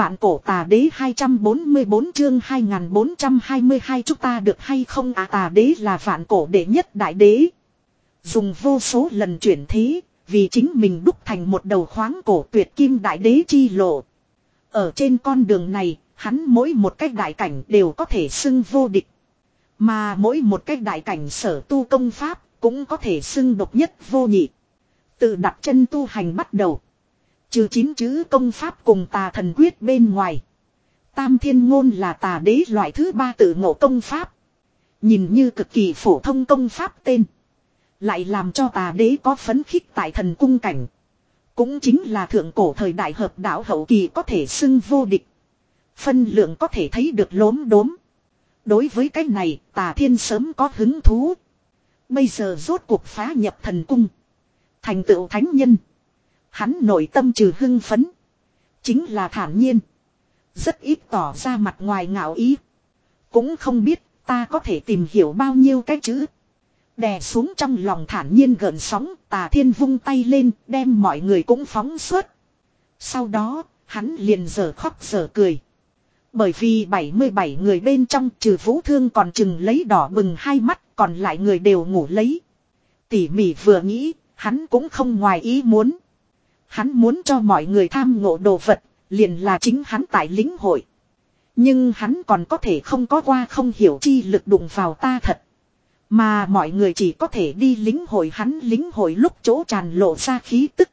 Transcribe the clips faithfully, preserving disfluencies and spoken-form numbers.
Vạn cổ tà đế hai trăm bốn mươi bốn chương hai nghìn bốn trăm hai mươi hai chúng ta được hay không à, tà đế là vạn cổ đệ nhất đại đế. Dùng vô số lần chuyển thế, vì chính mình đúc thành một đầu khoáng cổ tuyệt kim đại đế chi lộ. Ở trên con đường này, hắn mỗi một cách đại cảnh đều có thể xưng vô địch. Mà mỗi một cách đại cảnh sở tu công pháp cũng có thể xưng độc nhất vô nhị. Từ đặt chân tu hành bắt đầu. Trừ chín chữ công pháp cùng tà thần quyết bên ngoài. Tam thiên ngôn là tà đế loại thứ ba tự ngộ công pháp. Nhìn như cực kỳ phổ thông công pháp tên. Lại làm cho tà đế có phấn khích tại thần cung cảnh. Cũng chính là thượng cổ thời đại hợp đạo hậu kỳ có thể xưng vô địch. Phân lượng có thể thấy được lốm đốm. Đối với cái này tà thiên sớm có hứng thú. Bây giờ rốt cuộc phá nhập thần cung. Thành tựu thánh nhân. Hắn nội tâm trừ hưng phấn. Chính là thản nhiên. Rất ít tỏ ra mặt ngoài ngạo ý. Cũng không biết ta có thể tìm hiểu bao nhiêu cái chữ. Đè xuống trong lòng thản nhiên gợn sóng. Tà thiên vung tay lên đem mọi người cũng phóng suốt. Sau đó hắn liền giờ khóc giờ cười. Bởi vì bảy mươi bảy người bên trong trừ Vũ Thương còn chừng lấy đỏ bừng hai mắt. Còn lại người đều ngủ lấy. Tỉ mỉ vừa nghĩ hắn cũng không ngoài ý muốn. Hắn muốn cho mọi người tham ngộ đồ vật, liền là chính hắn tại lĩnh hội. Nhưng hắn còn có thể không có qua không hiểu chi lực đụng vào ta thật. Mà mọi người chỉ có thể đi lĩnh hội hắn lĩnh hội lúc chỗ tràn lộ ra khí tức.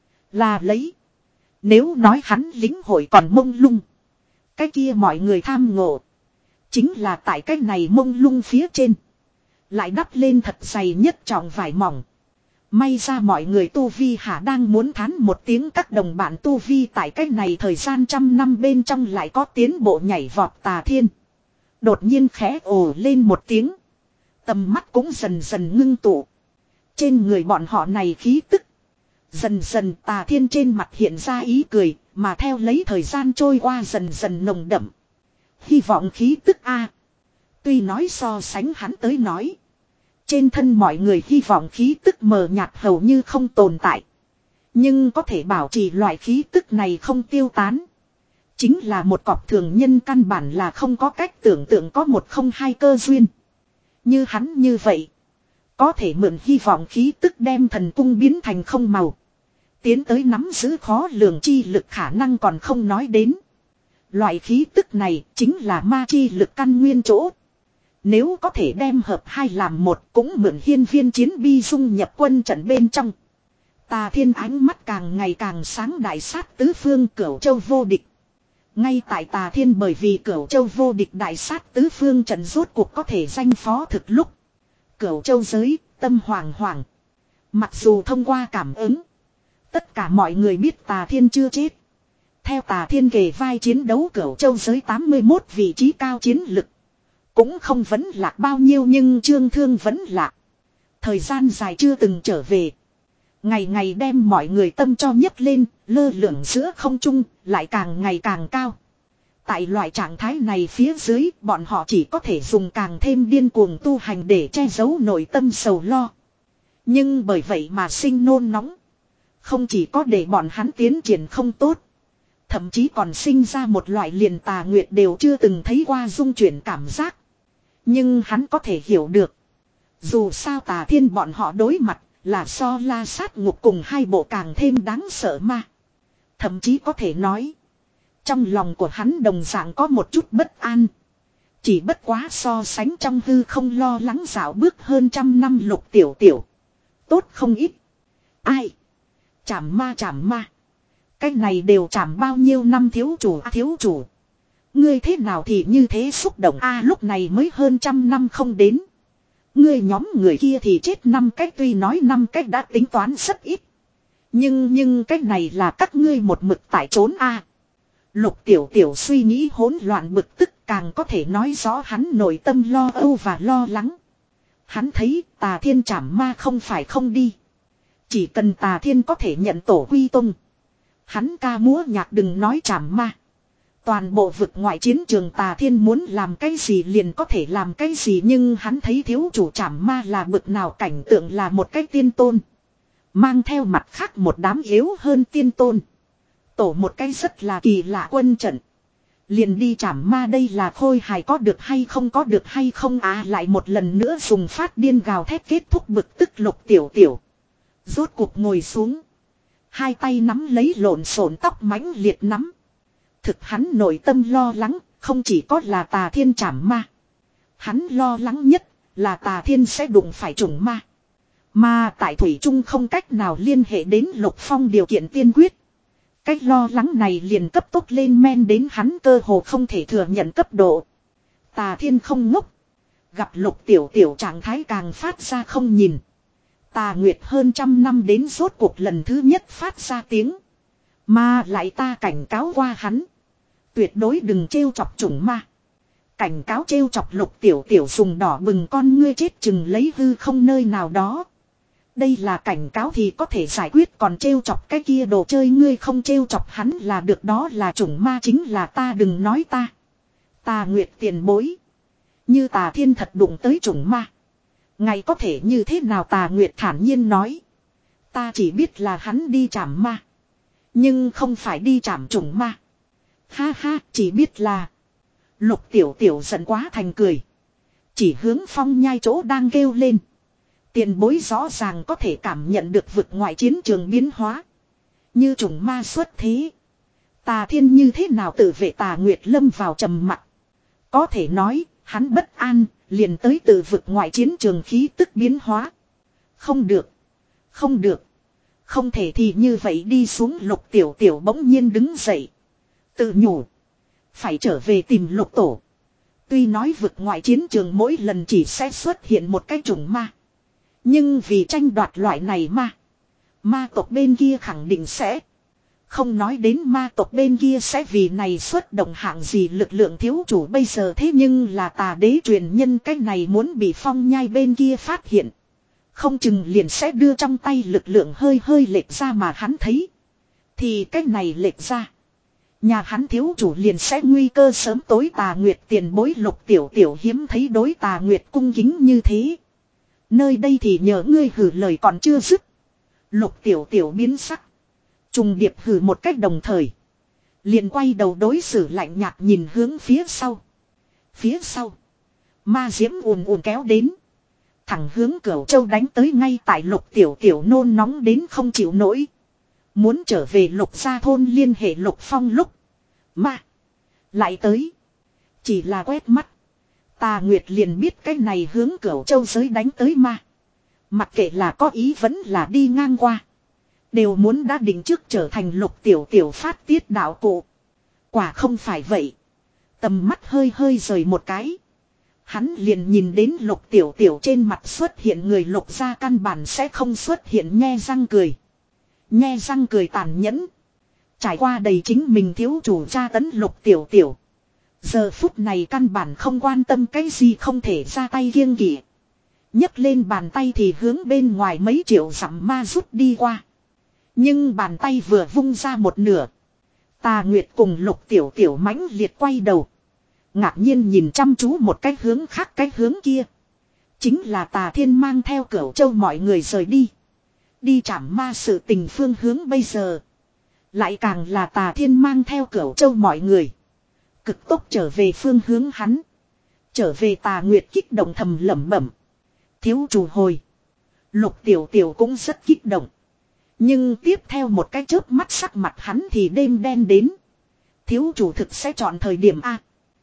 Là lấy. Nếu nói hắn lĩnh hội còn mông lung. Cái kia mọi người tham ngộ. Chính là tại cái này mông lung phía trên. Lại đắp lên thật dày nhất trọng vải mỏng. May ra mọi người tu vi hả đang muốn thán một tiếng các đồng bạn tu vi tại cách này thời gian trăm năm bên trong lại có tiến bộ nhảy vọt tà thiên. Đột nhiên khẽ ồ lên một tiếng. Tầm mắt cũng dần dần ngưng tụ. Trên người bọn họ này khí tức. Dần dần tà thiên trên mặt hiện ra ý cười mà theo lấy thời gian trôi qua dần dần nồng đậm. Hy vọng khí tức a. Tuy nói so sánh hắn tới nói. Trên thân mọi người hy vọng khí tức mờ nhạt hầu như không tồn tại. Nhưng có thể bảo trì loại khí tức này không tiêu tán. Chính là một cọp thường nhân căn bản là không có cách tưởng tượng có một không hai cơ duyên. Như hắn như vậy. Có thể mượn hy vọng khí tức đem thần cung biến thành không màu. Tiến tới nắm giữ khó lường chi lực khả năng còn không nói đến. Loại khí tức này chính là ma chi lực căn nguyên chỗ. Nếu có thể đem hợp hai làm một cũng mượn hiên viên chiến bi dung nhập quân trận bên trong. Tà thiên ánh mắt càng ngày càng sáng đại sát tứ phương Cửu Châu vô địch. Ngay tại tà thiên bởi vì Cửu Châu vô địch đại sát tứ phương trận rốt cuộc có thể danh phó thực lúc. Cửu Châu giới, tâm hoàng hoàng. Mặc dù thông qua cảm ứng. Tất cả mọi người biết tà thiên chưa chết. Theo tà thiên kề vai chiến đấu Cửu Châu giới tám mươi mốt vị trí cao chiến lực. Cũng không vấn lạc bao nhiêu nhưng Trương Thương vẫn lạc. Thời gian dài chưa từng trở về. Ngày ngày đem mọi người tâm cho nhấc lên, lơ lửng giữa không trung, lại càng ngày càng cao. Tại loại trạng thái này phía dưới, bọn họ chỉ có thể dùng càng thêm điên cuồng tu hành để che giấu nội tâm sầu lo. Nhưng bởi vậy mà sinh nôn nóng. Không chỉ có để bọn hắn tiến triển không tốt. Thậm chí còn sinh ra một loại liền tà nguyệt đều chưa từng thấy qua dung chuyển cảm giác. Nhưng hắn có thể hiểu được. Dù sao tà thiên bọn họ đối mặt là so la sát ngục cùng hai bộ càng thêm đáng sợ ma. Thậm chí có thể nói. Trong lòng của hắn đồng dạng có một chút bất an. Chỉ bất quá so sánh trong hư không lo lắng dạo bước hơn trăm năm Lục Tiểu Tiểu. Tốt không ít. Ai? Chảm ma chảm ma. Cái này đều chảm bao nhiêu năm thiếu chủ à, thiếu chủ. Ngươi thế nào thì như thế xúc động a à, lúc này mới hơn trăm năm không đến. Ngươi nhóm người kia thì chết năm cách tuy nói năm cách đã tính toán rất ít. Nhưng nhưng cái này là các ngươi một mực tại trốn a à. Lục Tiểu Tiểu suy nghĩ hỗn loạn bực tức càng có thể nói rõ hắn nội tâm lo âu và lo lắng. Hắn thấy tà thiên trảm ma không phải không đi. Chỉ cần tà thiên có thể nhận tổ quy tông. Hắn ca múa nhạc đừng nói trảm ma. Toàn bộ vực ngoại chiến trường tà thiên muốn làm cái gì liền có thể làm cái gì nhưng hắn thấy thiếu chủ trảm ma là bực nào cảnh tượng là một cái tiên tôn. Mang theo mặt khác một đám yếu hơn tiên tôn. Tổ một cái rất là kỳ lạ quân trận. Liền đi chảm ma, đây là khôi hài có được hay không có được hay không à, lại một lần nữa dùng phát điên gào thét kết thúc bực tức Lục Tiểu Tiểu. Rốt cuộc ngồi xuống. Hai tay nắm lấy lộn xộn tóc mãnh liệt nắm. Thực hắn nội tâm lo lắng, không chỉ có là Tà Thiên chảm ma. Hắn lo lắng nhất là Tà Thiên sẽ đụng phải trùng ma. Mà tại Thủy Trung không cách nào liên hệ đến Lục Phong điều kiện tiên quyết. Cách lo lắng này liền cấp tốc lên men đến hắn cơ hồ không thể thừa nhận cấp độ. Tà Thiên không ngốc. Gặp Lục Tiểu Tiểu trạng thái càng phát ra không nhìn. Tà Nguyệt hơn trăm năm đến rốt cuộc lần thứ nhất phát ra tiếng. Mà lại ta cảnh cáo qua hắn. Tuyệt đối đừng trêu chọc chủng ma. Cảnh cáo trêu chọc Lục Tiểu Tiểu dùng đỏ bừng con ngươi chết chừng lấy hư không nơi nào đó. Đây là cảnh cáo thì có thể giải quyết, còn trêu chọc cái kia đồ chơi ngươi không trêu chọc hắn là được, đó là chủng ma chính là ta, đừng nói ta. Tà Nguyệt tiền bối. Như Tà Thiên thật đụng tới chủng ma. Ngày có thể như thế nào, Tà Nguyệt thản nhiên nói. Ta chỉ biết là hắn đi chảm ma. Nhưng không phải đi chảm chủng ma. Ha ha, chỉ biết là. Lục Tiểu Tiểu giận quá thành cười. Chỉ hướng Phong Nhai chỗ đang kêu lên. Tiền bối rõ ràng có thể cảm nhận được vực ngoại chiến trường biến hóa. Như chủng ma xuất thế. Tà Thiên như thế nào tự vệ, Tà Nguyệt lâm vào trầm mặc. Có thể nói, hắn bất an, liền tới từ vực ngoại chiến trường khí tức biến hóa. Không được. Không được. Không thể thì như vậy đi xuống. Lục Tiểu Tiểu bỗng nhiên đứng dậy. Tự nhủ. Phải trở về tìm Lục Tổ. Tuy nói vực ngoại chiến trường mỗi lần chỉ sẽ xuất hiện một cái chủng ma. Nhưng vì tranh đoạt loại này ma. Ma tộc bên kia khẳng định sẽ. Không nói đến ma tộc bên kia sẽ vì này xuất động hạng gì lực lượng, thiếu chủ bây giờ thế nhưng là Tà Đế truyền nhân, cái này muốn bị Phong Nhai bên kia phát hiện. Không chừng liền sẽ đưa trong tay lực lượng hơi hơi lệch ra mà hắn thấy. Thì cái này lệch ra. Nhà hắn thiếu chủ liền sẽ nguy cơ sớm tối. Tà Nguyệt tiền bối, Lục Tiểu Tiểu hiếm thấy đối Tà Nguyệt cung kính như thế. Nơi đây thì nhờ ngươi hử lời còn chưa dứt. Lục Tiểu Tiểu biến sắc. Trùng điệp hử một cách đồng thời. Liền quay đầu đối xử lạnh nhạt nhìn hướng phía sau. Phía sau. Ma diễm ùn ùn kéo đến. Thẳng hướng Cửu Châu đánh tới, ngay tại Lục Tiểu Tiểu nôn nóng đến không chịu nổi. Muốn trở về Lục gia thôn liên hệ Lục Phong lúc. Ma. Lại tới. Chỉ là quét mắt. Tà Nguyệt liền biết cái này hướng Cửu Châu giới đánh tới ma. Mặc kệ là có ý vẫn là đi ngang qua. Đều muốn đã định trước trở thành Lục Tiểu Tiểu phát tiết đạo cụ. Quả không phải vậy. Tầm mắt hơi hơi rời một cái. Hắn liền nhìn đến Lục Tiểu Tiểu trên mặt xuất hiện người Lục gia căn bản sẽ không xuất hiện nhe răng cười. Nhe răng cười tàn nhẫn. Trải qua đầy chính mình thiếu chủ tra tấn Lục Tiểu Tiểu. Giờ phút này căn bản không quan tâm cái gì, không thể ra tay kiêng kỵ. nhấc lên bàn tay thì hướng bên ngoài mấy triệu dặm ma rút đi qua. Nhưng bàn tay vừa vung ra một nửa. Tà Nguyệt cùng Lục Tiểu Tiểu mãnh liệt quay đầu. Ngạc nhiên nhìn chăm chú một cái hướng khác, cái hướng kia. Chính là Tà Thiên mang theo Cửu Châu mọi người rời đi. Đi chảm ma sự tình phương hướng bây giờ. Lại càng là Tà Thiên mang theo Cửu Châu mọi người. Cực tốc trở về phương hướng hắn. Trở về. Tà Nguyệt kích động thầm lẩm bẩm. Thiếu chủ hồi. Lục Tiểu Tiểu cũng rất kích động. Nhưng tiếp theo một cái chớp mắt sắc mặt hắn thì đêm đen đến. Thiếu chủ thực sẽ chọn thời điểm A.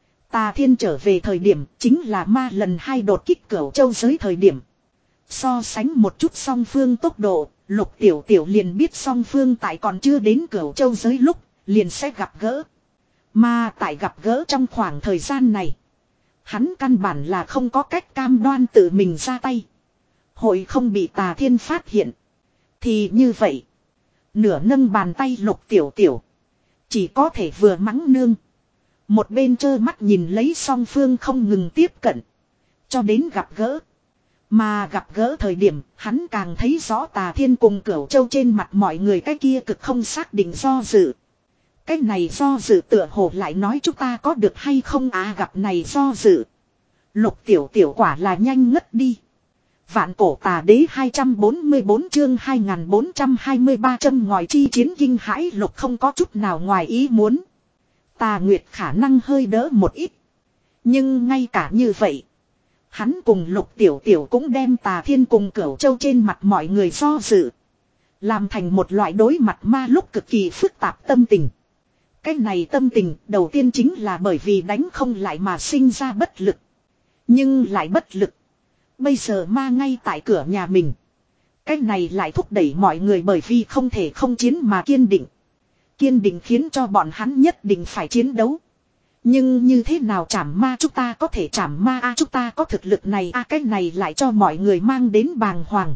Tà Thiên trở về thời điểm chính là ma lần hai đột kích Cửu Châu giới thời điểm. So sánh một chút song phương tốc độ, Lục Tiểu Tiểu liền biết song phương tại còn chưa đến Cửu Châu giới lúc liền sẽ gặp gỡ. Mà tại gặp gỡ trong khoảng thời gian này, hắn căn bản là không có cách cam đoan tự mình ra tay. Hội không bị Tà Thiên phát hiện. Thì như vậy, nửa nâng bàn tay Lục Tiểu Tiểu chỉ có thể vừa mắng nương, một bên trơ mắt nhìn lấy song phương không ngừng tiếp cận, cho đến gặp gỡ. Mà gặp gỡ thời điểm, hắn càng thấy rõ Tà Thiên cùng Cửu Châu trên mặt mọi người cái kia cực không xác định do dự. Cái này do dự tựa hồ lại nói chúng ta có được hay không à, gặp này do dự. Lục Tiểu Tiểu quả là nhanh ngất đi. Vạn cổ tà đế hai trăm bốn mươi bốn chương hai nghìn bốn trăm hai mươi ba châm ngòi chi chiến kinh hãi lục không có chút nào ngoài ý muốn. Tà Nguyệt khả năng hơi đỡ một ít. Nhưng ngay cả như vậy. Hắn cùng Lục Tiểu Tiểu cũng đem Tà Thiên cùng Cửu Châu trên mặt mọi người do dự. Làm thành một loại đối mặt ma lúc cực kỳ phức tạp tâm tình. Cái này tâm tình đầu tiên chính là bởi vì đánh không lại mà sinh ra bất lực. Nhưng lại bất lực. Bây giờ ma ngay tại cửa nhà mình. Cái này lại thúc đẩy mọi người bởi vì không thể không chiến mà kiên định. Kiên định khiến cho bọn hắn nhất định phải chiến đấu. Nhưng như thế nào trảm ma chúng ta có thể trảm ma a à, chúng ta có thực lực này a à, cái này lại cho mọi người mang đến bàng hoàng.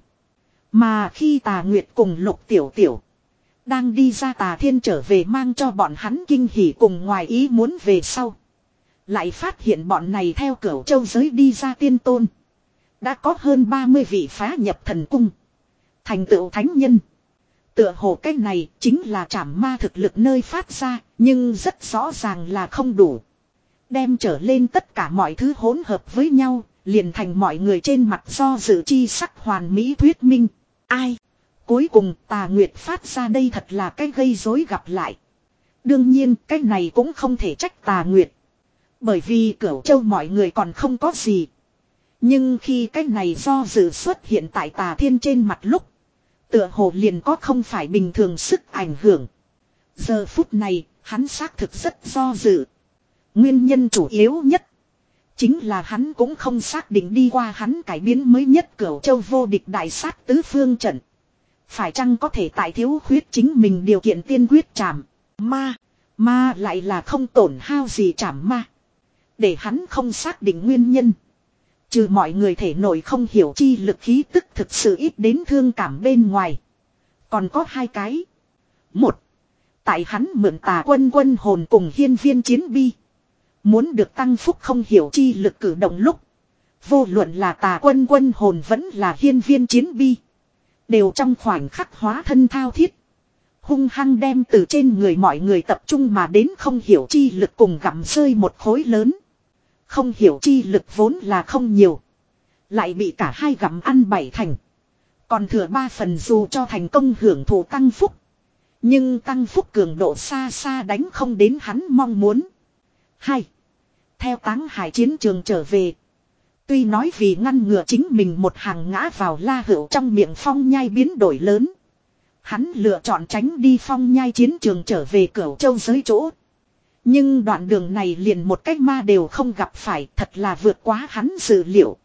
Mà khi Tà Nguyệt cùng Lục Tiểu Tiểu đang đi ra Tà Thiên trở về mang cho bọn hắn kinh hỉ cùng ngoài ý muốn về sau. Lại phát hiện bọn này theo Cửu Châu giới đi ra tiên tôn. Đã có hơn ba mươi vị phá nhập thần cung. Thành tựu thánh nhân. Tựa hồ cái này chính là trảm ma thực lực nơi phát ra. Nhưng rất rõ ràng là không đủ. Đem trở lên tất cả mọi thứ hỗn hợp với nhau. Liền thành mọi người trên mặt do dự chi sắc hoàn mỹ thuyết minh. Ai? Cuối cùng Tà Nguyệt phát ra đây thật là cái gây rối gặp lại. Đương nhiên cái này cũng không thể trách Tà Nguyệt. Bởi vì Cửu Châu mọi người còn không có gì. Nhưng khi cái này do dự xuất hiện tại Tà Thiên trên mặt lúc. Tựa hồ liền có không phải bình thường sức ảnh hưởng. Giờ phút này hắn xác thực rất do dự. Nguyên nhân chủ yếu nhất. Chính là hắn cũng không xác định đi qua hắn cải biến mới nhất Cửu Châu vô địch đại sát tứ phương trận. Phải chăng có thể tại thiếu khuyết chính mình điều kiện tiên quyết trảm ma. Ma lại là không tổn hao gì trảm ma. Để hắn không xác định nguyên nhân. Trừ mọi người thể nội không hiểu chi lực khí tức thực sự ít đến thương cảm bên ngoài. Còn có hai cái. Một. Tại hắn mượn Tà Quân quân hồn cùng hiên viên chiến bi. Muốn được tăng phúc không hiểu chi lực cử động lúc. Vô luận là Tà Quân quân hồn vẫn là hiên viên chiến bi. Đều trong khoảnh khắc hóa thân thao thiết. Hung hăng đem từ trên người mọi người tập trung mà đến không hiểu chi lực cùng gặm rơi một khối lớn. Không hiểu chi lực vốn là không nhiều. Lại bị cả hai gặm ăn bảy thành. Còn thừa ba phần dù cho thành công hưởng thụ tăng phúc. Nhưng tăng phúc cường độ xa xa đánh không đến hắn mong muốn. Hai. Theo Táng Hải chiến trường trở về. Tuy nói vì ngăn ngừa chính mình một hàng ngã vào La Hữu trong miệng phong nhai biến đổi lớn. Hắn lựa chọn tránh đi phong nhai chiến trường trở về Cửu Châu giới chỗ. Nhưng đoạn đường này liền một cách ma đều không gặp phải, thật là vượt quá hắn dự liệu.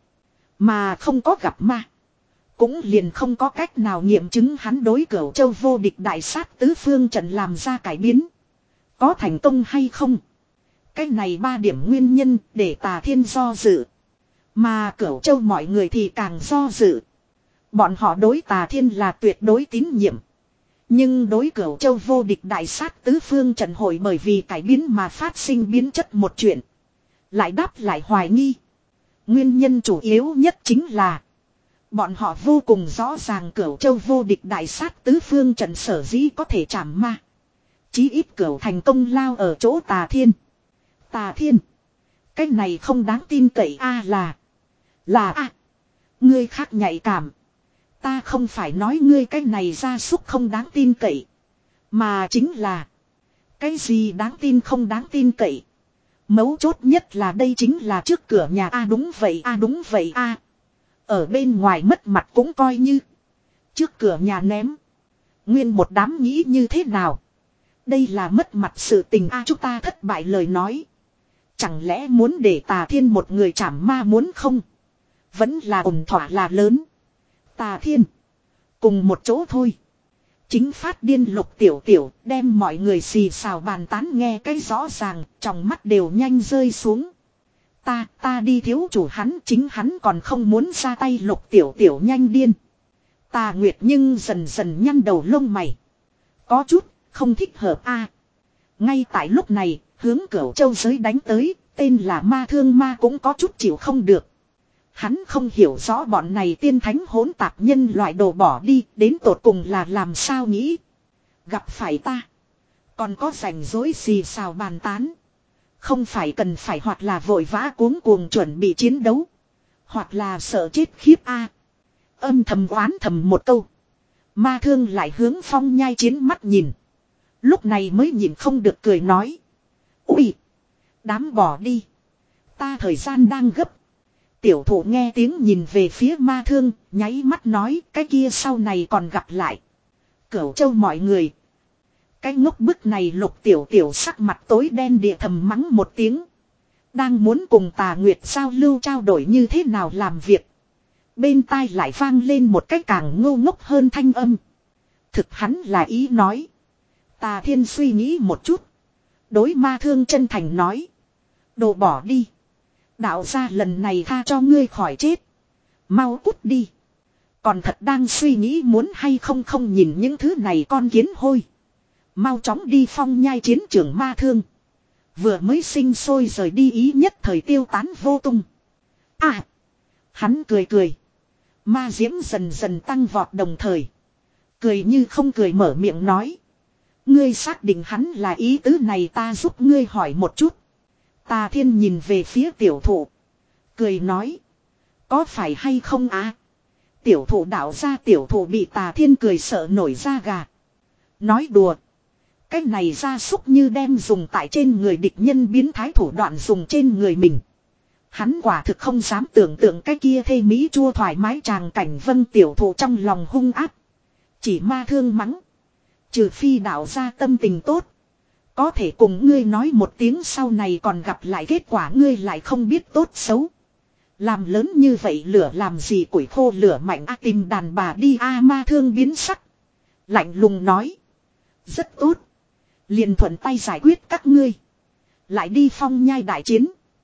Mà không có gặp ma. Cũng liền không có cách nào nghiệm chứng hắn đối Cửu Châu vô địch đại sát tứ phương trận làm ra cải biến. Có thành công hay không? Cái này ba điểm nguyên nhân để Tà Thiên do dự. Mà Cửu Châu mọi người thì càng do dự. Bọn họ đối Tà Thiên là tuyệt đối tín nhiệm. Nhưng đối Cửu Châu vô địch đại sát tứ phương trận hội bởi vì cải biến mà phát sinh biến chất một chuyện. Lại đáp lại hoài nghi. Nguyên nhân chủ yếu nhất chính là. Bọn họ vô cùng rõ ràng Cửu Châu vô địch đại sát tứ phương trận sở dĩ có thể trảm ma. Chí ít Cửu thành công lao ở chỗ Tà Thiên. Tà Thiên. Cái này không đáng tin cậy a à là. Là a à. Ngươi khác nhạy cảm. Ta không phải nói ngươi cái này gia súc không đáng tin cậy. Mà chính là. Cái gì đáng tin không đáng tin cậy. Mấu chốt nhất là đây chính là trước cửa nhà a à, đúng vậy a à, đúng vậy a à. Ở bên ngoài mất mặt cũng coi như. Trước cửa nhà ném. Nguyên một đám nghĩ như thế nào. Đây là mất mặt sự tình a à, chúng ta thất bại lời nói. Chẳng lẽ muốn để Tà Thiên một người trảm ma muốn không. Vẫn là ổn thỏa là lớn. Tà Thiên. Cùng một chỗ thôi. Chính phát điên Lục Tiểu Tiểu đem mọi người xì xào bàn tán nghe cái rõ ràng. Trong mắt đều nhanh rơi xuống. Ta, ta đi thiếu chủ hắn chính hắn còn không muốn ra tay Lục Tiểu Tiểu nhanh điên. Tà Nguyệt nhưng dần dần nhăn đầu lông mày. Có chút, không thích hợp a. Ngay tại lúc này, hướng Cửu Châu giới đánh tới, tên là Ma Thương Ma cũng có chút chịu không được. Hắn không hiểu rõ bọn này tiên thánh hỗn tạp nhân loại đồ bỏ đi, đến tột cùng là làm sao nghĩ. Gặp phải ta. Còn có rảnh rỗi xì xào bàn tán. Không phải cần phải hoặc là vội vã cuống cuồng chuẩn bị chiến đấu. Hoặc là sợ chết khiếp a. Âm thầm oán thầm một câu. Ma thương lại hướng Phong Nhai Chiến mắt nhìn. Lúc này mới nhìn không được cười nói. Ui! Đám bỏ đi. Ta thời gian đang gấp. Tiểu thụ nghe tiếng nhìn về phía ma thương, nháy mắt nói cái kia sau này còn gặp lại. Cửu Châu mọi người. Cái ngốc bức này Lục Tiểu Tiểu sắc mặt tối đen địa thầm mắng một tiếng. Đang muốn cùng Tà Nguyệt giao lưu trao đổi như thế nào làm việc. Bên tai lại vang lên một cái càng ngu ngốc hơn thanh âm. Thực hắn là ý nói. Tà Thiên suy nghĩ một chút. Đối ma thương chân thành nói. Đồ bỏ đi. Đạo gia lần này tha cho ngươi khỏi chết. Mau cút đi. Còn thật đang suy nghĩ muốn hay không không nhìn những thứ này con kiến hôi. Mau chóng đi Phong Nhai Chiến trường ma thương. Vừa mới sinh sôi rời đi ý nhất thời tiêu tán vô tung. À. Hắn cười cười. Ma diễm dần dần tăng vọt đồng thời. Cười như không cười mở miệng nói. Ngươi xác định hắn là ý tứ này ta giúp ngươi hỏi một chút. Tà Thiên nhìn về phía tiểu thụ. Cười nói. Có phải hay không á? Tiểu thụ đạo ra tiểu thụ bị Tà Thiên cười sợ nổi da gà. Nói đùa. Cái này gia súc như đem dùng tại trên người địch nhân biến thái thủ đoạn dùng trên người mình. Hắn quả thực không dám tưởng tượng cái kia thê mỹ chua thoải mái tràng cảnh vân tiểu thụ trong lòng hung áp. Chỉ ma thương mắng. Trừ phi đạo ra tâm tình tốt. Có thể cùng ngươi nói một tiếng sau này còn gặp lại kết quả ngươi lại không biết tốt xấu. Làm lớn như vậy lửa làm gì củi khô lửa mạnh a tìm đàn bà đi a ma thương biến sắc. Lạnh lùng nói. Rất tốt. Liền thuận tay giải quyết các ngươi. Lại đi Phong Nhai đại chiến.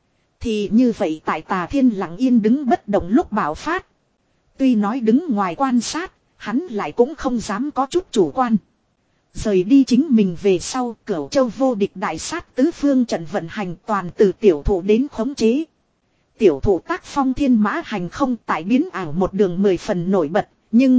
Thì như vậy tại Tà Thiên lặng yên đứng bất động lúc bạo phát. Tuy nói đứng ngoài quan sát, hắn lại cũng không dám có chút chủ quan. Rời đi chính mình về sau Cửu Châu vô địch đại sát tứ phương trận vận hành toàn từ tiểu thủ đến khống chế. Tiểu thủ tác phong thiên mã hành không tại biến ảo một đường mười phần nổi bật, nhưng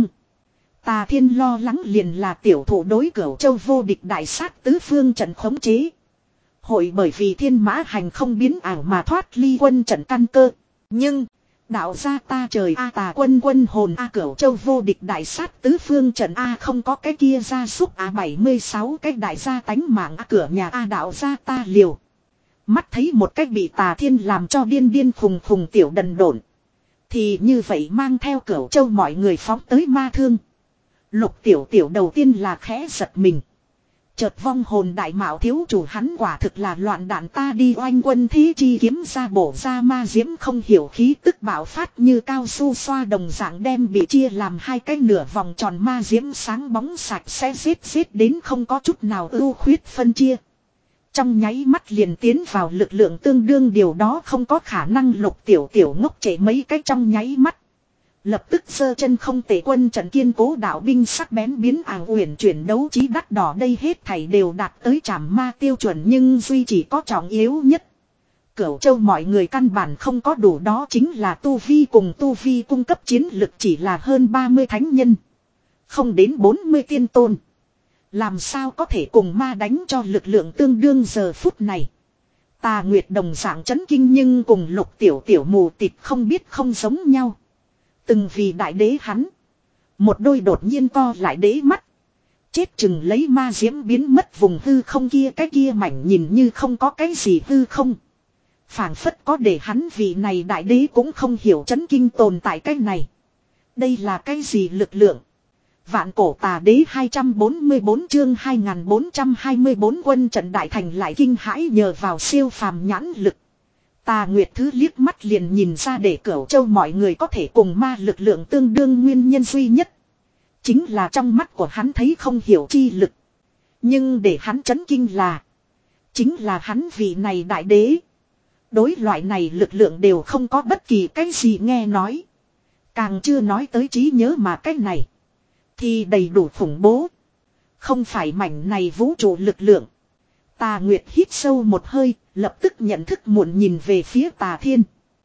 Tà Thiên lo lắng liền là tiểu thủ đối Cửu Châu vô địch đại sát tứ phương trận khống chế. Hội bởi vì thiên mã hành không biến ảo mà thoát ly quân trận căn cơ. Nhưng, đạo gia ta trời A Tà quân quân hồn A Cửu Châu vô địch đại sát tứ phương trận A không có cái kia gia súc A bảy mươi sáu cái đại gia tánh mạng A cửa nhà A đạo gia ta liều. Mắt thấy một cách bị Tà Thiên làm cho điên điên khùng khùng tiểu đần độn. Thì như vậy mang theo Cửu Châu mọi người phóng tới ma thương. Lục tiểu tiểu đầu tiên là khẽ giật mình. Chợt vong hồn đại mạo thiếu chủ hắn quả thực là loạn đạn ta đi oanh quân thế chi kiếm ra bổ ra ma diễm không hiểu khí tức bạo phát như cao su xoa đồng dạng đem bị chia làm hai cái nửa vòng tròn ma diễm sáng bóng sạch sẽ xếp xếp đến không có chút nào ưu khuyết phân chia. Trong nháy mắt liền tiến vào lực lượng tương đương điều đó không có khả năng lục tiểu tiểu ngốc trễ mấy cái trong nháy mắt. Lập tức sơ chân không tệ quân trận kiên cố đạo binh sắc bén biến ảo uyển chuyển đấu trí đắt đỏ đây hết thảy đều đạt tới trảm ma tiêu chuẩn nhưng duy chỉ có trọng yếu nhất. Cửu Châu mọi người căn bản không có đủ đó chính là tu vi cùng tu vi cung cấp chiến lực chỉ là hơn ba mươi thánh nhân. Không đến bốn mươi tiên tôn. Làm sao có thể cùng ma đánh cho lực lượng tương đương giờ phút này. Tà Nguyệt đồng dạng chấn kinh nhưng cùng lục tiểu tiểu mù tịt không biết không giống nhau. Từng vì đại đế hắn. Một đôi đột nhiên co lại đế mắt. Chết chừng lấy ma diễm biến mất vùng hư không kia cái kia mảnh nhìn như không có cái gì hư không. Phảng phất có để hắn vì này đại đế cũng không hiểu chấn kinh tồn tại cái này. Đây là cái gì lực lượng. Vạn cổ tà đế hai trăm bốn mươi bốn chương hai nghìn bốn trăm hai mươi bốn quân trận đại thành lại kinh hãi nhờ vào siêu phàm nhãn lực. Tà Nguyệt Thứ liếc mắt liền nhìn ra để Cửu Châu mọi người có thể cùng ma lực lượng tương đương nguyên nhân duy nhất. Chính là trong mắt của hắn thấy không hiểu chi lực. Nhưng để hắn chấn kinh là. Chính là hắn vị này đại đế. Đối loại này lực lượng đều không có bất kỳ cái gì nghe nói. Càng chưa nói tới trí nhớ mà cái này. Thì đầy đủ khủng bố. Không phải mảnh này vũ trụ lực lượng. Tà Nguyệt hít sâu một hơi, lập tức nhận thức muộn nhìn về phía Tà Thiên.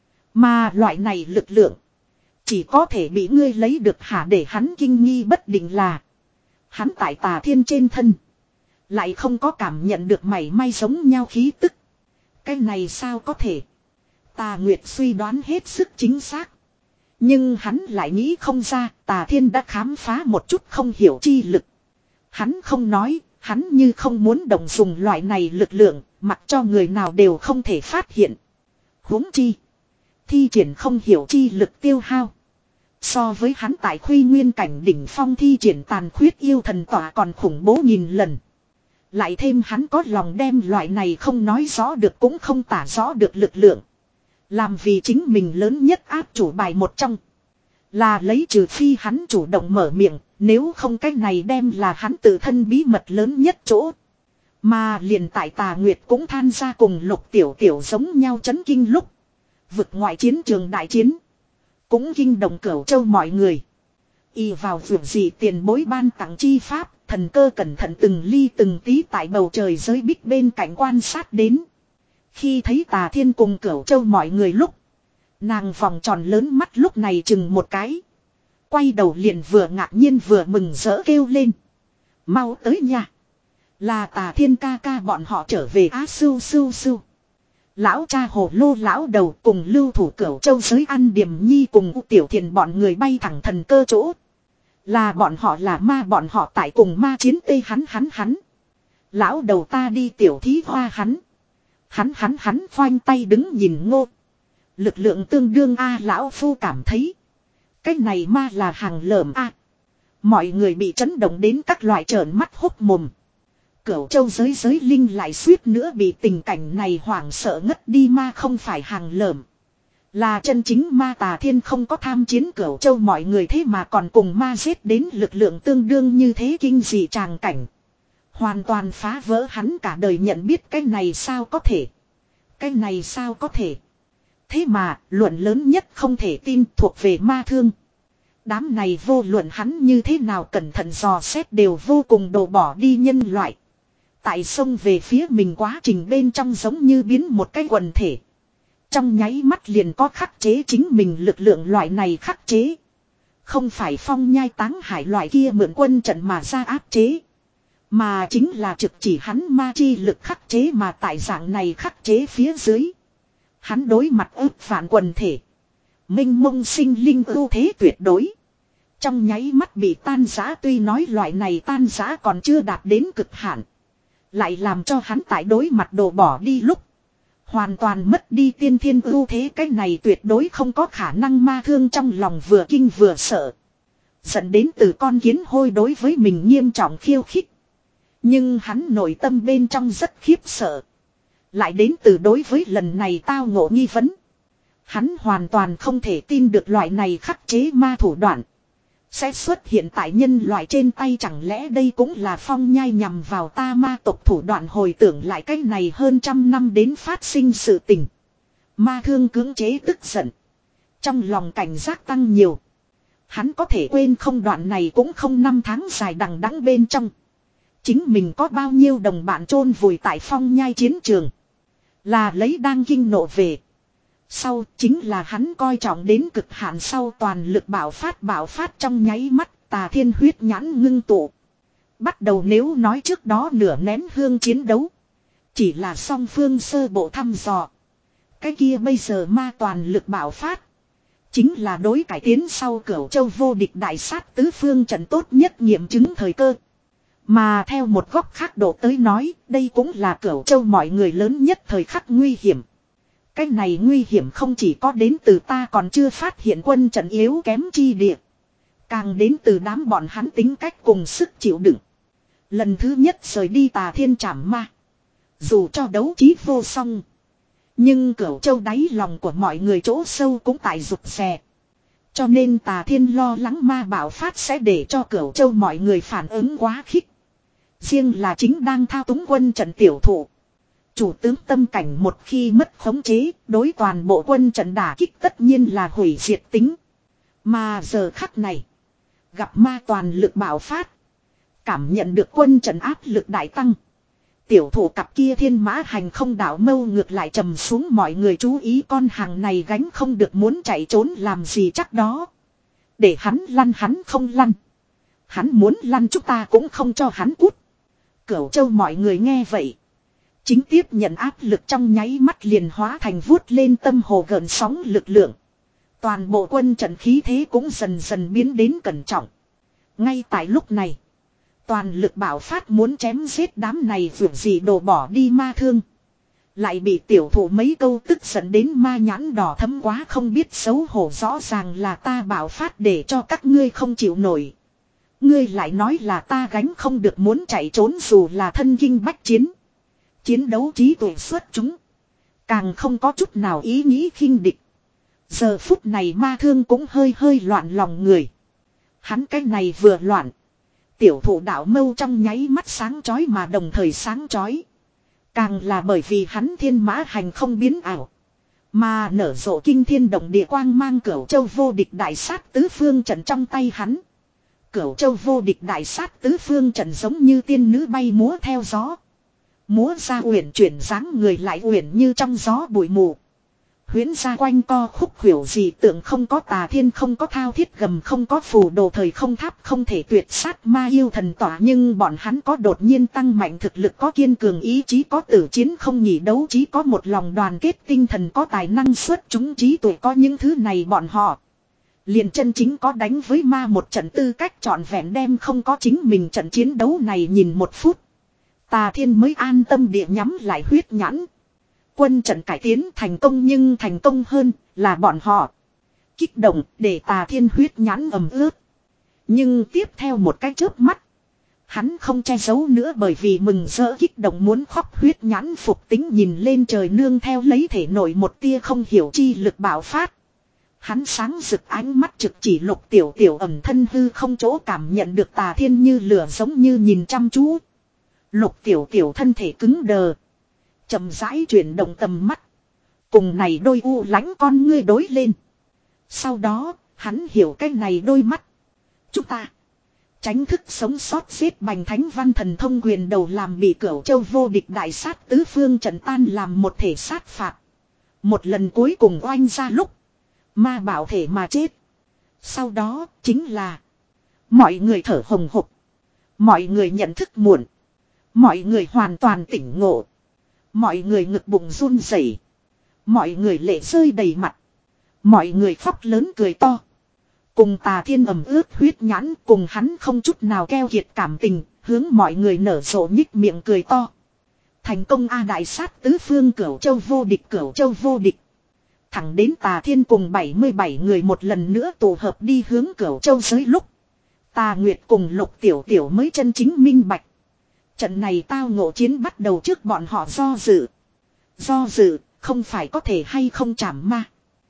Mà loại này lực lượng. Chỉ có thể bị ngươi lấy được hả để hắn kinh nghi bất định là. Hắn tại Tà Thiên trên thân. Lại không có cảm nhận được mảy may giống nhau khí tức. Cái này sao có thể. Tà Nguyệt suy đoán hết sức chính xác. Nhưng hắn lại nghĩ không ra, Tà Thiên đã khám phá một chút không hiểu chi lực. Hắn không nói, hắn như không muốn động dùng loại này lực lượng, mặc cho người nào đều không thể phát hiện. Huống chi, thi triển không hiểu chi lực tiêu hao. So với hắn tại Khuy Nguyên cảnh đỉnh phong thi triển tàn khuyết yêu thần tỏa còn khủng bố nghìn lần. Lại thêm hắn có lòng đem loại này không nói rõ được cũng không tả rõ được lực lượng. Làm vì chính mình lớn nhất áp chủ bài một trong. Là lấy trừ phi hắn chủ động mở miệng, nếu không cách này đem là hắn tự thân bí mật lớn nhất chỗ. Mà liền tại Tà Nguyệt cũng than ra cùng Lục Tiểu Tiểu giống nhau chấn kinh lúc. Vực ngoại chiến trường đại chiến. Cũng kinh động Cửu Châu mọi người. Y vào vượt gì tiền bối ban tặng chi pháp, thần cơ cẩn thận từng ly từng tí tại bầu trời giới bích bên cạnh quan sát đến. Khi thấy Tà Thiên cùng Cửu Châu mọi người lúc, nàng vòng tròn lớn mắt lúc này chừng một cái. Quay đầu liền vừa ngạc nhiên vừa mừng rỡ kêu lên. Mau tới nhà. Là Tà Thiên ca ca bọn họ trở về á sưu sưu sưu. Lão cha hồ lô lão đầu cùng lưu thủ Cửu Châu giới ăn điểm nhi cùng U Tiểu Thiền bọn người bay thẳng thần cơ chỗ. Là bọn họ là ma bọn họ tại cùng ma chiến tê hắn hắn hắn. Lão đầu ta đi tiểu thí hoa hắn. Hắn hắn hắn khoanh tay đứng nhìn ngô. Lực lượng tương đương a lão phu cảm thấy. Cái này ma là hàng lởm a. Mọi người bị chấn động đến các loại trợn mắt hốc mồm. Cửu Châu giới giới linh lại suýt nữa bị tình cảnh này hoảng sợ ngất đi ma không phải hàng lởm. Là chân chính ma. Tà Thiên không có tham chiến Cửu Châu mọi người thế mà còn cùng ma giết đến lực lượng tương đương như thế kinh dị tràng cảnh. Hoàn toàn phá vỡ hắn cả đời nhận biết cái này sao có thể. Cái này sao có thể. Thế mà luận lớn nhất không thể tin thuộc về ma thương. Đám này vô luận hắn như thế nào cẩn thận dò xét đều vô cùng đổ bỏ đi nhân loại. Tại sông về phía mình quá trình bên trong giống như biến một cái quần thể. Trong nháy mắt liền có khắc chế chính mình lực lượng loại này khắc chế. Không phải Phong Nhai Táng Hải loại kia mượn quân trận mà ra áp chế. Mà chính là trực chỉ hắn ma chi lực khắc chế mà tại dạng này khắc chế phía dưới. Hắn đối mặt ức phản quần thể. Minh mông sinh linh ưu thế tuyệt đối. Trong nháy mắt bị tan rã tuy nói loại này tan rã còn chưa đạt đến cực hạn. Lại làm cho hắn tại đối mặt đổ bỏ đi lúc. Hoàn toàn mất đi tiên thiên ưu thế cái này tuyệt đối không có khả năng ma thương trong lòng vừa kinh vừa sợ. Dẫn đến từ con kiến hôi đối với mình nghiêm trọng khiêu khích. Nhưng hắn nội tâm bên trong rất khiếp sợ. Lại đến từ đối với lần này tao ngộ nghi vấn. Hắn hoàn toàn không thể tin được loại này khắc chế ma thủ đoạn. Sẽ xuất hiện tại nhân loại trên tay chẳng lẽ đây cũng là Phong Nhai nhằm vào ta ma tộc thủ đoạn hồi tưởng lại cái này hơn trăm năm đến phát sinh sự tình. Ma thương cưỡng chế tức giận. Trong lòng cảnh giác tăng nhiều. Hắn có thể quên không đoạn này cũng không năm tháng dài đằng đẵng bên trong. Chính mình có bao nhiêu đồng bạn chôn vùi tại Phong Nhai chiến trường. Là lấy đang kinh nộ về. Sau chính là hắn coi trọng đến cực hạn sau toàn lực bạo phát bạo phát trong nháy mắt Tà Thiên huyết nhãn ngưng tụ. Bắt đầu nếu nói trước đó nửa nén hương chiến đấu. Chỉ là song phương sơ bộ thăm dò. Cái kia bây giờ ma toàn lực bạo phát. Chính là đối cải tiến sau Cửu Châu vô địch đại sát tứ phương trận tốt nhất nghiệm chứng thời cơ. Mà theo một góc khác độ tới nói, đây cũng là Cửu Châu mọi người lớn nhất thời khắc nguy hiểm. Cái này nguy hiểm không chỉ có đến từ ta còn chưa phát hiện quân trận yếu kém chi địa. Càng đến từ đám bọn hắn tính cách cùng sức chịu đựng. Lần thứ nhất rời đi Tà Thiên trảm ma. Dù cho đấu trí vô song. Nhưng Cửu Châu đáy lòng của mọi người chỗ sâu cũng tại rụt rè. Cho nên Tà Thiên lo lắng ma bạo phát sẽ để cho Cửu Châu mọi người phản ứng quá khích. Riêng là chính đang thao túng quân trận tiểu thụ. Chủ tướng tâm cảnh một khi mất khống chế, đối toàn bộ quân trận đả kích tất nhiên là hủy diệt tính. Mà giờ khắc này, gặp ma toàn lực bạo phát. Cảm nhận được quân trận áp lực đại tăng. Tiểu thủ cặp kia thiên mã hành không đảo mâu ngược lại trầm xuống mọi người chú ý con hàng này gánh không được muốn chạy trốn làm gì chắc đó. Để hắn lăn hắn không lăn. Hắn muốn lăn chúng ta cũng không cho hắn cút. Cửu Châu mọi người nghe vậy. Chính tiếp nhận áp lực trong nháy mắt liền hóa thành vuốt lên tâm hồ gợn sóng lực lượng. Toàn bộ quân trận khí thế cũng dần dần biến đến cẩn trọng. Ngay tại lúc này. Toàn lực bạo phát muốn chém giết đám này vượt gì đổ bỏ đi ma thương. Lại bị tiểu thủ mấy câu tức giận đến ma nhãn đỏ thấm quá không biết xấu hổ, rõ ràng là ta bạo phát để cho các ngươi không chịu nổi. Ngươi lại nói là ta gánh không được muốn chạy trốn dù là thân kinh bách chiến. Chiến đấu trí tuệ xuất chúng. Càng không có chút nào ý nghĩ khinh địch. Giờ phút này ma thương cũng hơi hơi loạn lòng người. Hắn cái này vừa loạn. Tiểu thủ đạo mâu trong nháy mắt sáng chói mà đồng thời sáng chói. Càng là bởi vì hắn thiên mã hành không biến ảo. Mà nở rộ kinh thiên động địa quang mang Cửu Châu vô địch đại sát tứ phương trận trong tay hắn. Cửu Châu vô địch đại sát tứ phương trận giống như tiên nữ bay múa theo gió. Múa ra uyển chuyển dáng người lại uyển như trong gió bụi mù. Huyễn ra quanh co khúc khuỷu gì tượng không có tà thiên không có thao thiết gầm không có phù đồ thời không tháp không thể tuyệt sát ma yêu thần tỏa, nhưng bọn hắn có đột nhiên tăng mạnh thực lực, có kiên cường ý chí, có tử chiến không nghỉ đấu trí, có một lòng đoàn kết tinh thần, có tài năng xuất chúng trí tuệ, có những thứ này bọn họ liền chân chính có đánh với ma một trận tư cách trọn vẹn, đem không có chính mình trận chiến đấu này nhìn một phút. Tà thiên mới an tâm địa nhắm lại huyết nhãn. Quân trận cải tiến thành công, nhưng thành công hơn là bọn họ kích động để tà thiên huyết nhãn ẩm ướt. Nhưng tiếp theo một cái chớp mắt, hắn không che giấu nữa bởi vì mừng rỡ kích động muốn khóc, huyết nhãn phục tính nhìn lên trời, nương theo lấy thể nổi một tia không hiểu chi lực bạo phát. Hắn sáng rực ánh mắt trực chỉ Lục Tiểu Tiểu ẩm thân hư không chỗ, cảm nhận được tà thiên như lửa giống như nhìn chăm chú. Lục Tiểu Tiểu thân thể cứng đờ, chậm rãi chuyển động tầm mắt, cùng này đôi u lánh con ngươi đối lên. Sau đó, hắn hiểu cái này đôi mắt. Chúng ta tránh thức sống sót giết bành thánh văn thần thông quyền đầu làm bị Cửu Châu vô địch đại sát tứ phương trận tan làm một thể sát phạt. Một lần cuối cùng oanh ra lúc, ma bảo thể mà chết. Sau đó, chính là mọi người thở hồng hộc, mọi người nhận thức muộn, mọi người hoàn toàn tỉnh ngộ. Mọi người ngực bụng run rẩy, mọi người lệ rơi đầy mặt, mọi người khóc lớn cười to. Cùng tà thiên ẩm ướt huyết nhãn cùng hắn không chút nào keo kiệt cảm tình, hướng mọi người nở rộ nhích miệng cười to. Thành công a, đại sát tứ phương Cửu Châu vô địch, Cửu Châu vô địch. Thẳng đến tà thiên cùng bảy mươi bảy người một lần nữa tụ hợp đi hướng Cửu Châu giới lúc, Tà Nguyệt cùng Lục Tiểu Tiểu mới chân chính minh bạch. Trận này tao ngộ chiến bắt đầu trước bọn họ do dự. Do dự, không phải có thể hay không chảm ma,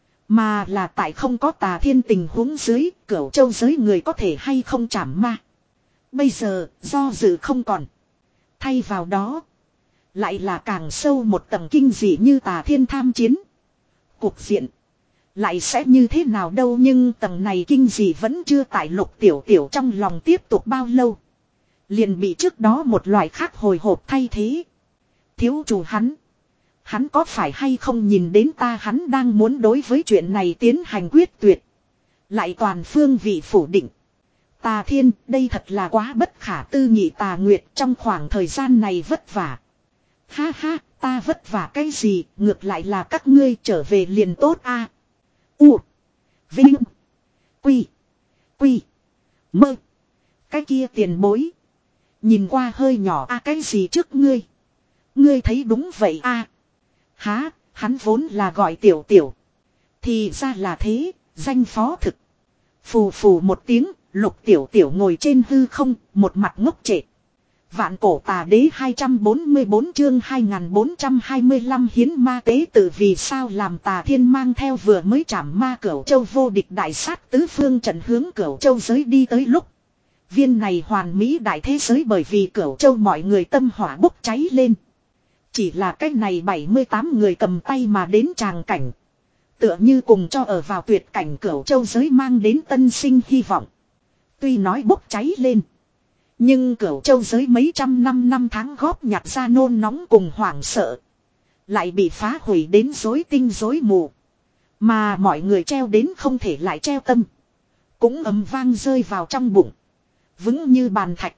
mà là tại không có tà thiên tình huống dưới, Cửu Châu giới người có thể hay không chảm ma. Bây giờ, do dự không còn. Thay vào đó, lại là càng sâu một tầng kinh dị như tà thiên tham chiến. Cuộc diện lại sẽ như thế nào đâu, nhưng tầng này kinh dị vẫn chưa tại Lục Tiểu Tiểu trong lòng tiếp tục bao lâu, liền bị trước đó một loại khác hồi hộp thay thế. Thiếu chủ hắn, hắn có phải hay không nhìn đến ta, hắn đang muốn đối với chuyện này tiến hành quyết tuyệt, lại toàn phương vị phủ định. Tà thiên, đây thật là quá bất khả tư nghị. Tà Nguyệt, trong khoảng thời gian này vất vả. Ha ha, ta vất vả cái gì, ngược lại là các ngươi trở về liền tốt a. U Vinh Quy Quy Mơ. Cái kia tiền bối nhìn qua hơi nhỏ a. Cái gì trước ngươi? Ngươi thấy đúng vậy a. Há, hắn vốn là gọi Tiểu Tiểu. Thì ra là thế, danh phó thực. Phù phù một tiếng, Lục Tiểu Tiểu ngồi trên hư không, một mặt ngốc trệ. Vạn cổ tà đế hai trăm bốn mươi bốn chương hai nghìn bốn trăm hai mươi lăm hiến ma tế tự. Vì sao làm tà thiên mang theo vừa mới trảm ma Cửu Châu vô địch đại sát tứ phương trận hướng Cửu Châu giới đi tới lúc, viên này hoàn mỹ đại thế giới bởi vì Cửu Châu mọi người tâm hỏa bốc cháy lên. Chỉ là cái này bảy mươi tám người cầm tay mà đến tràng cảnh, tựa như cùng cho ở vào tuyệt cảnh Cửu Châu giới mang đến tân sinh hy vọng. Tuy nói bốc cháy lên, nhưng Cửu Châu giới mấy trăm năm năm tháng góp nhặt ra nôn nóng cùng hoảng sợ, lại bị phá hủy đến rối tinh rối mù. Mà mọi người treo đến không thể lại treo tâm, cũng ầm vang rơi vào trong bụng, vững như bàn thạch.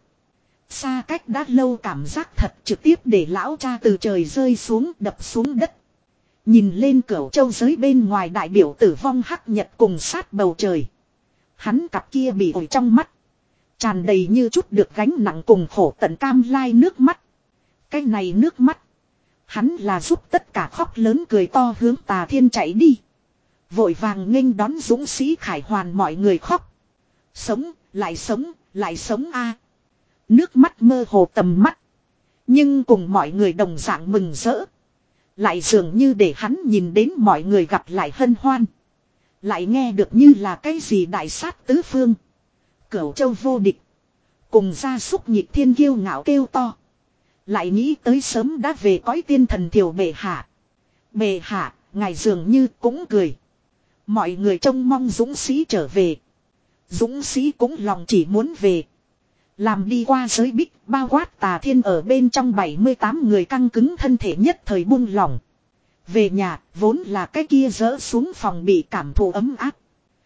Xa cách đã lâu cảm giác thật trực tiếp để lão cha từ trời rơi xuống đập xuống đất. Nhìn lên cửu châu giới bên ngoài đại biểu tử vong hắc nhật cùng sát bầu trời. Hắn cặp kia bị ổi trong mắt. Tràn đầy như chút được gánh nặng cùng khổ tận cam lai nước mắt. Cái này nước mắt. Hắn là giúp tất cả khóc lớn cười to hướng Tà Thiên chạy đi. Vội vàng nghênh đón dũng sĩ Khải Hoàn mọi người khóc. Sống, lại sống, lại sống a. Nước mắt mơ hồ tầm mắt. Nhưng cùng mọi người đồng dạng mừng rỡ. Lại dường như để hắn nhìn đến mọi người gặp lại hân hoan. Lại nghe được như là cái gì đại sát tứ phương. Cửu châu vô địch. Cùng gia súc nhịp thiên kiêu ngạo kêu to. Lại nghĩ tới sớm đã về cõi tiên thần thiểu bệ hạ. Bệ hạ, ngài dường như cũng cười. Mọi người trông mong dũng sĩ trở về. Dũng sĩ cũng lòng chỉ muốn về. Làm đi qua giới bích, bao quát Tà Thiên ở bên trong bảy mươi tám người căng cứng thân thể nhất thời buông lỏng. Về nhà, vốn là cái kia dỡ xuống phòng bị cảm thụ ấm áp.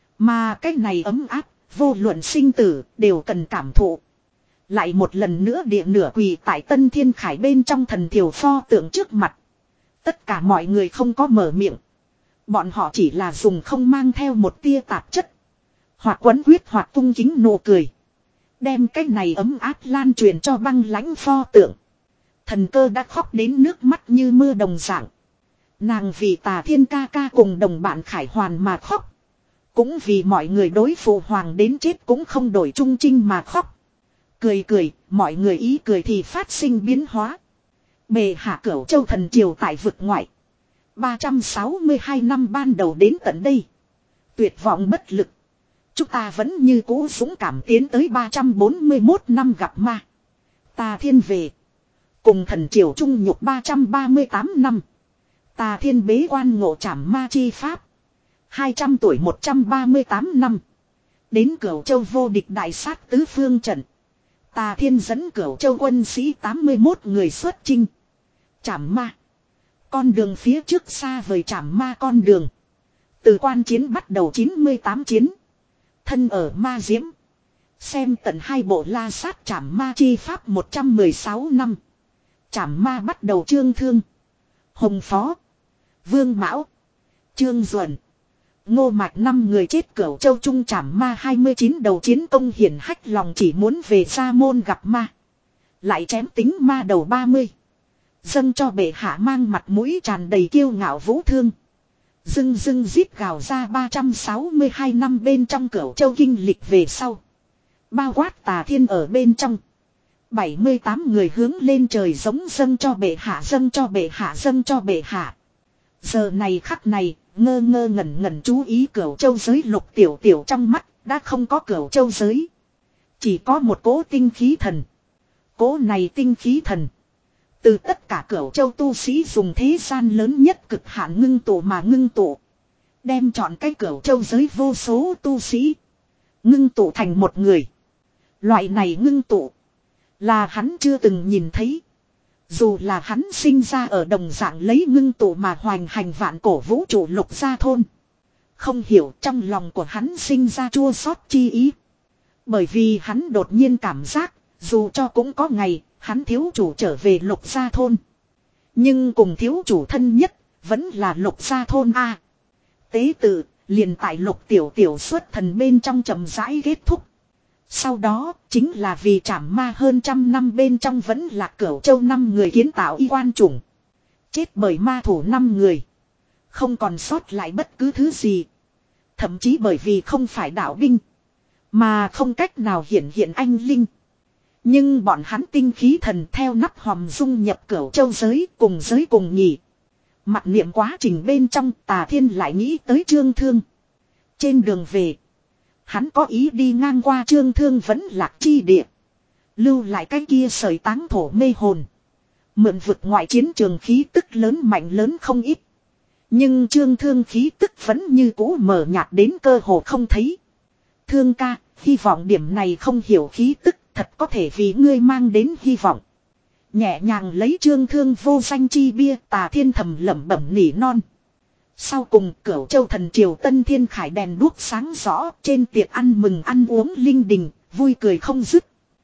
Mà cái này ấm áp, vô luận sinh tử, đều cần cảm thụ. Lại một lần nữa địa nửa quỳ tại Tân Thiên Khải bên trong thần thiểu pho tượng trước mặt. Tất cả mọi người không có mở miệng. Bọn họ chỉ là dùng không mang theo một tia tạp chất. Hoặc quấn quyết hoặc cung kính nụ cười. Đem cái này ấm áp lan truyền cho băng lãnh pho tượng. Thần cơ đã khóc đến nước mắt như mưa đồng dạng. Nàng vì Tà Thiên ca ca cùng đồng bạn Khải Hoàn mà khóc. Cũng vì mọi người đối phụ hoàng đến chết cũng không đổi trung trinh mà khóc. Cười cười, mọi người ý cười thì phát sinh biến hóa. Bề hạ cửu châu thần triều tại vực ngoại. ba trăm sáu mươi hai năm ban đầu đến tận đây. Tuyệt vọng bất lực. Chúng ta vẫn như cũ dũng cảm tiến tới ba trăm bốn mươi mốt năm gặp ma. Tà Thiên về. Cùng thần triều trung nhục ba trăm ba mươi tám năm. Tà Thiên bế quan ngộ trảm ma chi pháp. hai trăm tuổi một trăm ba mươi tám năm. Đến Cửu Châu vô địch đại sát tứ phương trận. Tà Thiên dẫn Cửu Châu quân sĩ tám mươi mốt người xuất chinh. Trảm ma. Con đường phía trước xa vời trảm ma con đường. Từ quan chiến bắt đầu chín mươi tám chiến. Thân ở ma diễm. Xem tận hai bộ la sát trảm ma chi pháp một trăm mười sáu năm. Trảm ma bắt đầu Trương Thương. Hồng Phó. Vương Mão. Trương Duẩn. Ngô Mạch năm người chết Cửu Châu trung trảm ma hai mươi chín đầu chiến công hiển hách lòng chỉ muốn về Sa môn gặp ma. Lại chém tính ma đầu ba mươi. Dâng cho bệ hạ mang mặt mũi tràn đầy kiêu ngạo vũ thương. Dưng dưng giết gào ra ba trăm sáu mươi hai năm bên trong Cửu Châu kinh lịch về sau. Bao quát Tà Thiên ở bên trong. bảy mươi tám người hướng lên trời giống dâng cho bệ hạ dâng cho bệ hạ dâng cho bệ hạ. Giờ này khắc này, ngơ ngơ ngẩn ngẩn chú ý Cửu Châu giới Lục Tiểu Tiểu trong mắt, đã không có Cửu Châu giới. Chỉ có một cỗ tinh khí thần. Cỗ này tinh khí thần. Từ tất cả Cửu Châu tu sĩ dùng thế gian lớn nhất cực hạn ngưng tụ mà ngưng tụ. Đem chọn cái Cửu Châu giới vô số tu sĩ. Ngưng tụ thành một người. Loại này ngưng tụ. Là hắn chưa từng nhìn thấy. Dù là hắn sinh ra ở đồng dạng lấy ngưng tụ mà hoành hành vạn cổ vũ trụ Lục Gia thôn. Không hiểu trong lòng của hắn sinh ra chua xót chi ý. Bởi vì hắn đột nhiên cảm giác, dù cho cũng có ngày, hắn thiếu chủ trở về Lục Gia thôn. Nhưng cùng thiếu chủ thân nhất, vẫn là Lục Gia thôn A. Tế tự, liền tại Lục Tiểu Tiểu xuất thần bên trong chậm rãi kết thúc. Sau đó, chính là vì trảm ma hơn trăm năm bên trong vẫn là Cửu Châu năm người kiến tạo y quan chủng. Chết bởi ma thủ năm người. Không còn sót lại bất cứ thứ gì. Thậm chí bởi vì không phải đạo binh. Mà không cách nào hiển hiện anh linh. Nhưng bọn hắn tinh khí thần theo nắp hòm dung nhập Cửu Châu giới cùng giới cùng nhỉ. Mặc niệm quá trình bên trong Tà Thiên lại nghĩ tới Trương Thương. Trên đường về. Hắn có ý đi ngang qua Trương Thương vẫn lạc chi địa. Lưu lại cái kia sợi táng thổ mê hồn. Mượn vực ngoại chiến trường khí tức lớn mạnh lớn không ít. Nhưng Trương Thương khí tức vẫn như cũ mờ nhạt đến cơ hồ không thấy. Thương ca, hy vọng điểm này không hiểu khí tức thật có thể vì ngươi mang đến hy vọng. Nhẹ nhàng lấy Trương Thương vô danh chi bia Tà Thiên thầm lẩm bẩm nỉ non. Sau cùng Cửu Châu thần triều Tân Thiên Khải đèn đuốc sáng rõ trên tiệc ăn mừng ăn uống linh đình, vui cười không dứt.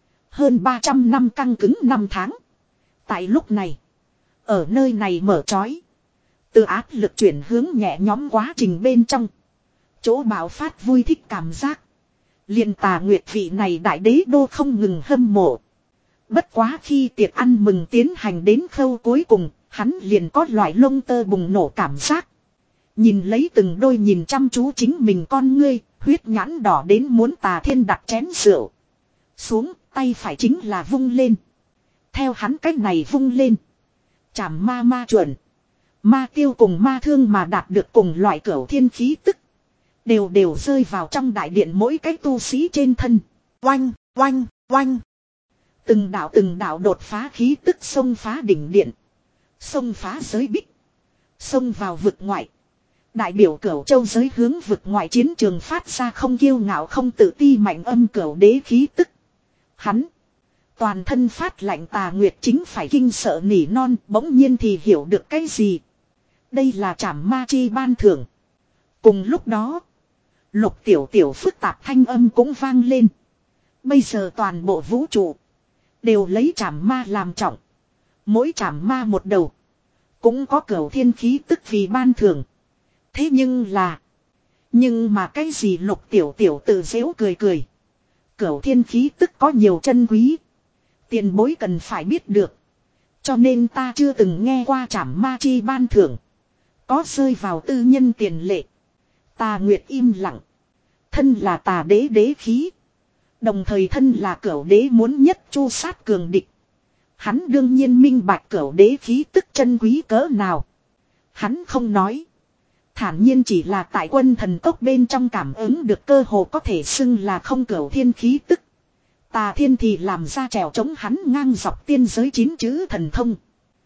Hơn ba trăm năm căng cứng năm tháng. Tại lúc này, ở nơi này mở trói. Từ áp lực chuyển hướng nhẹ nhóm quá trình bên trong. Chỗ bạo phát vui thích cảm giác. Liền Tà Nguyệt vị này đại đế đô không ngừng hâm mộ. Bất quá khi tiệc ăn mừng tiến hành đến khâu cuối cùng, hắn liền có loại lông tơ bùng nổ cảm giác. Nhìn lấy từng đôi nhìn chăm chú chính mình con ngươi, huyết nhãn đỏ đến muốn Tà Thiên đặt chén rượu xuống, tay phải chính là vung lên. Theo hắn cách này vung lên. Chảm ma ma chuẩn. Ma tiêu cùng ma thương mà đạt được cùng loại cửu thiên khí tức. Đều đều rơi vào trong đại điện mỗi cái tu sĩ trên thân. Oanh, oanh, oanh. Từng đạo từng đạo đột phá khí tức xông phá đỉnh điện. Xông phá giới bích. Xông vào vực ngoại. Đại biểu cửu châu giới hướng vực ngoại chiến trường phát ra không kiêu ngạo không tự ti mạnh âm cửu đế khí tức. Hắn. Toàn thân phát lạnh Tà Nguyệt chính phải kinh sợ nỉ non bỗng nhiên thì hiểu được cái gì. Đây là trảm ma chi ban thưởng. Cùng lúc đó. Lục tiểu tiểu phức tạp thanh âm cũng vang lên. Bây giờ toàn bộ vũ trụ. Đều lấy trảm ma làm trọng. Mỗi trảm ma một đầu. Cũng có cửu thiên khí tức vì ban thưởng. Thế nhưng là. Nhưng mà cái gì lục tiểu tiểu tự giễu cười cười. Cửu thiên khí tức có nhiều chân quý. Tiền bối cần phải biết được. Cho nên ta chưa từng nghe qua trảm ma chi ban thưởng. Có rơi vào tư nhân tiền lệ. Tà Nguyệt im lặng. Thân là tà đế đế khí. Đồng thời thân là cửu đế muốn nhất chu sát cường địch. Hắn đương nhiên minh bạch cửu đế khí tức chân quý cỡ nào. Hắn không nói. Thản nhiên chỉ là tại quân thần cốc bên trong cảm ứng được cơ hồ có thể xưng là không cửu thiên khí tức. Tà Thiên thì làm ra trèo chống hắn ngang dọc tiên giới chín chữ thần thông.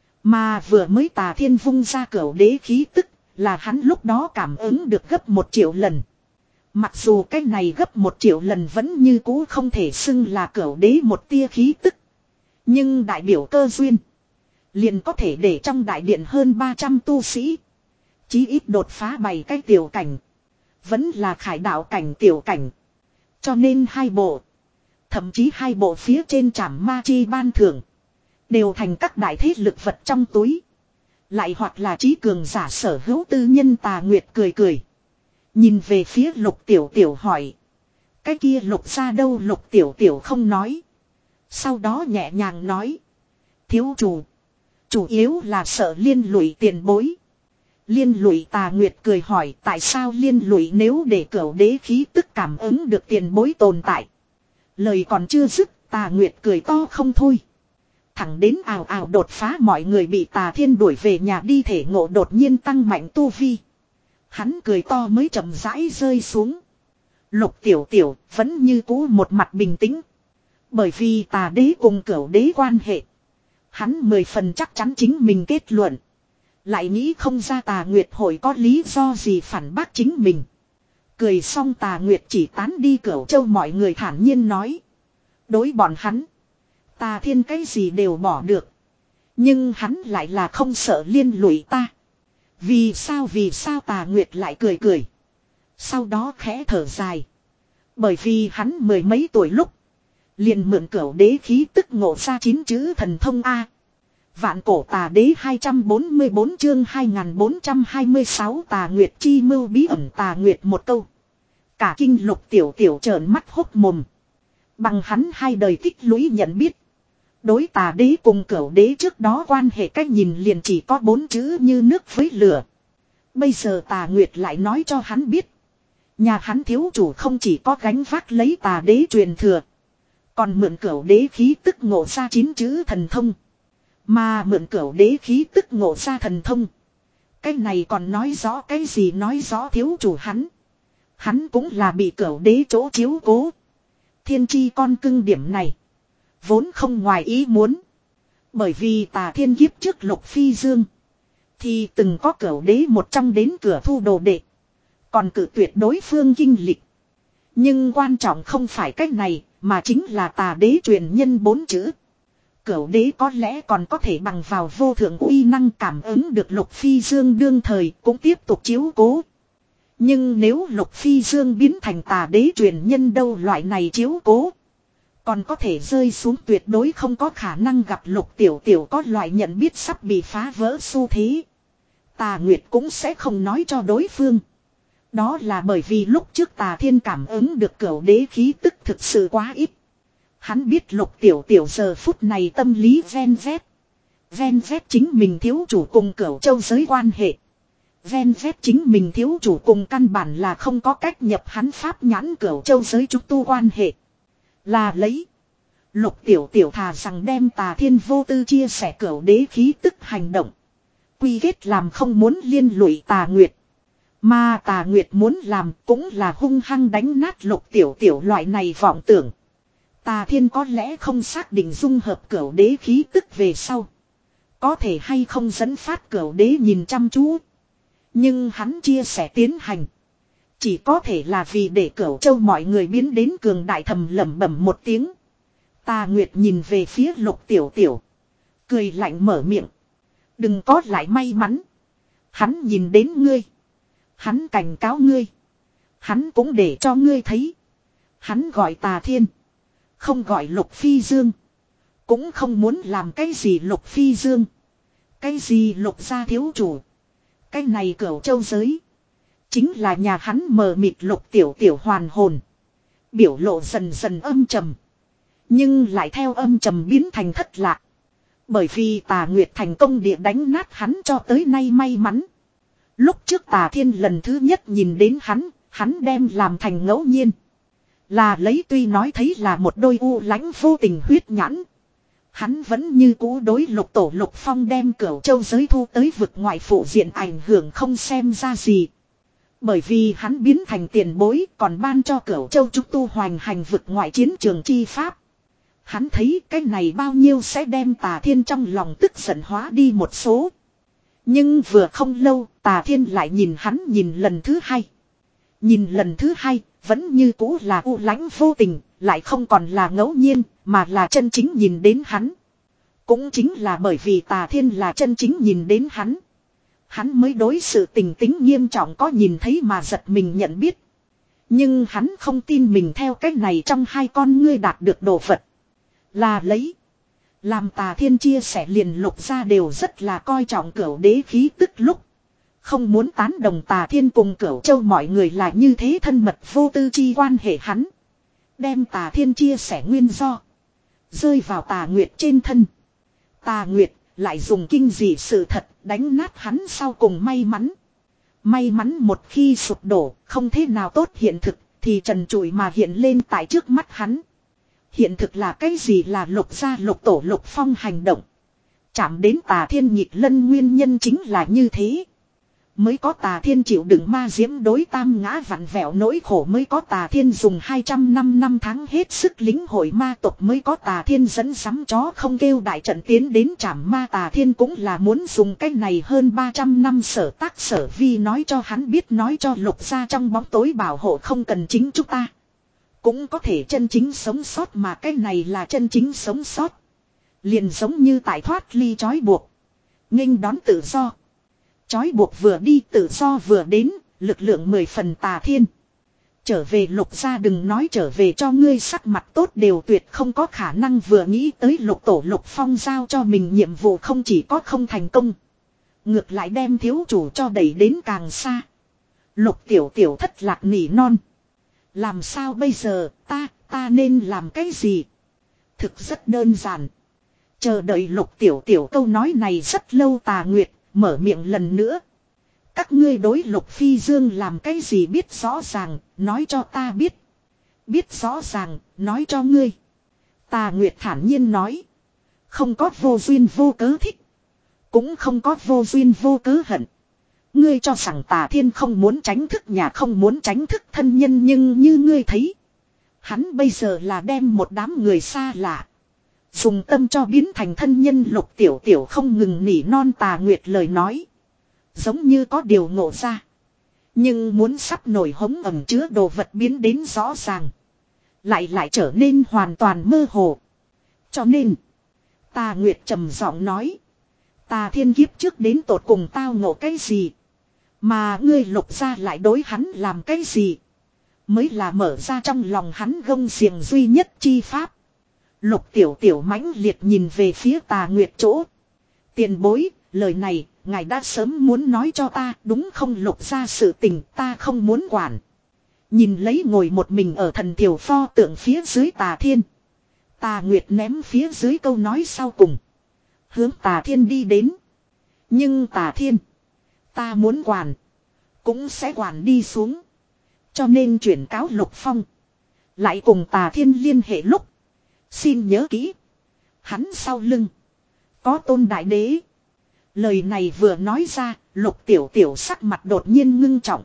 Mà vừa mới Tà Thiên vung ra cửu đế khí tức là hắn lúc đó cảm ứng được gấp một triệu lần. Mặc dù cái này gấp một triệu lần vẫn như cũ không thể xưng là cửu đế một tia khí tức. Nhưng đại biểu cơ duyên. Liền có thể để trong đại điện hơn ba trăm tu sĩ. Chí ít đột phá bảy cái tiểu cảnh. Vẫn là khải đạo cảnh tiểu cảnh. Cho nên hai bộ. Thậm chí hai bộ phía trên trảm ma chi ban thưởng. Đều thành các đại thế lực vật trong túi. Lại hoặc là trí cường giả sở hữu tư nhân. Tà Nguyệt cười cười. Nhìn về phía lục tiểu tiểu hỏi. Cái kia lục ra đâu lục tiểu tiểu không nói. Sau đó nhẹ nhàng nói. Thiếu chủ. Chủ yếu là sợ liên lụy tiền bối. Liên lụy Tà Nguyệt cười hỏi tại sao liên lụy nếu để cửu đế khí tức cảm ứng được tiền bối tồn tại. Lời còn chưa dứt Tà Nguyệt cười to không thôi. Thẳng đến ào ào đột phá mọi người bị Tà Thiên đuổi về nhà đi thể ngộ đột nhiên tăng mạnh tu vi. Hắn cười to mới chậm rãi rơi xuống. Lục tiểu tiểu vẫn như cũ một mặt bình tĩnh. Bởi vì Tà đế cùng cửu đế quan hệ. Hắn mười phần chắc chắn chính mình kết luận. Lại nghĩ không ra Tà Nguyệt hội có lý do gì phản bác chính mình. Cười xong Tà Nguyệt chỉ tán đi Cửu Châu mọi người thản nhiên nói. Đối bọn hắn. Tà Thiên cái gì đều bỏ được. Nhưng hắn lại là không sợ liên lụy ta. Vì sao vì sao Tà Nguyệt lại cười cười. Sau đó khẽ thở dài. Bởi vì hắn mười mấy tuổi lúc. Liền mượn Cửu đế khí tức ngộ ra chín chữ thần thông A. Vạn cổ Tà đế hai trăm bốn mươi bốn chương hai nghìn bốn trăm hai mươi sáu Tà Nguyệt chi mưu bí ẩn Tà Nguyệt một câu. Cả kinh lục tiểu tiểu trợn mắt hốc mồm. Bằng hắn hai đời tích lũy nhận biết. Đối Tà đế cùng Cửu đế trước đó quan hệ cách nhìn liền chỉ có bốn chữ như nước với lửa. Bây giờ Tà Nguyệt lại nói cho hắn biết. Nhà hắn thiếu chủ không chỉ có gánh vác lấy Tà đế truyền thừa. Còn mượn Cửu đế khí tức ngộ ra chín chữ thần thông. Mà mượn Cửu đế khí tức ngộ ra thần thông. Cái này còn nói rõ cái gì nói rõ thiếu chủ hắn. Hắn cũng là bị Cửu đế chỗ chiếu cố. Thiên chi con cưng điểm này. Vốn không ngoài ý muốn. Bởi vì Tà Thiên kiếp trước Lục Phi Dương. Thì từng có Cửu đế một trong đến cửa thu đồ đệ. Còn cử tuyệt đối phương kinh lịch. Nhưng quan trọng không phải cách này. Mà chính là Tà đế truyền nhân bốn chữ. Cửu đế có lẽ còn có thể bằng vào vô thượng uy năng cảm ứng được Lục Phi Dương đương thời cũng tiếp tục chiếu cố. Nhưng nếu Lục Phi Dương biến thành Tà đế truyền nhân đâu loại này chiếu cố. Còn có thể rơi xuống tuyệt đối không có khả năng gặp Lục Tiểu Tiểu có loại nhận biết sắp bị phá vỡ xu thế. Tà Nguyệt cũng sẽ không nói cho đối phương. Đó là bởi vì lúc trước Tà Thiên cảm ứng được cửu đế khí tức thực sự quá ít. Hắn biết Lục Tiểu Tiểu giờ phút này tâm lý ven vét. Ven vét chính mình thiếu chủ cùng cửu châu giới quan hệ. Ven vét chính mình thiếu chủ cùng căn bản là không có cách nhập hắn pháp nhãn cửu châu giới chúng tu quan hệ. Là lấy. Lục Tiểu Tiểu thà rằng đem Tà Thiên vô tư chia sẻ cửu đế khí tức hành động. Quy kết làm không muốn liên lụy Tà Nguyệt. Mà Tà Nguyệt muốn làm cũng là hung hăng đánh nát Lục Tiểu Tiểu loại này vọng tưởng. Tà Thiên có lẽ không xác định dung hợp cửu đế khí tức về sau. Có thể hay không dẫn phát cửu đế nhìn chăm chú. Nhưng hắn chia sẻ tiến hành. Chỉ có thể là vì để cửu châu mọi người biến đến cường đại, thầm lẩm bẩm một tiếng. Tà Nguyệt nhìn về phía Lục Tiểu Tiểu. Cười lạnh mở miệng. Đừng có lại may mắn. Hắn nhìn đến ngươi. Hắn cảnh cáo ngươi. Hắn cũng để cho ngươi thấy. Hắn gọi Tà Thiên. Không gọi Lục Phi Dương. Cũng không muốn làm cái gì Lục Phi Dương. Cái gì Lục gia thiếu chủ. Cái này cửu châu giới. Chính là nhà hắn mờ mịt. Lục Tiểu Tiểu hoàn hồn. Biểu lộ dần dần âm trầm. Nhưng lại theo âm trầm biến thành thất lạc. Bởi vì Tà Nguyệt thành công địa đánh nát hắn cho tới nay may mắn. Lúc trước Tà Thiên lần thứ nhất nhìn đến hắn. Hắn đem làm thành ngẫu nhiên. Là lấy tuy nói thấy là một đôi u lãnh vô tình huyết nhãn. Hắn vẫn như cũ đối Lục Tổ Lục Phong đem cửu châu giới thu tới vực ngoại phụ diện ảnh hưởng không xem ra gì. Bởi vì hắn biến thành tiền bối còn ban cho cửu châu chúng tu hoành hành vực ngoại chiến trường chi pháp. Hắn thấy cái này bao nhiêu sẽ đem Tà Thiên trong lòng tức giận hóa đi một số. Nhưng vừa không lâu Tà Thiên lại nhìn hắn nhìn lần thứ hai. Nhìn lần thứ hai vẫn như cũ là u lãnh vô tình, lại không còn là ngẫu nhiên, mà là chân chính nhìn đến hắn. Cũng chính là bởi vì Tà Thiên là chân chính nhìn đến hắn. Hắn mới đối sự tình tính nghiêm trọng có nhìn thấy mà giật mình nhận biết. Nhưng hắn không tin mình theo cách này trong hai con ngươi đạt được đồ vật. Là lấy. Làm Tà Thiên chia sẻ liền Lục gia đều rất là coi trọng cửu đế khí tức lúc. Không muốn tán đồng Tà Thiên cùng cửu châu mọi người là như thế thân mật vô tư chi quan hệ hắn. Đem Tà Thiên chia sẻ nguyên do. Rơi vào Tà Nguyệt trên thân. Tà Nguyệt lại dùng kinh dị sự thật đánh nát hắn sau cùng may mắn. May mắn một khi sụp đổ không thế nào tốt hiện thực thì trần trụi mà hiện lên tại trước mắt hắn. Hiện thực là cái gì là Lục gia Lục Tổ Lục Phong hành động. Chạm đến Tà Thiên nhịp lân nguyên nhân chính là như thế. Mới có Tà Thiên chịu đựng ma diễm đối tam ngã vặn vẹo nỗi khổ, mới có Tà Thiên dùng hai trăm năm năm tháng hết sức lính hội ma tộc, mới có Tà Thiên dẫn sắm chó không kêu đại trận tiến đến trảm ma. Tà Thiên cũng là muốn dùng cái này hơn ba trăm năm sở tác sở vi nói cho hắn biết, nói cho Lục gia trong bóng tối bảo hộ không cần chính chúng ta. Cũng có thể chân chính sống sót, mà cái này là chân chính sống sót. Liền giống như tại thoát ly trói buộc. Nghênh đón tự do. Trói buộc vừa đi tự do vừa đến, lực lượng mười phần. Tà Thiên. Trở về Lục gia đừng nói trở về cho ngươi sắc mặt tốt đều tuyệt không có khả năng. Vừa nghĩ tới Lục Tổ Lục Phong giao cho mình nhiệm vụ không chỉ có không thành công. Ngược lại đem thiếu chủ cho đẩy đến càng xa. Lục Tiểu Tiểu thất lạc nỉ non. Làm sao bây giờ, ta, ta nên làm cái gì? Thực rất đơn giản. Chờ đợi Lục Tiểu Tiểu câu nói này rất lâu. Tà Nguyệt mở miệng lần nữa. Các ngươi đối Lục Phi Dương làm cái gì biết rõ ràng, nói cho ta biết. Biết rõ ràng, nói cho ngươi. Tà Nguyệt thản nhiên nói. Không có vô duyên vô cớ thích. Cũng không có vô duyên vô cớ hận. Ngươi cho rằng Tà Thiên không muốn tránh thức nhà, không muốn tránh thức thân nhân, nhưng như ngươi thấy. Hắn bây giờ là đem một đám người xa lạ. Dùng tâm cho biến thành thân nhân. Lục Tiểu Tiểu không ngừng nỉ non. Tà Nguyệt lời nói. Giống như có điều ngộ ra. Nhưng muốn sắp nổi hống ẩm chứa đồ vật biến đến rõ ràng. Lại lại trở nên hoàn toàn mơ hồ. Cho nên. Tà Nguyệt trầm giọng nói. Tà Thiên kiếp trước đến tột cùng tao ngộ cái gì. Mà ngươi Lục gia lại đối hắn làm cái gì. Mới là mở ra trong lòng hắn gông xiềng duy nhất chi pháp. Lục Tiểu Tiểu mãnh liệt nhìn về phía Tà Nguyệt chỗ. Tiền bối, lời này, ngài đã sớm muốn nói cho ta, đúng không? Lục gia sự tình ta không muốn quản. Nhìn lấy ngồi một mình ở thần thiểu pho tượng phía dưới Tà Thiên. Tà Nguyệt ném phía dưới câu nói sau cùng. Hướng Tà Thiên đi đến. Nhưng Tà Thiên, ta muốn quản, cũng sẽ quản đi xuống. Cho nên chuyển cáo Lục Phong. Lại cùng Tà Thiên liên hệ lúc. Xin nhớ kỹ. Hắn sau lưng có Tôn Đại Đế. Lời này vừa nói ra, Lục Tiểu Tiểu sắc mặt đột nhiên ngưng trọng.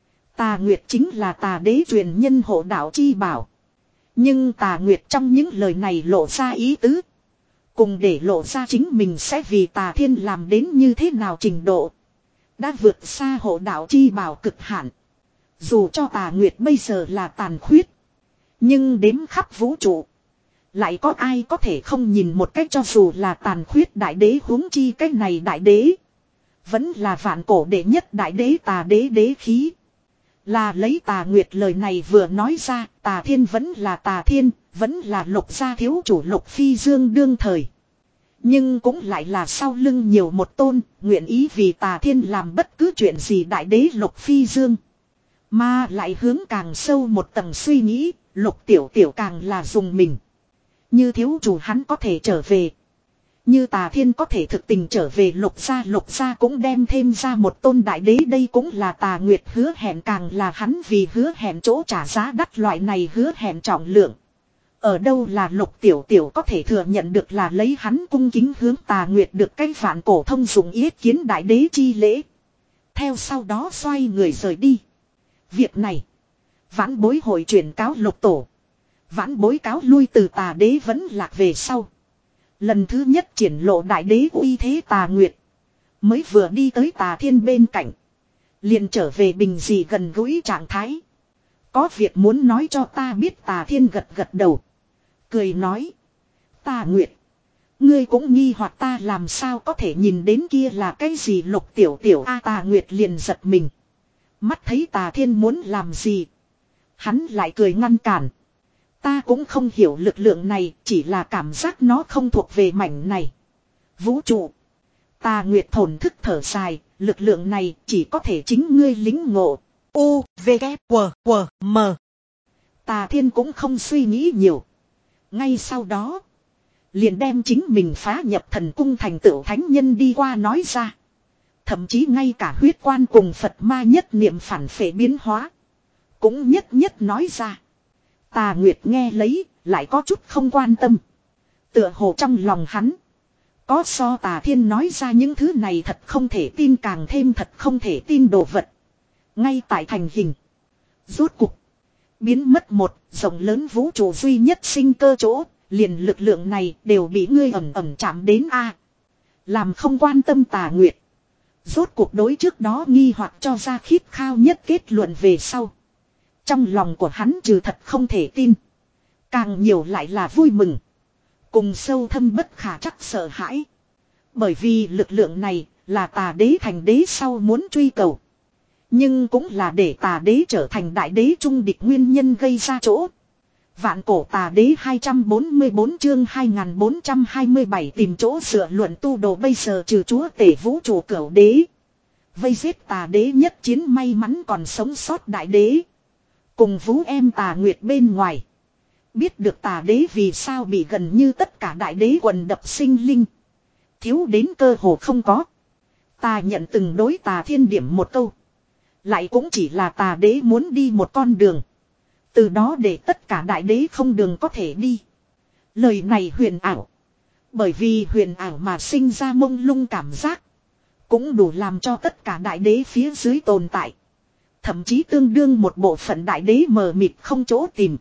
Tà Nguyệt chính là Tà Đế truyền nhân hộ đạo chi bảo. Nhưng Tà Nguyệt trong những lời này lộ ra ý tứ. Cùng để lộ ra chính mình sẽ vì Tà Thiên làm đến như thế nào trình độ. Đã vượt xa hộ đạo chi bảo cực hạn. Dù cho Tà Nguyệt bây giờ là tàn khuyết. Nhưng đếm khắp vũ trụ. Lại có ai có thể không nhìn một cách cho dù là tàn khuyết đại đế, huống chi cách này đại đế. Vẫn là vạn cổ đệ nhất đại đế Tà Đế đế khí. Là lấy Tà Nguyệt lời này vừa nói ra, Tà Thiên vẫn là Tà Thiên, vẫn là Lục gia thiếu chủ Lục Phi Dương đương thời. Nhưng cũng lại là sau lưng nhiều một tôn, nguyện ý vì Tà Thiên làm bất cứ chuyện gì đại đế Lục Phi Dương. Mà lại hướng càng sâu một tầng suy nghĩ, Lục Tiểu Tiểu càng là dùng mình. Như thiếu chủ hắn có thể trở về. Như Tà Thiên có thể thực tình trở về Lục gia, Lục gia cũng đem thêm ra một tôn đại đế, đây cũng là Tà Nguyệt hứa hẹn, càng là hắn vì hứa hẹn chỗ trả giá đắt, loại này hứa hẹn trọng lượng. Ở đâu là Lục Tiểu Tiểu có thể thừa nhận được, là lấy hắn cung kính hướng Tà Nguyệt được cái vạn cổ thông dụng yết kiến đại đế chi lễ. Theo sau đó xoay người rời đi. Việc này, vãn bối hội truyền cáo Lục tổ. Vãn bối cáo lui, từ Tà Đế vẫn lạc về sau. Lần thứ nhất triển lộ đại đế uy thế Tà Nguyệt. Mới vừa đi tới Tà Thiên bên cạnh. Liền trở về bình dị gần gũi trạng thái. Có việc muốn nói cho ta biết. Tà Thiên gật gật đầu. Cười nói. Tà Nguyệt, ngươi cũng nghi hoặc ta làm sao có thể nhìn đến kia là cái gì Lục Tiểu Tiểu a. Tà Nguyệt liền giật mình. Mắt thấy Tà Thiên muốn làm gì. Hắn lại cười ngăn cản. Ta cũng không hiểu lực lượng này, chỉ là cảm giác nó không thuộc về mảnh này vũ trụ. Tà Nguyệt thổn thức thở dài, lực lượng này chỉ có thể chính ngươi lĩnh ngộ. U, V, K, W, W, M. Tà Thiên cũng không suy nghĩ nhiều. Ngay sau đó, liền đem chính mình phá nhập thần cung thành tựu thánh nhân đi qua nói ra. Thậm chí ngay cả huyết quan cùng Phật ma nhất niệm phản phệ biến hóa cũng nhất nhất nói ra. Tà Nguyệt nghe lấy, lại có chút không quan tâm. Tựa hồ trong lòng hắn có so Tà Thiên nói ra những thứ này thật không thể tin càng thêm thật không thể tin đồ vật. Ngay tại thành hình. Rốt cục biến mất một rộng lớn vũ trụ duy nhất sinh cơ chỗ. Liền lực lượng này đều bị ngươi ẩm ẩm chạm đến a. Làm không quan tâm Tà Nguyệt. Rốt cuộc đối trước đó nghi hoặc cho ra khít khao nhất kết luận về sau. Trong lòng của hắn trừ thật không thể tin. Càng nhiều lại là vui mừng. Cùng sâu thâm bất khả chắc sợ hãi. Bởi vì lực lượng này là Tà Đế thành đế sau muốn truy cầu. Nhưng cũng là để Tà Đế trở thành đại đế trung địch nguyên nhân gây ra chỗ. Vạn cổ Tà Đế hai trăm bốn mươi bốn chương hai nghìn bốn trăm hai mươi bảy tìm chỗ dựa luận tu đồ. Bây giờ trừ chúa tể vũ trụ cửu đế. Vây giết Tà Đế nhất chiến may mắn còn sống sót đại đế. Cùng vũ em Tà Nguyệt bên ngoài. Biết được Tà Đế vì sao bị gần như tất cả đại đế quần đập sinh linh. Thiếu đến cơ hồ không có. Ta nhận từng đối Tà Thiên điểm một câu. Lại cũng chỉ là Tà Đế muốn đi một con đường. Từ đó để tất cả đại đế không đường có thể đi. Lời này huyền ảo. Bởi vì huyền ảo mà sinh ra mông lung cảm giác. Cũng đủ làm cho tất cả đại đế phía dưới tồn tại. Thậm chí tương đương một bộ phận đại đế mờ mịt không chỗ tìm.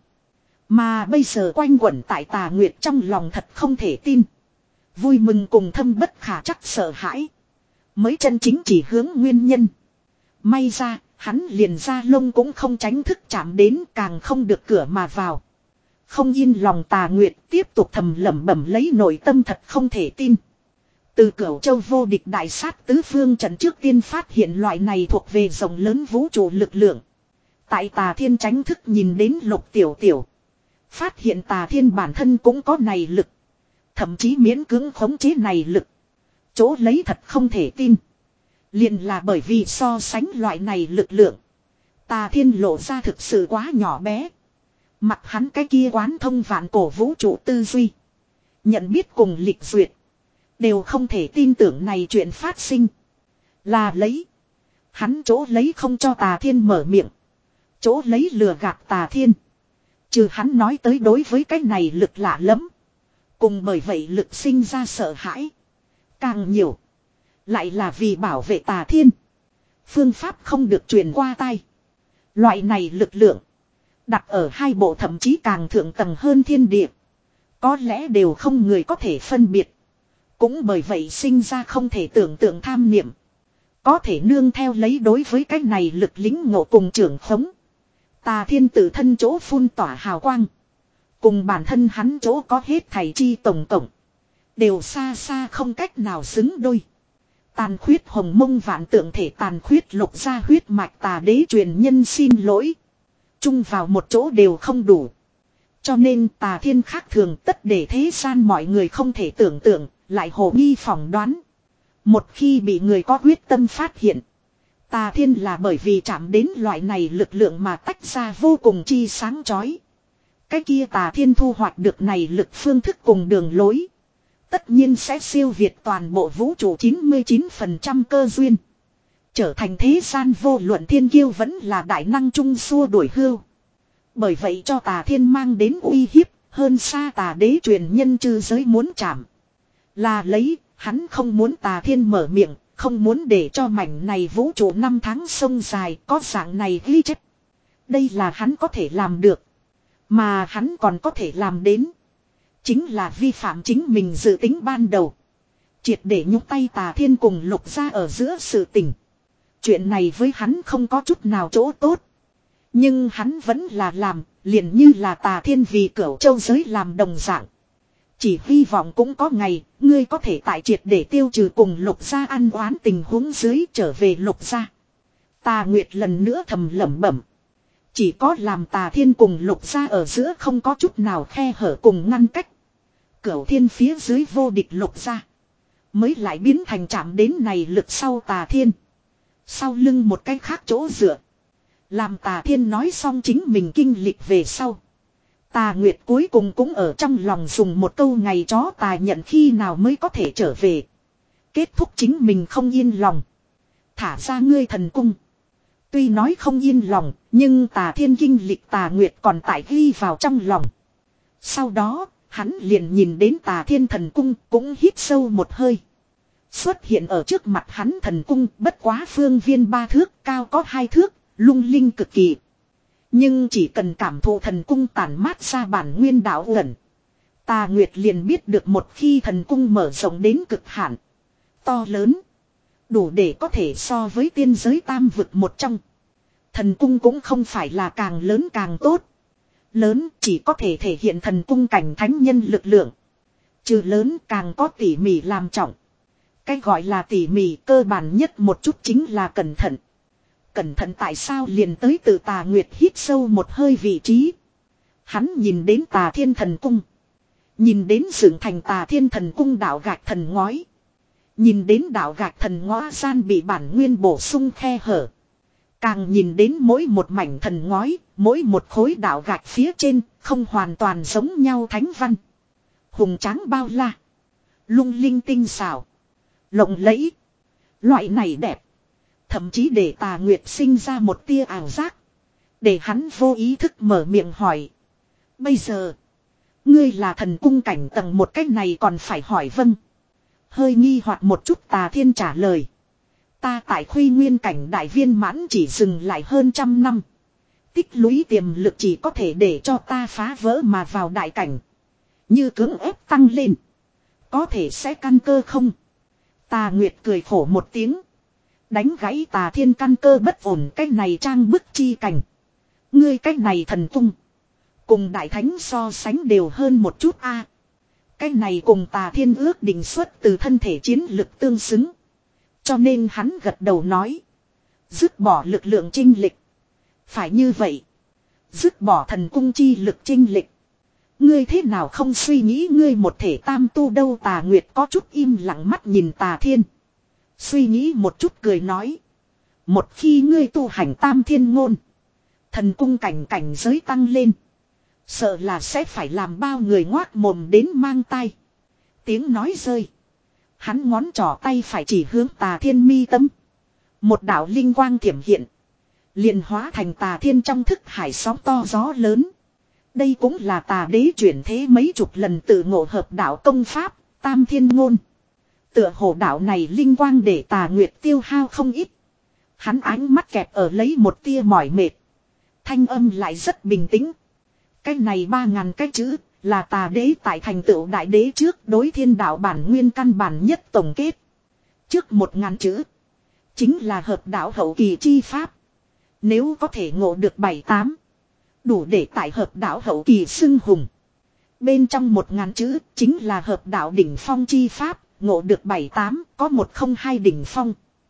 Mà bây giờ quanh quẩn tại Tà Nguyệt trong lòng thật không thể tin. Vui mừng cùng thâm bất khả chắc sợ hãi. Mới chân chính chỉ hướng nguyên nhân. May ra, hắn liền ra lông cũng không tránh thức chạm đến, càng không được cửa mà vào. Không yên lòng Tà Nguyệt tiếp tục thầm lẩm bẩm lấy nội tâm thật không thể tin. Từ Cửu Châu vô địch đại sát tứ phương trận trước tiên phát hiện loại này thuộc về rộng lớn vũ trụ lực lượng. Tại Tà Thiên tránh thức nhìn đến Lục Tiểu Tiểu. Phát hiện Tà Thiên bản thân cũng có này lực. Thậm chí miễn cưỡng khống chế này lực. Chỗ lấy thật không thể tin. Liền là bởi vì so sánh loại này lực lượng. Tà Thiên lộ ra thực sự quá nhỏ bé. Mặt hắn cái kia quán thông vạn cổ vũ trụ tư duy. Nhận biết cùng lịch duyệt. Đều không thể tin tưởng này chuyện phát sinh. Là lấy. Hắn chỗ lấy không cho Tà Thiên mở miệng. Chỗ lấy lừa gạt Tà Thiên. Trừ hắn nói tới đối với cái này lực lạ lắm. Cùng bởi vậy lực sinh ra sợ hãi. Càng nhiều. Lại là vì bảo vệ Tà Thiên. Phương pháp không được truyền qua tai. Loại này lực lượng. Đặt ở hai bộ thậm chí càng thượng tầng hơn thiên địa. Có lẽ đều không người có thể phân biệt. Cũng bởi vậy sinh ra không thể tưởng tượng tham niệm. Có thể nương theo lấy đối với cái này lực lính ngộ cùng trưởng khống. Tà Thiên tự thân chỗ phun tỏa hào quang. Cùng bản thân hắn chỗ có hết thảy chi tổng tổng. Đều xa xa không cách nào xứng đôi. Tàn khuyết hồng mông vạn tượng thể tàn khuyết lục ra huyết mạch tà đế truyền nhân xin lỗi. Chung vào một chỗ đều không đủ. Cho nên Tà Thiên khác thường tất để thế gian mọi người không thể tưởng tượng, lại hồ nghi phỏng đoán. Một khi bị người có quyết tâm phát hiện. Tà Thiên là bởi vì chạm đến loại này lực lượng mà tách ra vô cùng chi sáng chói. Cái kia Tà Thiên thu hoạch được này lực phương thức cùng đường lối. Tất nhiên sẽ siêu việt toàn bộ vũ trụ chín mươi chín phần trăm cơ duyên. Trở thành thế gian vô luận thiên kiêu vẫn là đại năng trung xua đuổi hưu. Bởi vậy cho Tà Thiên mang đến uy hiếp, hơn xa Tà đế truyền nhân chư giới muốn chạm. Là lấy, hắn không muốn Tà Thiên mở miệng, không muốn để cho mảnh này vũ trụ năm tháng sông dài có dạng này ghi chép. Đây là hắn có thể làm được. Mà hắn còn có thể làm đến. Chính là vi phạm chính mình dự tính ban đầu. Triệt để nhúc tay Tà Thiên cùng lục ra ở giữa sự tình. Chuyện này với hắn không có chút nào chỗ tốt. Nhưng hắn vẫn là làm, liền như là Tà Thiên vì Cửu Châu giới làm đồng dạng. Chỉ hy vọng cũng có ngày, ngươi có thể tại triệt để tiêu trừ cùng lục gia ăn oán tình huống dưới trở về lục gia. Tà Nguyệt lần nữa thầm lẩm bẩm. Chỉ có làm Tà Thiên cùng lục gia ở giữa không có chút nào khe hở cùng ngăn cách. Cửu Thiên phía dưới vô địch lục gia. Mới lại biến thành chạm đến này lực sau Tà Thiên. Sau lưng một cái khác chỗ dựa. Làm Tà Thiên nói xong chính mình kinh lịch về sau. Tà Nguyệt cuối cùng cũng ở trong lòng dùng một câu ngày chó tà nhận khi nào mới có thể trở về. Kết thúc chính mình không yên lòng. Thả ra ngươi thần cung. Tuy nói không yên lòng, nhưng Tà Thiên kinh lịch Tà Nguyệt còn tại ghi vào trong lòng. Sau đó, hắn liền nhìn đến Tà Thiên thần cung cũng hít sâu một hơi. Xuất hiện ở trước mặt hắn thần cung bất quá phương viên ba thước, cao có hai thước, lung linh cực kỳ. Nhưng chỉ cần cảm thụ thần cung tản mát ra bản nguyên đạo ẩn. Tà Nguyệt liền biết được một khi thần cung mở rộng đến cực hạn. To lớn. Đủ để có thể so với tiên giới tam vực một trong. Thần cung cũng không phải là càng lớn càng tốt. Lớn chỉ có thể thể hiện thần cung cảnh thánh nhân lực lượng. Trừ lớn càng có tỉ mỉ làm trọng. Cái gọi là tỉ mỉ cơ bản nhất một chút chính là cẩn thận. Cẩn thận tại sao liền tới từ Tà Nguyệt hít sâu một hơi vị trí. Hắn nhìn đến Tà Thiên thần cung. Nhìn đến dựng thành Tà Thiên thần cung đạo gạch thần ngói. Nhìn đến đạo gạch thần ngõ gian bị bản nguyên bổ sung khe hở. Càng nhìn đến mỗi một mảnh thần ngói, mỗi một khối đạo gạch phía trên, không hoàn toàn giống nhau thánh văn. Hùng tráng bao la. Lung linh tinh xảo. Lộng lẫy. Loại này đẹp. Thậm chí để Tà Nguyệt sinh ra một tia ảo giác. Để hắn vô ý thức mở miệng hỏi. Bây giờ, ngươi là thần cung cảnh tầng một cách này còn phải hỏi vâng. Hơi nghi hoặc một chút Tà Thiên trả lời. Ta tại Khuy Nguyên cảnh đại viên mãn chỉ dừng lại hơn trăm năm. Tích lũy tiềm lực chỉ có thể để cho ta phá vỡ mà vào đại cảnh. Như cưỡng ép tăng lên. Có thể sẽ căn cơ không? Tà Nguyệt cười khổ một tiếng. Đánh gãy Tà Thiên căn cơ bất ổn cách này trang bức chi cảnh. Ngươi cách này thần cung. Cùng đại thánh so sánh đều hơn một chút a. À, cái này cùng Tà Thiên ước định xuất từ thân thể chiến lực tương xứng. Cho nên hắn gật đầu nói. Dứt bỏ lực lượng chinh lịch. Phải như vậy. Dứt bỏ thần cung chi lực chinh lịch. Ngươi thế nào không suy nghĩ ngươi một thể tam tu đâu? Tà Nguyệt có chút im lặng mắt nhìn Tà Thiên. Suy nghĩ một chút cười nói. Một khi ngươi tu hành tam thiên ngôn. Thần cung cảnh cảnh giới tăng lên. Sợ là sẽ phải làm bao người ngoác mồm đến mang tay. Tiếng nói rơi. Hắn ngón trỏ tay phải chỉ hướng Tà Thiên mi tâm. Một đạo linh quang thiểm hiện. Liền hóa thành Tà Thiên trong thức hải sóng to gió lớn. Đây cũng là Tà Đế chuyển thế mấy chục lần tự ngộ hợp đạo công pháp, Tam Thiên Ngôn. Tựa hồ đạo này linh quang để Tà Nguyệt tiêu hao không ít. Hắn ánh mắt kẹp ở lấy một tia mỏi mệt. Thanh âm lại rất bình tĩnh. Cái này ba ngàn cái chữ là Tà Đế tại thành tựu đại đế trước đối thiên đạo bản nguyên căn bản nhất tổng kết. Trước một ngàn chữ chính là hợp đạo hậu kỳ chi pháp. Nếu có thể ngộ được bảy tám, đủ để tại hợp đạo hậu kỳ xưng hùng. Bên trong một ngàn chữ chính là hợp đạo đỉnh phong chi pháp, ngộ được bảy tám, có một không hai đỉnh phong.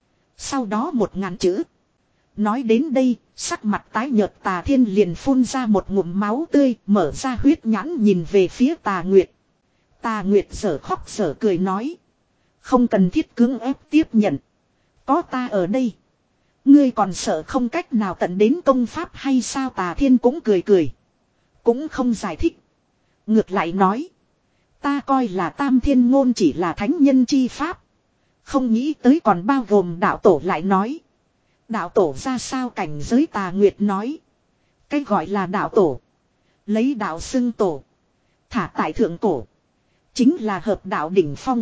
Sau đó một ngàn chữ. Nói đến đây, sắc mặt tái nhợt Tà Thiên liền phun ra một ngụm máu tươi, mở ra huyết nhãn nhìn về phía Tà Nguyệt. Tà Nguyệt giở khóc giở cười nói. Không cần thiết cưỡng ép tiếp nhận. Có ta ở đây. Ngươi còn sợ không cách nào tận đến công pháp hay sao? Tà Thiên cũng cười cười. Cũng không giải thích. Ngược lại nói. Ta coi là Tam Thiên Ngôn chỉ là thánh nhân chi pháp. Không nghĩ tới còn bao gồm đạo tổ. Lại nói. Đạo tổ ra sao cảnh giới? Tà Nguyệt nói. Cái gọi là đạo tổ. Lấy đạo xưng tổ. Thả tại thượng cổ. Chính là hợp đạo đỉnh phong.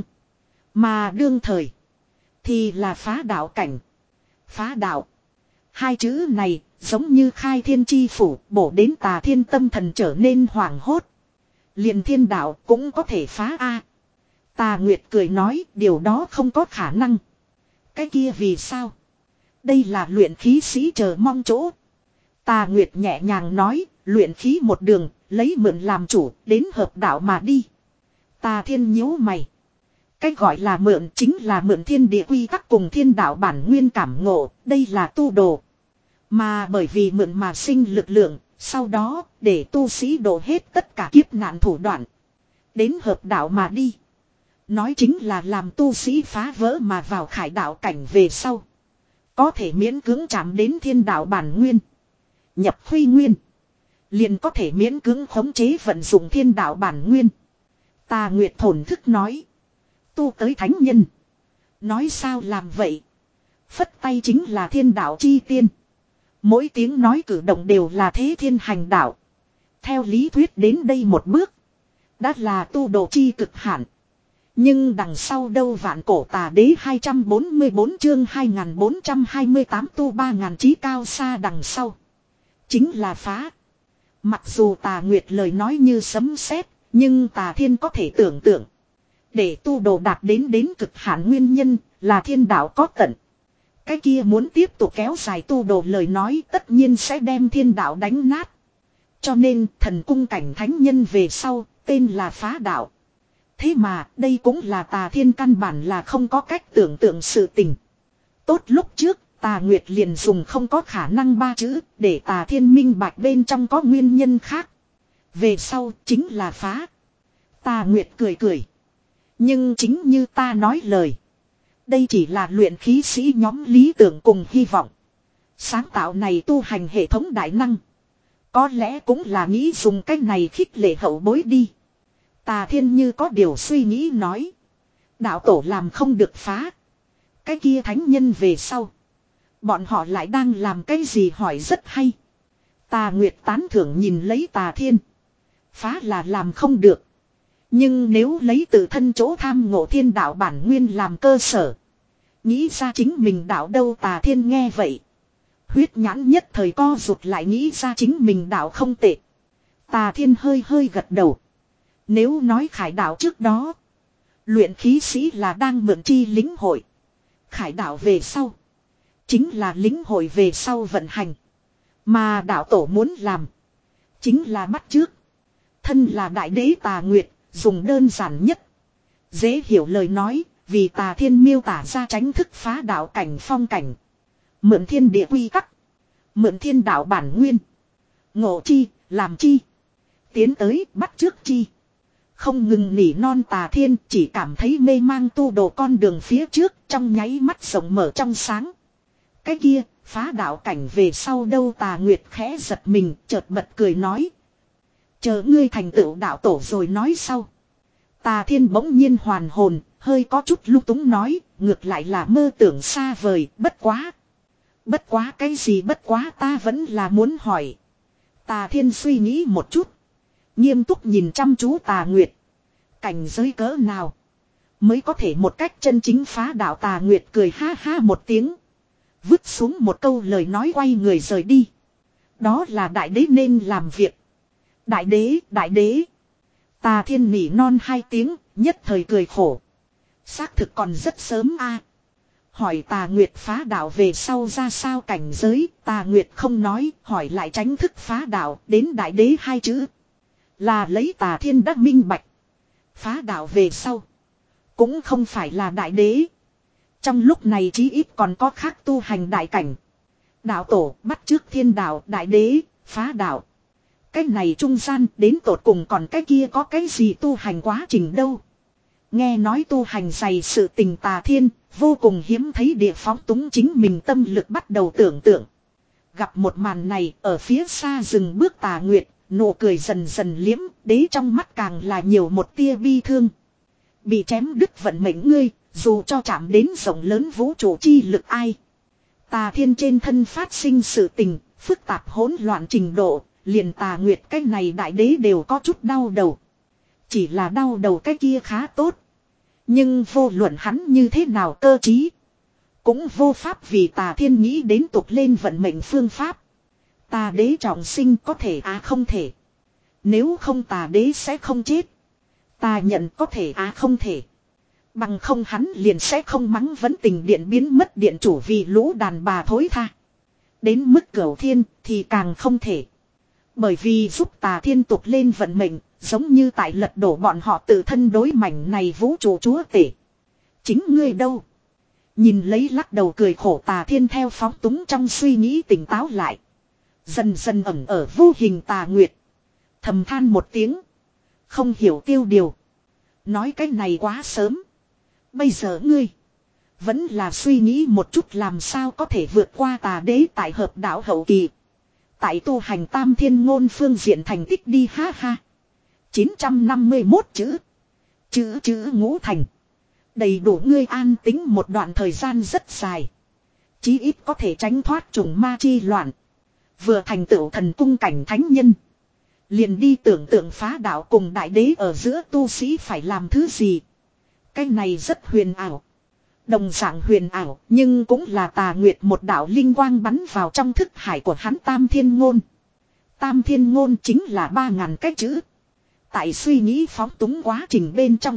Mà đương thời. Thì là phá đạo cảnh. Phá đạo. Hai chữ này giống như khai thiên chi phủ bổ đến Tà Thiên tâm thần trở nên hoảng hốt. Liền thiên đạo cũng có thể phá a. Tà Nguyệt cười nói điều đó không có khả năng. Cái kia vì sao? Đây là luyện khí sĩ chờ mong chỗ. Tà Nguyệt nhẹ nhàng nói, luyện khí một đường, lấy mượn làm chủ, đến hợp đạo mà đi. Tà Thiên nhíu mày. Cái gọi là mượn chính là mượn thiên địa quy tắc cùng thiên đạo bản nguyên cảm ngộ, đây là tu đồ. Mà bởi vì mượn mà sinh lực lượng, sau đó để tu sĩ đổ hết tất cả kiếp nạn thủ đoạn. Đến hợp đạo mà đi. Nói chính là làm tu sĩ phá vỡ mà vào khải đạo cảnh về sau. Có thể miễn cưỡng chạm đến thiên đạo bản nguyên. Nhập khuy nguyên. Liền có thể miễn cưỡng khống chế vận dụng thiên đạo bản nguyên. Tà Nguyệt thổn thức nói. Tu tới thánh nhân. Nói sao làm vậy. Phất tay chính là thiên đạo chi tiên. Mỗi tiếng nói cử động đều là thế thiên hành đạo. Theo lý thuyết đến đây một bước. Đã là tu độ chi cực hạn. Nhưng đằng sau đâu vạn cổ Tà Đế hai trăm bốn mươi bốn chương hai nghìn bốn trăm hai mươi tám tu ba ngàn chí cao xa đằng sau. Chính là phá. Mặc dù Tà Nguyệt lời nói như sấm sét, nhưng Tà Thiên có thể tưởng tượng. Để tu đồ đạt đến đến cực hạn nguyên nhân là thiên đạo có tận. Cái kia muốn tiếp tục kéo dài tu đồ lời nói tất nhiên sẽ đem thiên đạo đánh nát. Cho nên thần cung cảnh thánh nhân về sau tên là phá đạo. Thế mà đây cũng là Tà Thiên căn bản là không có cách tưởng tượng sự tình. Tốt lúc trước Tà Nguyệt liền dùng không có khả năng ba chữ để Tà Thiên minh bạch bên trong có nguyên nhân khác. Về sau chính là phá. Tà Nguyệt cười cười. Nhưng chính như ta nói lời. Đây chỉ là luyện khí sĩ nhóm lý tưởng cùng hy vọng. Sáng tạo này tu hành hệ thống đại năng. Có lẽ cũng là nghĩ dùng cách này khích lệ hậu bối đi. Tà Thiên như có điều suy nghĩ nói. Đạo tổ làm không được phá. Cái kia thánh nhân về sau. Bọn họ lại đang làm cái gì hỏi rất hay. Tà Nguyệt tán thưởng nhìn lấy Tà Thiên. Phá là làm không được. Nhưng nếu lấy tự thân chỗ tham ngộ thiên đạo bản nguyên làm cơ sở. Nghĩ ra chính mình đạo đâu? Tà Thiên nghe vậy. Huyết nhãn nhất thời co rụt lại, nghĩ ra chính mình đạo không tệ. Tà Thiên hơi hơi gật đầu. Nếu nói khải đạo trước đó. Luyện khí sĩ là đang mượn chi lính hội. Khải đạo về sau. Chính là lính hội về sau vận hành. Mà đạo tổ muốn làm. Chính là bắt trước. Thân là đại đế Tà Nguyệt. Dùng đơn giản nhất. Dễ hiểu lời nói. Vì Tà Thiên miêu tả ra tránh thức phá đạo cảnh phong cảnh. Mượn thiên địa quy tắc. Mượn thiên đạo bản nguyên. Ngộ chi, làm chi. Tiến tới bắt trước chi. Không ngừng nỉ non Tà Thiên chỉ cảm thấy mê mang tu đồ con đường phía trước trong nháy mắt rộng mở trong sáng. Cái kia, phá đạo cảnh về sau đâu Tà Nguyệt khẽ giật mình chợt bật cười nói. Chờ ngươi thành tựu đạo tổ rồi nói sau. Tà Thiên bỗng nhiên hoàn hồn, hơi có chút lung túng nói, ngược lại là mơ tưởng xa vời, bất quá. Bất quá cái gì bất quá ta vẫn là muốn hỏi. Tà Thiên suy nghĩ một chút. Nghiêm túc nhìn chăm chú Tà Nguyệt. Cảnh giới cỡ nào mới có thể một cách chân chính phá đạo. Tà Nguyệt cười ha ha một tiếng. Vứt xuống một câu lời nói quay người rời đi. Đó là đại đế nên làm việc. Đại đế, đại đế. Tà Thiên nỉ non hai tiếng, nhất thời cười khổ. Xác thực còn rất sớm a. Hỏi Tà Nguyệt phá đạo về sau ra sao cảnh giới, Tà Nguyệt không nói, hỏi lại tránh thức phá đạo, đến đại đế hai chữ. Là lấy Tà Thiên đắc minh bạch. Phá đạo về sau. Cũng không phải là đại đế. Trong lúc này chí ít còn có khác tu hành đại cảnh. Đạo tổ bắt trước thiên đạo đại đế, phá đạo. Cái này trung gian đến tột cùng còn cái kia có cái gì tu hành quá trình đâu. Nghe nói tu hành dày sự tình Tà Thiên, vô cùng hiếm thấy địa phóng túng chính mình tâm lực bắt đầu tưởng tượng. Gặp một màn này ở phía xa dừng bước Tà Nguyệt, nụ cười dần dần liếm, đế trong mắt càng là nhiều một tia bi thương. Bị chém đứt vận mệnh ngươi, dù cho chạm đến rộng lớn vũ trụ chi lực ai. Tà Thiên trên thân phát sinh sự tình, phức tạp hỗn loạn trình độ, liền Tà Nguyệt cái này đại đế đều có chút đau đầu. Chỉ là đau đầu cái kia khá tốt. Nhưng vô luận hắn như thế nào cơ trí. Cũng vô pháp vì Tà Thiên nghĩ đến tục lên vận mệnh phương pháp. Tà đế trọng sinh có thể á à không thể. Nếu không Tà đế sẽ không chết. Tà nhận có thể á à không thể. Bằng không hắn liền sẽ không mắng vấn tình điện biến mất điện chủ vì lũ đàn bà thối tha. Đến mức cửu thiên thì càng không thể. Bởi vì giúp Tà Thiên tục lên vận mệnh, giống như tại lật đổ bọn họ tự thân đối mảnh này vũ trụ chúa tể. Chính ngươi đâu? Nhìn lấy lắc đầu cười khổ Tà Thiên theo phóng túng trong suy nghĩ tỉnh táo lại. Dần dần ẩn ở vô hình Tà Nguyệt. Thầm than một tiếng. Không hiểu tiêu điều. Nói cái này quá sớm. Bây giờ ngươi. Vẫn là suy nghĩ một chút làm sao có thể vượt qua Tà đế tại hợp đạo hậu kỳ. Tại tu hành tam thiên ngôn phương diện thành tích đi ha ha. chín trăm năm mươi mốt chữ. Chữ chữ ngũ thành. Đầy đủ ngươi an tính một đoạn thời gian rất dài. Chí ít có thể tránh thoát trùng ma chi loạn. Vừa thành tựu thần cung cảnh thánh nhân. Liền đi tưởng tượng phá đạo cùng đại đế ở giữa tu sĩ phải làm thứ gì. Cái này rất huyền ảo. Đồng dạng huyền ảo nhưng cũng là Tà Nguyệt một đạo linh quang bắn vào trong thức hải của hắn tam thiên ngôn. Tam thiên ngôn chính là ba ngàn cái chữ. Tại suy nghĩ phóng túng quá trình bên trong.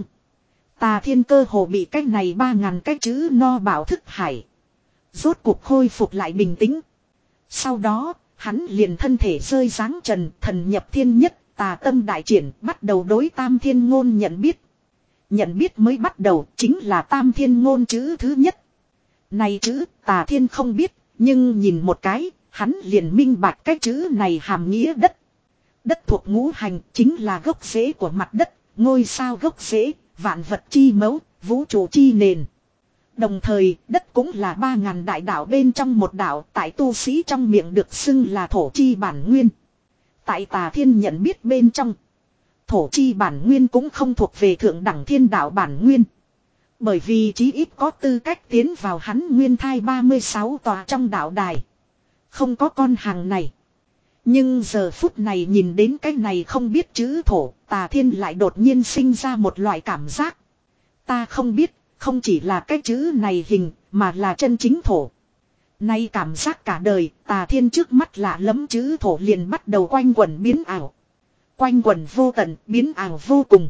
Tà Thiên cơ hồ bị cái này ba ngàn cái chữ no bảo thức hải. Rốt cuộc khôi phục lại bình tĩnh. Sau đó, hắn liền thân thể rơi dáng trần thần nhập thiên nhất, tà tâm đại triển bắt đầu đối tam thiên ngôn nhận biết. Nhận biết mới bắt đầu chính là tam thiên ngôn chữ thứ nhất. Này chữ Tà Thiên không biết, nhưng nhìn một cái, hắn liền minh bạch cái chữ này hàm nghĩa đất. Đất thuộc ngũ hành chính là gốc rễ của mặt đất, ngôi sao gốc rễ, vạn vật chi mẫu, vũ trụ chi nền. Đồng thời, đất cũng là ba ngàn đại đạo bên trong một đạo, tại tu sĩ trong miệng được xưng là thổ chi bản nguyên. Tại Tà Thiên nhận biết bên trong, thổ chi bản nguyên cũng không thuộc về thượng đẳng thiên đạo bản nguyên. Bởi vì chí ít có tư cách tiến vào hắn nguyên thai ba mươi sáu tòa trong đạo đài. Không có con hàng này. Nhưng giờ phút này nhìn đến cái này không biết chữ thổ, Tà Thiên lại đột nhiên sinh ra một loại cảm giác. Ta không biết, không chỉ là cái chữ này hình, mà là chân chính thổ. Nay cảm giác cả đời, Tà Thiên trước mắt lạ lẫm chữ thổ liền bắt đầu quanh quẩn biến ảo. Quanh quẩn vô tận, biến ảo vô cùng.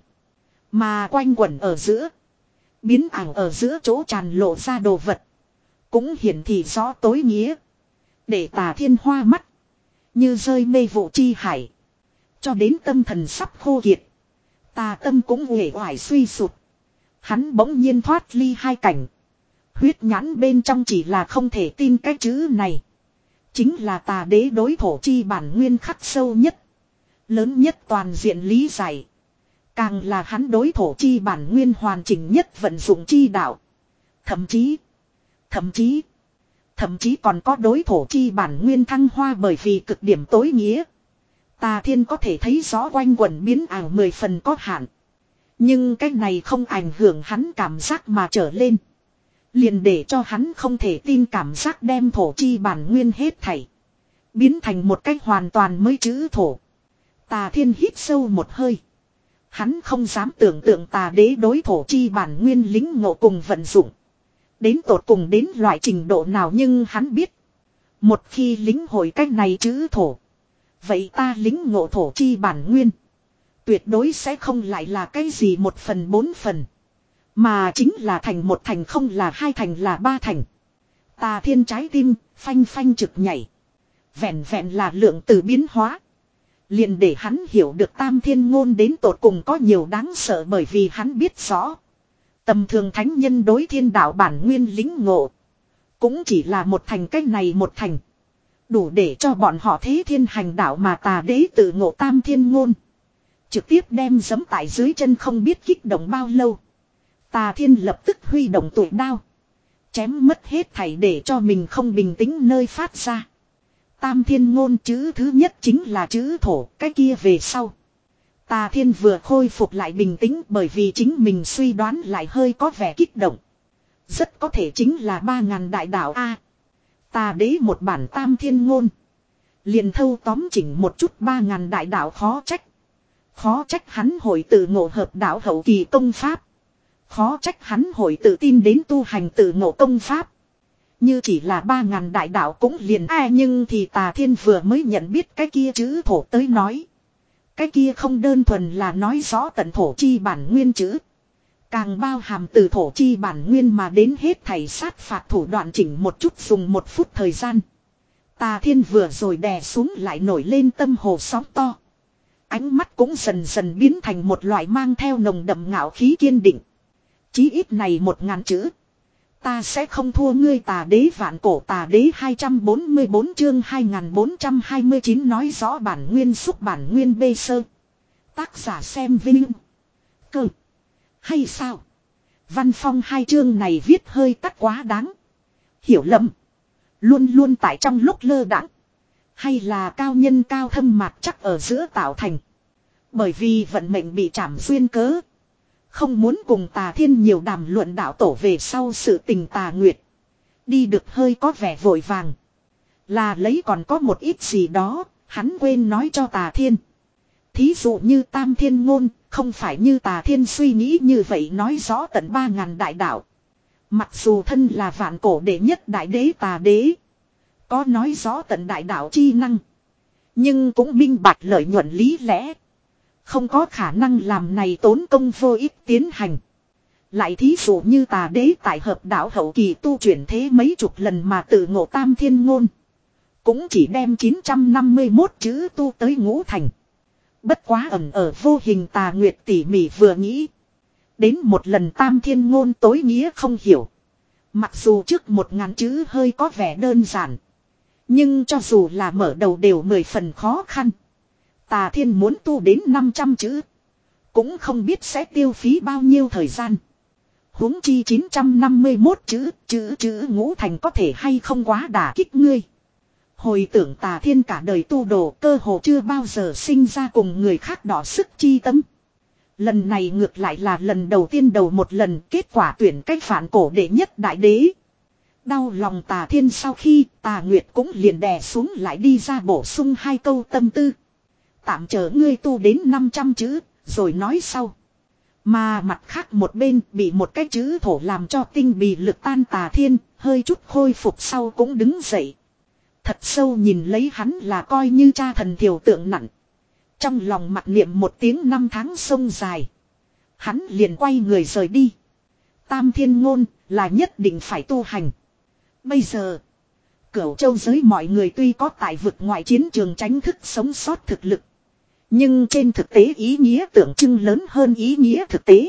Mà quanh quẩn ở giữa, biến ảo ở giữa chỗ tràn lộ ra đồ vật. Cũng hiển thị rõ tối nghĩa. Để Tà Thiên hoa mắt. Như rơi mê vụ chi hải. Cho đến tâm thần sắp khô kiệt. Tà tâm cũng uể oải suy sụp. Hắn bỗng nhiên thoát ly hai cảnh. Huyết nhãn bên trong chỉ là không thể tin cái chữ này. Chính là Tà đế đối thổ chi bản nguyên khắc sâu nhất. Lớn nhất toàn diện lý giải. Càng là hắn đối thổ chi bản nguyên hoàn chỉnh nhất vận dụng chi đạo. Thậm chí, thậm chí, thậm chí còn có đối thổ chi bản nguyên thăng hoa bởi vì cực điểm tối nghĩa. Tà Thiên có thể thấy rõ quanh quẩn biến ảo mười phần có hạn. Nhưng cái này không ảnh hưởng hắn cảm giác mà trở lên. Liền để cho hắn không thể tin cảm giác đem thổ chi bản nguyên hết thảy. Biến thành một cách hoàn toàn mới chữ thổ. Tà Thiên hít sâu một hơi. Hắn không dám tưởng tượng tà đế đối thổ chi bản nguyên lính ngộ cùng vận dụng. Đến tột cùng đến loại trình độ nào nhưng hắn biết. Một khi lính hội cách này chữ thổ. Vậy ta lính ngộ thổ chi bản nguyên. Tuyệt đối sẽ không lại là cái gì một phần bốn phần. Mà chính là thành một thành không là hai thành là ba thành. Tà Thiên trái tim, phanh phanh trực nhảy. Vẹn vẹn là lượng từ biến hóa. Liền để hắn hiểu được Tam Thiên ngôn đến tột cùng có nhiều đáng sợ bởi vì hắn biết rõ. Tầm thường thánh nhân đối thiên đạo bản nguyên lính ngộ. Cũng chỉ là một thành cách này một thành. Đủ để cho bọn họ thế thiên hành đạo mà tà đế tự ngộ Tam Thiên ngôn. Trực tiếp đem giẫm tại dưới chân không biết kích động bao lâu. Tà Thiên lập tức huy động tuổi đao. Chém mất hết thảy để cho mình không bình tĩnh nơi phát ra. Tam Thiên ngôn chữ thứ nhất chính là chữ thổ, cái kia về sau. Tà Thiên vừa khôi phục lại bình tĩnh bởi vì chính mình suy đoán lại hơi có vẻ kích động. Rất có thể chính là ba ngàn đại đạo A. Tà đế một bản Tam Thiên ngôn. Liền thâu tóm chỉnh một chút ba ngàn đại đạo khó trách. Khó trách hắn hội tự ngộ hợp đạo hậu kỳ công pháp. Khó trách hắn hội tự tin đến tu hành tự ngộ công pháp. Như chỉ là ba ngàn đại đạo cũng liền ai nhưng thì Tà Thiên vừa mới nhận biết cái kia chữ thổ tới nói. Cái kia không đơn thuần là nói rõ tận thổ chi bản nguyên chữ. Càng bao hàm từ thổ chi bản nguyên mà đến hết thảy sát phạt thủ đoạn chỉnh một chút dùng một phút thời gian. Tà Thiên vừa rồi đè xuống lại nổi lên tâm hồ sóng to. Ánh mắt cũng dần dần biến thành một loại mang theo nồng đậm ngạo khí kiên định. Chí ít này một ngàn chữ. Ta sẽ không thua ngươi Tà đế vạn cổ Tà đế hai trăm bốn mươi bốn chương hai nghìn bốn trăm hai mươi chín nói rõ bản nguyên xúc bản nguyên bê sơ. Tác giả xem vinh. Cơ. Hay sao? Văn Phong hai chương này viết hơi cắt quá đáng. Hiểu lầm. Luôn luôn tại trong lúc lơ đãng. Hay là cao nhân cao thâm mạc chắc ở giữa tạo thành. Bởi vì vận mệnh bị trảm duyên cớ. Không muốn cùng Tà Thiên nhiều đàm luận đạo tổ về sau sự tình Tà Nguyệt. Đi được hơi có vẻ vội vàng. Là lấy còn có một ít gì đó, hắn quên nói cho Tà Thiên. Thí dụ như Tam Thiên ngôn, không phải như Tà Thiên suy nghĩ như vậy nói rõ tận ba ngàn đại đạo. Mặc dù thân là vạn cổ đệ nhất đại đế Tà đế. Có nói rõ tận đại đạo chi năng. Nhưng cũng minh bạch lợi nhuận lý lẽ. Không có khả năng làm này tốn công vô ích tiến hành. Lại thí dụ như Tà đế tại hợp đạo hậu kỳ tu chuyển thế mấy chục lần mà tự ngộ Tam Thiên ngôn. Cũng chỉ đem chín trăm năm mươi mốt chữ tu tới ngũ thành. Bất quá ẩn ở vô hình Tà Nguyệt tỉ mỉ vừa nghĩ. Đến một lần Tam Thiên ngôn tối nghĩa không hiểu. Mặc dù trước một ngàn chữ hơi có vẻ đơn giản. Nhưng cho dù là mở đầu đều mười phần khó khăn. Tà Thiên muốn tu đến năm trăm chữ. Cũng không biết sẽ tiêu phí bao nhiêu thời gian. Huống chi chín trăm năm mươi mốt chữ, chữ chữ ngũ thành có thể hay không quá đả kích ngươi. Hồi tưởng Tà Thiên cả đời tu đồ cơ hồ chưa bao giờ sinh ra cùng người khác đỏ sức chi tâm. Lần này ngược lại là lần đầu tiên đầu một lần kết quả tuyển cách phản cổ đệ nhất đại đế. Đau lòng Tà Thiên sau khi Tà Nguyệt cũng liền đè xuống lại đi ra bổ sung hai câu tâm tư. Tạm chờ ngươi tu đến năm trăm chữ, rồi nói sau. Mà mặt khác một bên bị một cái chữ thổ làm cho tinh bì lực tan Tà Thiên, hơi chút khôi phục sau cũng đứng dậy. Thật sâu nhìn lấy hắn là coi như cha thần thiểu tượng nặng. Trong lòng mặc niệm một tiếng năm tháng sông dài. Hắn liền quay người rời đi. Tam Thiên ngôn là nhất định phải tu hành. Bây giờ, Cửu Châu giới mọi người tuy có tại vực ngoại chiến trường tránh thức sống sót thực lực. Nhưng trên thực tế ý nghĩa tượng trưng lớn hơn ý nghĩa thực tế.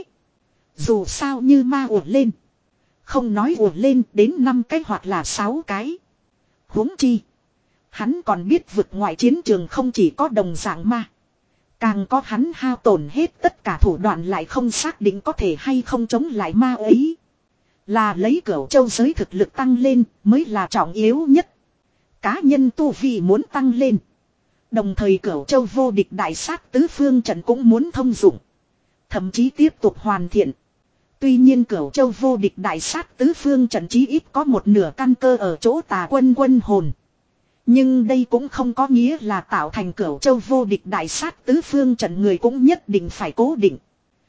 Dù sao như ma ùa lên. Không nói ùa lên đến năm cái hoặc là sáu cái. Huống chi. Hắn còn biết vực ngoại chiến trường không chỉ có đồng dạng ma. Càng có hắn hao tổn hết tất cả thủ đoạn lại không xác định có thể hay không chống lại ma ấy. Là lấy Cửu Châu giới thực lực tăng lên mới là trọng yếu nhất. Cá nhân tu vi muốn tăng lên. Đồng thời Cửu Châu vô địch đại sát tứ phương trận cũng muốn thông dụng. Thậm chí tiếp tục hoàn thiện. Tuy nhiên Cửu Châu vô địch đại sát tứ phương trận chí ít có một nửa căn cơ ở chỗ Tà Quân quân hồn. Nhưng đây cũng không có nghĩa là tạo thành Cửu Châu vô địch đại sát tứ phương trận người cũng nhất định phải cố định.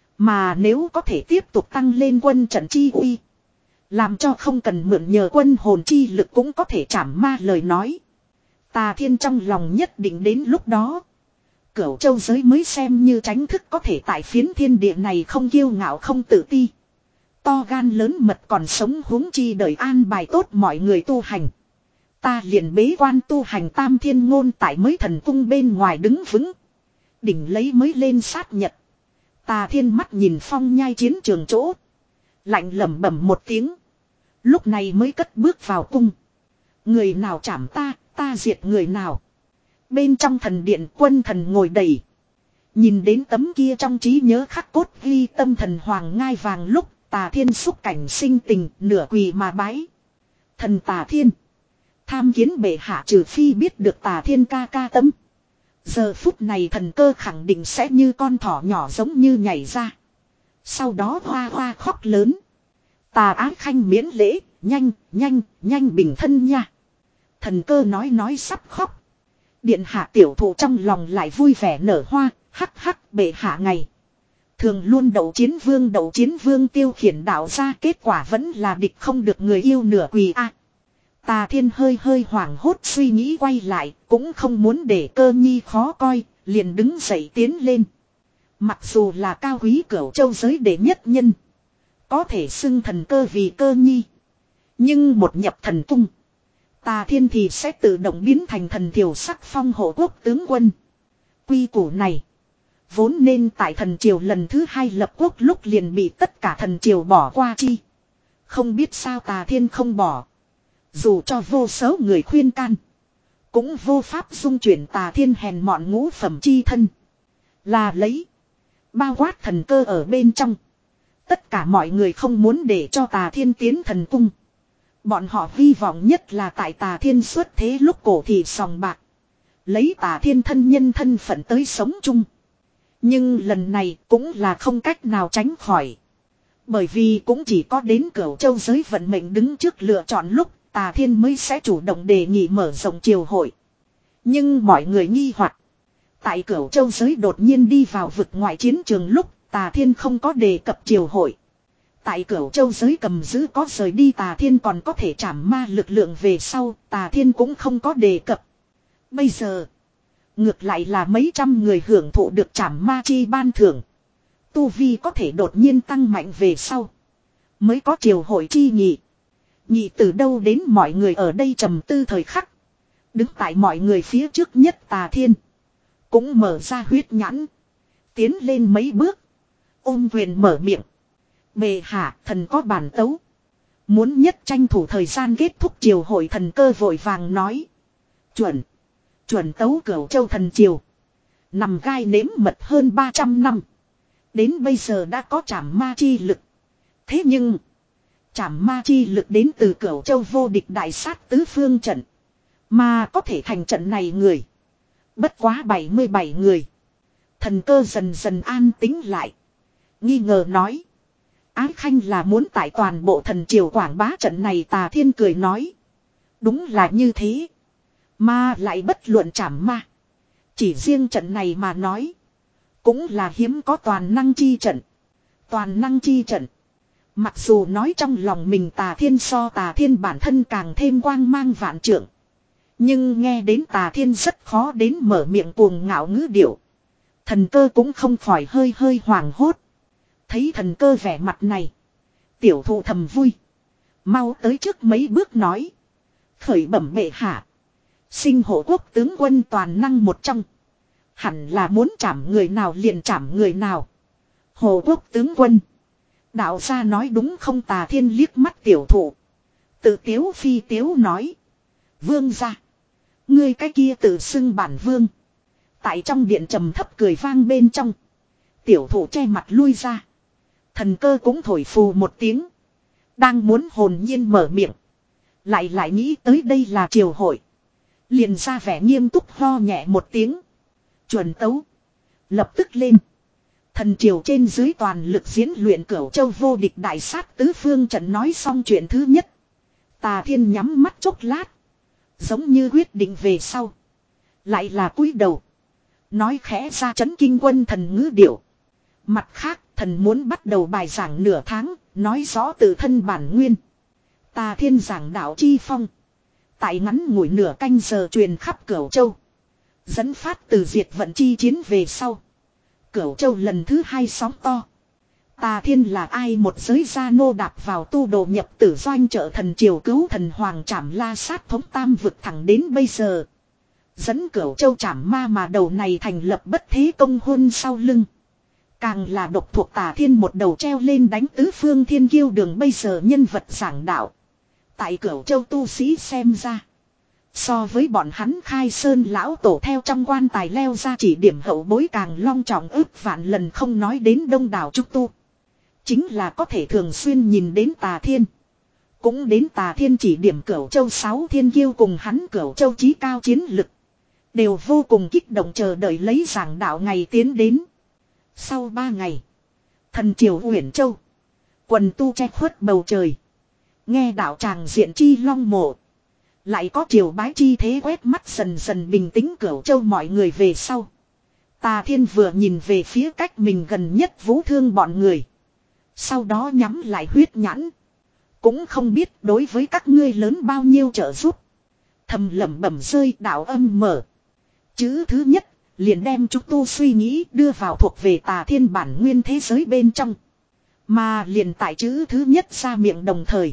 Mà nếu có thể tiếp tục tăng lên quân trận chi uy, làm cho không cần mượn nhờ quân hồn chi lực cũng có thể trảm ma lời nói, Tà Thiên trong lòng nhất định đến lúc đó Cửu Châu giới mới xem như tránh thức có thể tại phiến thiên địa này không kiêu ngạo không tự ti. To gan lớn mật còn sống huống chi đời an bài tốt mọi người tu hành. Ta liền bế quan tu hành tam thiên ngôn tại mới thần cung bên ngoài đứng vững. Đỉnh lấy mới lên sát nhật. Tà Thiên mắt nhìn phong nhai chiến trường chỗ. Lạnh lẩm bẩm một tiếng. Lúc này mới cất bước vào cung. Người nào chảm ta, ta diệt người nào. Bên trong thần điện quân thần ngồi đầy. Nhìn đến tấm kia trong trí nhớ khắc cốt ghi tâm thần hoàng ngai vàng lúc Tà Thiên xúc cảnh sinh tình nửa quỳ mà bái. Thần Tà Thiên. Tham kiến bệ hạ trừ phi biết được Tà Thiên ca ca tâm. Giờ phút này thần cơ khẳng định sẽ như con thỏ nhỏ giống như nhảy ra. Sau đó hoa hoa khóc lớn. Tà Ái Khanh miễn lễ, nhanh, nhanh, nhanh bình thân nha. Thần cơ nói nói sắp khóc. Điện hạ tiểu thụ trong lòng lại vui vẻ nở hoa, hắc hắc bệ hạ ngày. Thường luôn đậu chiến vương đậu chiến vương tiêu khiển đạo ra kết quả vẫn là địch không được người yêu nửa quỳ a. Tà Thiên hơi hơi hoảng hốt suy nghĩ quay lại, cũng không muốn để Cơ Nhi khó coi, liền đứng dậy tiến lên. Mặc dù là cao quý Cửu Châu giới đệ nhất nhân, có thể xưng thần cơ vì Cơ Nhi. Nhưng một nhập thần cung, Tà Thiên thì sẽ tự động biến thành thần thiểu sắc phong hộ quốc tướng quân. Quy củ này vốn nên tại thần triều lần thứ hai lập quốc lúc liền bị tất cả thần triều bỏ qua chi. Không biết sao Tà Thiên không bỏ. Dù cho vô số người khuyên can, cũng vô pháp dung chuyển Tà Thiên hèn mọn ngũ phẩm chi thân. Là lấy bao quát thần cơ ở bên trong. Tất cả mọi người không muốn để cho Tà Thiên tiến thần cung. Bọn họ hy vọng nhất là tại Tà Thiên xuất thế lúc cổ thì sòng bạc. Lấy Tà Thiên thân nhân thân phận tới sống chung. Nhưng lần này cũng là không cách nào tránh khỏi. Bởi vì cũng chỉ có đến Cửu Châu giới vận mệnh đứng trước lựa chọn lúc Tà Thiên mới sẽ chủ động đề nghị mở rộng triều hội. Nhưng mọi người nghi hoặc, tại Cửu Châu giới đột nhiên đi vào vực ngoại chiến trường lúc Tà Thiên không có đề cập triều hội. Tại Cửu Châu giới cầm giữ có rời đi Tà Thiên còn có thể trảm ma lực lượng về sau, Tà Thiên cũng không có đề cập. Bây giờ, ngược lại là mấy trăm người hưởng thụ được trảm ma chi ban thưởng. Tu vi có thể đột nhiên tăng mạnh về sau. Mới có triều hội chi nhị. Nhị từ đâu đến mọi người ở đây trầm tư thời khắc. Đứng tại mọi người phía trước nhất Tà Thiên. Cũng mở ra huyết nhãn. Tiến lên mấy bước. Ôm quyền mở miệng. Bệ hạ thần có bản tấu. Muốn nhất tranh thủ thời gian kết thúc triều hội thần cơ vội vàng nói. Chuẩn. Chuẩn tấu Cửu Châu thần triều. Nằm gai nếm mật hơn ba trăm năm. Đến bây giờ đã có trảm ma chi lực. Thế nhưng trảm ma chi lực đến từ Cửu Châu vô địch đại sát tứ phương trận. Mà có thể thành trận này người. Bất quá bảy mươi bảy người. Thần cơ dần dần an tính lại. Nghi ngờ nói. Ái Khanh là muốn tại toàn bộ thần triều quảng bá trận này. Tà Thiên cười nói. Đúng là như thế. Mà lại bất luận trảm ma. Chỉ riêng trận này mà nói. Cũng là hiếm có toàn năng chi trận. Toàn năng chi trận. Mặc dù nói trong lòng mình Tà Thiên so Tà Thiên bản thân càng thêm quang mang vạn trượng. Nhưng nghe đến Tà Thiên rất khó đến mở miệng cuồng ngạo ngữ điệu. Thần cơ cũng không khỏi hơi hơi hoảng hốt. Thấy thần cơ vẻ mặt này. Tiểu thụ thầm vui. Mau tới trước mấy bước nói. Khởi bẩm bệ hạ. Sinh hộ quốc tướng quân toàn năng một trong. Hẳn là muốn chảm người nào liền chảm người nào. Hộ quốc tướng quân. Đạo gia nói đúng không? Tà Thiên liếc mắt tiểu thụ. Tự tiếu phi tiếu nói. Vương gia. Ngươi cái kia tự xưng bản vương. Tại trong điện trầm thấp cười vang bên trong. Tiểu thụ che mặt lui ra. Thần cơ cũng thổi phù một tiếng. Đang muốn hồn nhiên mở miệng. Lại lại nghĩ tới đây là triều hội. Liền ra vẻ nghiêm túc ho nhẹ một tiếng. Chuẩn tấu. Lập tức lên. Thần triều trên dưới toàn lực diễn luyện Cửu Châu vô địch đại sát tứ phương trận nói xong chuyện thứ nhất. Tà Thiên nhắm mắt chốc lát. Giống như quyết định về sau. Lại là cúi đầu. Nói khẽ ra chấn kinh quân thần ngữ điệu. Mặt khác thần muốn bắt đầu bài giảng nửa tháng. Nói rõ tự thân bản nguyên. Tà Thiên giảng đạo chi phong. Tại ngắn ngủi nửa canh giờ truyền khắp Cửu Châu. Dẫn phát từ diệt vận chi chiến về sau. Cửu Châu lần thứ hai sóng to. Tà Thiên là ai một giới gia nô đạp vào tu đồ nhập tử doanh trợ thần triều cứu thần hoàng trảm la sát thống tam vực thẳng đến bây giờ. Dẫn Cửu Châu trảm ma mà đầu này thành lập bất thế công hôn sau lưng. Càng là độc thuộc Tà Thiên một đầu treo lên đánh tứ phương thiên kiêu đường bây giờ nhân vật giảng đạo. Tại Cửu Châu tu sĩ xem ra. So với bọn hắn khai sơn lão tổ theo trong quan tài leo ra chỉ điểm hậu bối càng long trọng ước vạn lần không nói đến đông đảo trúc tu. Chính là có thể thường xuyên nhìn đến Tà Thiên. Cũng đến Tà Thiên chỉ điểm Cửu Châu sáu thiên kiêu cùng hắn Cửu Châu chí cao chiến lực. Đều vô cùng kích động chờ đợi lấy giảng đạo ngày tiến đến. Sau ba ngày. Thần triều Uyển Châu. Quần tu che khuất bầu trời. Nghe đạo tràng diện chi long mộ. Lại có triều bái chi thế quét mắt dần dần bình tĩnh Cửu Châu mọi người về sau. Tà Thiên vừa nhìn về phía cách mình gần nhất Vũ Thương bọn người. Sau đó nhắm lại huyết nhãn. Cũng không biết đối với các ngươi lớn bao nhiêu trợ giúp. Thầm lẩm bẩm rơi đạo âm mở. Chữ thứ nhất liền đem chúng tu suy nghĩ đưa vào thuộc về Tà Thiên bản nguyên thế giới bên trong. Mà liền tại chữ thứ nhất ra miệng đồng thời.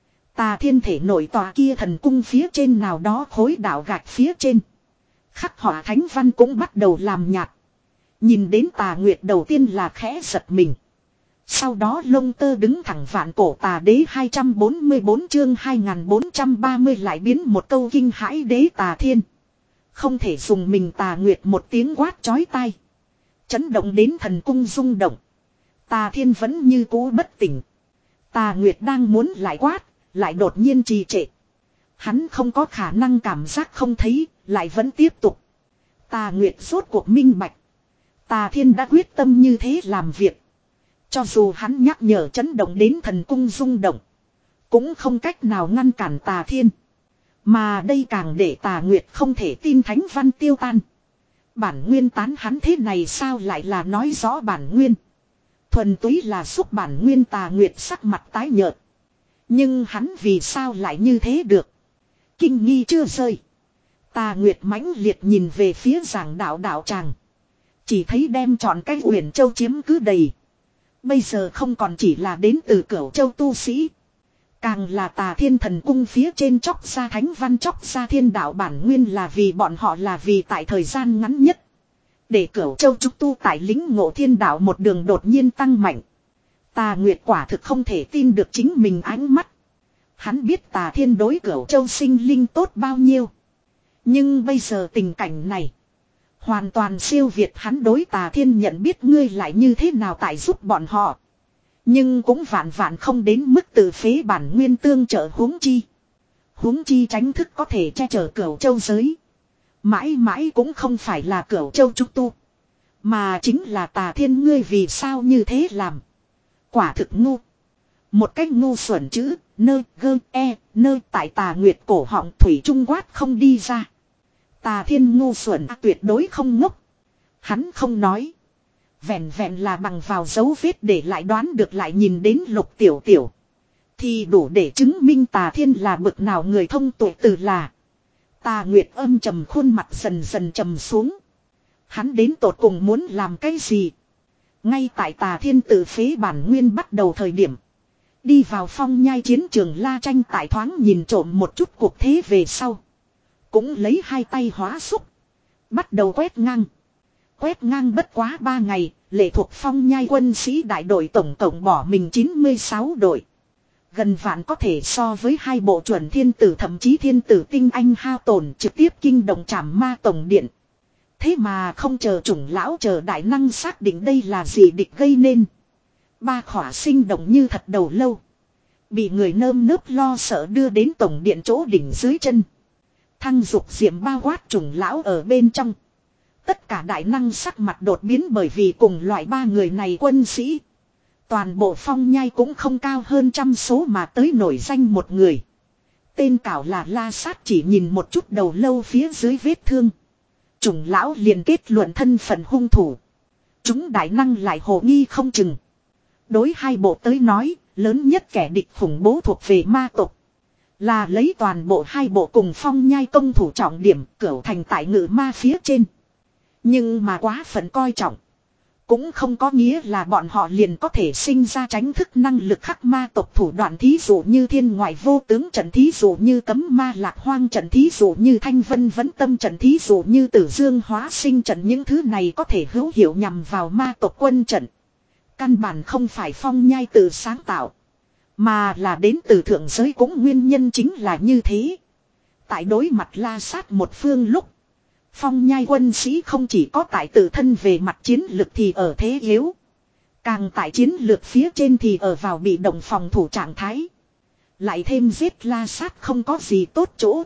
Tà Thiên thể nội tòa kia thần cung phía trên nào đó khối đảo gạch phía trên. Khắc họa thánh văn cũng bắt đầu làm nhạt. Nhìn đến Tà Nguyệt đầu tiên là khẽ giật mình. Sau đó lông tơ đứng thẳng vạn cổ Tà Đế hai trăm bốn mươi bốn chương hai nghìn bốn trăm ba mươi lại biến một câu kinh hãi đế Tà Thiên. Không thể dùng mình Tà Nguyệt một tiếng quát chói tai. Chấn động đến thần cung rung động. Tà Thiên vẫn như cũ bất tỉnh. Tà Nguyệt đang muốn lại quát. Lại đột nhiên trì trệ. Hắn không có khả năng cảm giác không thấy. Lại vẫn tiếp tục. Tà Nguyệt rốt cuộc minh bạch. Tà Thiên đã quyết tâm như thế làm việc. Cho dù hắn nhắc nhở chấn động đến thần cung rung động. Cũng không cách nào ngăn cản Tà Thiên. Mà đây càng để Tà Nguyệt không thể tin thánh văn tiêu tan. Bản nguyên tán hắn thế này sao lại là nói rõ bản nguyên. Thuần túy là xúc bản nguyên. Tà Nguyệt sắc mặt tái nhợt. Nhưng hắn vì sao lại như thế được. Kinh nghi chưa rơi. Tà Nguyệt mãnh liệt nhìn về phía giảng đạo đạo tràng. Chỉ thấy đem trọn cái Uyển Châu chiếm cứ đầy. Bây giờ không còn chỉ là đến từ Cửu Châu tu sĩ. Càng là Tà Thiên thần cung phía trên chóc ra thánh văn chóc ra thiên đạo bản nguyên là vì bọn họ là vì tại thời gian ngắn nhất. Để Cửu Châu trúc tu tại lính ngộ thiên đạo một đường đột nhiên tăng mạnh. Tà Nguyệt quả thực không thể tin được chính mình ánh mắt. Hắn biết Tà Thiên đối Cửu Châu sinh linh tốt bao nhiêu. Nhưng bây giờ tình cảnh này. Hoàn toàn siêu việt hắn đối Tà Thiên nhận biết ngươi lại như thế nào tại giúp bọn họ. Nhưng cũng vạn vạn không đến mức tự phế bản nguyên tương trợ huống chi. Huống chi tránh thức có thể che chở Cửu Châu giới. Mãi mãi cũng không phải là Cửu Châu trúc tu. Mà chính là Tà Thiên ngươi vì sao như thế làm. Quả thực ngu. Một cách ngu xuẩn chữ, nơ, gơ, e, nơ tại Tà Nguyệt cổ họng thủy trung quát không đi ra. Tà Thiên ngu xuẩn tuyệt đối không ngốc. Hắn không nói. Vẹn vẹn là bằng vào dấu vết để lại đoán được lại nhìn đến Lục Tiểu Tiểu. Thì đủ để chứng minh Tà Thiên là bực nào người thông tuệ từ là. Tà Nguyệt âm trầm khuôn mặt dần dần trầm xuống. Hắn đến tột cùng muốn làm cái gì? Ngay tại Tà Thiên tự phế bản nguyên bắt đầu thời điểm. Đi vào phong nhai chiến trường La Tranh tại thoáng nhìn trộm một chút cuộc thế về sau. Cũng lấy hai tay hóa xúc. Bắt đầu quét ngang. Quét ngang bất quá ba ngày, lệ thuộc phong nhai quân sĩ đại đội tổng cộng bỏ mình chín mươi sáu đội. Gần vạn có thể so với hai bộ chuẩn thiên tử thậm chí thiên tử tinh anh hao tổn trực tiếp kinh động trảm ma tổng điện. Thế mà không chờ chủng lão chờ đại năng xác định đây là gì địch gây nên. Ba khỏa sinh động như thật đầu lâu. Bị người nơm nớp lo sợ đưa đến tổng điện chỗ đỉnh dưới chân. Thăng dục diệm bao quát chủng lão ở bên trong. Tất cả đại năng sắc mặt đột biến bởi vì cùng loại ba người này quân sĩ. Toàn bộ phong nhai cũng không cao hơn trăm số mà tới nổi danh một người. Tên cảo là La Sát, chỉ nhìn một chút đầu lâu phía dưới vết thương. Chủng lão liền kết luận thân phận hung thủ. Chúng đại năng lại hồ nghi không chừng. Đối hai bộ tới nói, lớn nhất kẻ địch khủng bố thuộc về ma tộc. Là lấy toàn bộ hai bộ cùng phong nhai công thủ trọng điểm cửu thành tại ngự ma phía trên. Nhưng mà quá phận coi trọng. Cũng không có nghĩa là bọn họ liền có thể sinh ra tránh thức năng lực khắc ma tộc thủ đoạn, thí dụ như thiên ngoại vô tướng trận, thí dụ như cấm ma lạc hoang trận, thí dụ như thanh vân vấn tâm trận, thí dụ như tử dương hóa sinh trận. Những thứ này có thể hữu hiệu nhằm vào ma tộc quân trận. Căn bản không phải phong nhai tự sáng tạo. Mà là đến từ thượng giới, cũng nguyên nhân chính là như thế. Tại đối mặt La Sát một phương lúc. Phong nhai quân sĩ không chỉ có tại tự thân về mặt chiến lược thì ở thế yếu. Càng tại chiến lược phía trên thì ở vào bị động phòng thủ trạng thái. Lại thêm giết La Sát không có gì tốt chỗ.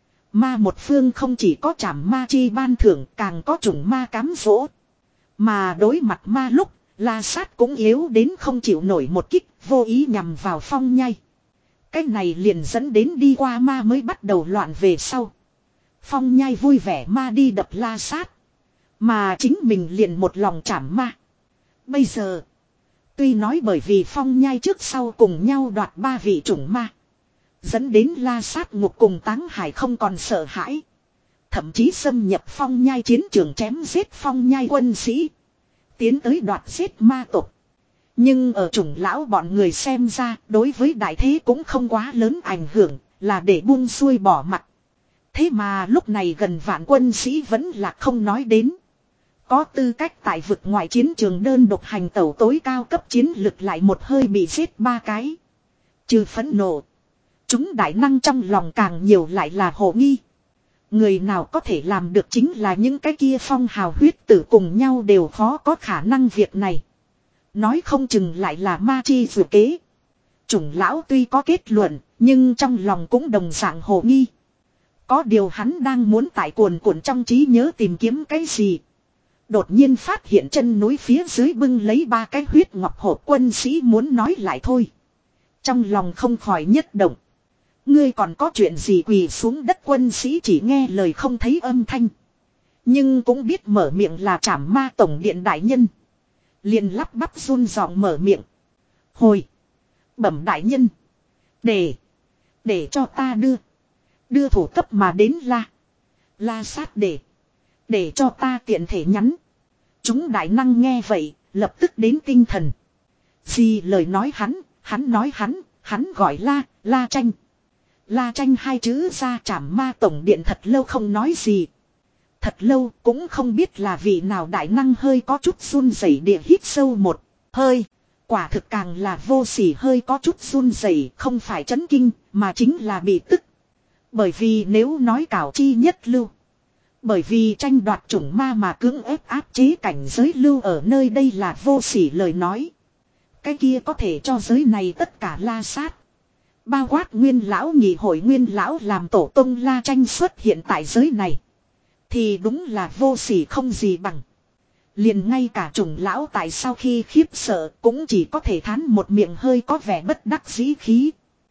Ma một phương không chỉ có trảm ma chi ban thưởng, càng có chủng ma cám dỗ. Mà đối mặt ma lúc, La Sát cũng yếu đến không chịu nổi một kích, vô ý nhằm vào phong nhai. Cái này liền dẫn đến đi qua ma mới bắt đầu loạn về sau. Phong nhai vui vẻ ma đi đập La Sát. Mà chính mình liền một lòng trảm ma. Bây giờ, tuy nói bởi vì phong nhai trước sau cùng nhau đoạt ba vị chủng ma. Dẫn đến La Sát ngục cùng Táng Hải không còn sợ hãi. Thậm chí xâm nhập phong nhai chiến trường chém giết phong nhai quân sĩ. Tiến tới đoạt giết ma tộc. Nhưng ở chủng lão bọn người xem ra, đối với đại thế cũng không quá lớn ảnh hưởng, là để buông xuôi bỏ mặt. Thế mà lúc này gần vạn quân sĩ vẫn là không nói đến. Có tư cách tại vực ngoại chiến trường đơn độc hành tẩu tối cao cấp chiến lực lại một hơi bị giết ba cái. Trừ phẫn nộ, chúng đại năng trong lòng càng nhiều lại là hồ nghi. Người nào có thể làm được chính là những cái kia phong hào huyết tử cùng nhau đều khó có khả năng việc này. Nói không chừng lại là ma chi dự kế. Chủng lão tuy có kết luận, nhưng trong lòng cũng đồng dạng hồ nghi. Có điều hắn đang muốn tại cuồn cuộn trong trí nhớ tìm kiếm cái gì. Đột nhiên phát hiện chân núi phía dưới bưng lấy ba cái huyết ngọc hộp, quân sĩ muốn nói lại thôi. Trong lòng không khỏi nhất động. Ngươi còn có chuyện gì? Quỳ xuống đất quân sĩ chỉ nghe lời không thấy âm thanh. Nhưng cũng biết mở miệng là trảm ma tổng điện đại nhân. Liền lắp bắp run giọng mở miệng. Hồi. Bẩm đại nhân. Để. Để cho ta đưa. Đưa thủ cấp mà đến La. La Sát để. Để cho ta tiện thể nhắn. Chúng đại năng nghe vậy. Lập tức đến tinh thần. Gì lời nói hắn. Hắn nói hắn. Hắn gọi La. La Tranh. La Tranh hai chữ ra trảm ma tổng điện thật lâu không nói gì. Thật lâu cũng không biết là vị nào đại năng hơi có chút run rẩy địa hít sâu một hơi. Quả thực càng là vô sỉ hơi có chút run rẩy, không phải chấn kinh mà chính là bị tức. Bởi vì nếu nói cảo chi nhất lưu. Bởi vì tranh đoạt chủng ma mà cưỡng ép áp chế cảnh giới lưu ở nơi đây là vô sỉ lời nói. Cái kia có thể cho giới này tất cả La Sát. Bao quát nguyên lão nhị hội nguyên lão làm tổ tông La Tranh xuất hiện tại giới này. Thì đúng là vô sỉ không gì bằng. Liền ngay cả chủng lão tại sau khi khiếp sợ cũng chỉ có thể thán một miệng hơi có vẻ bất đắc dĩ khí.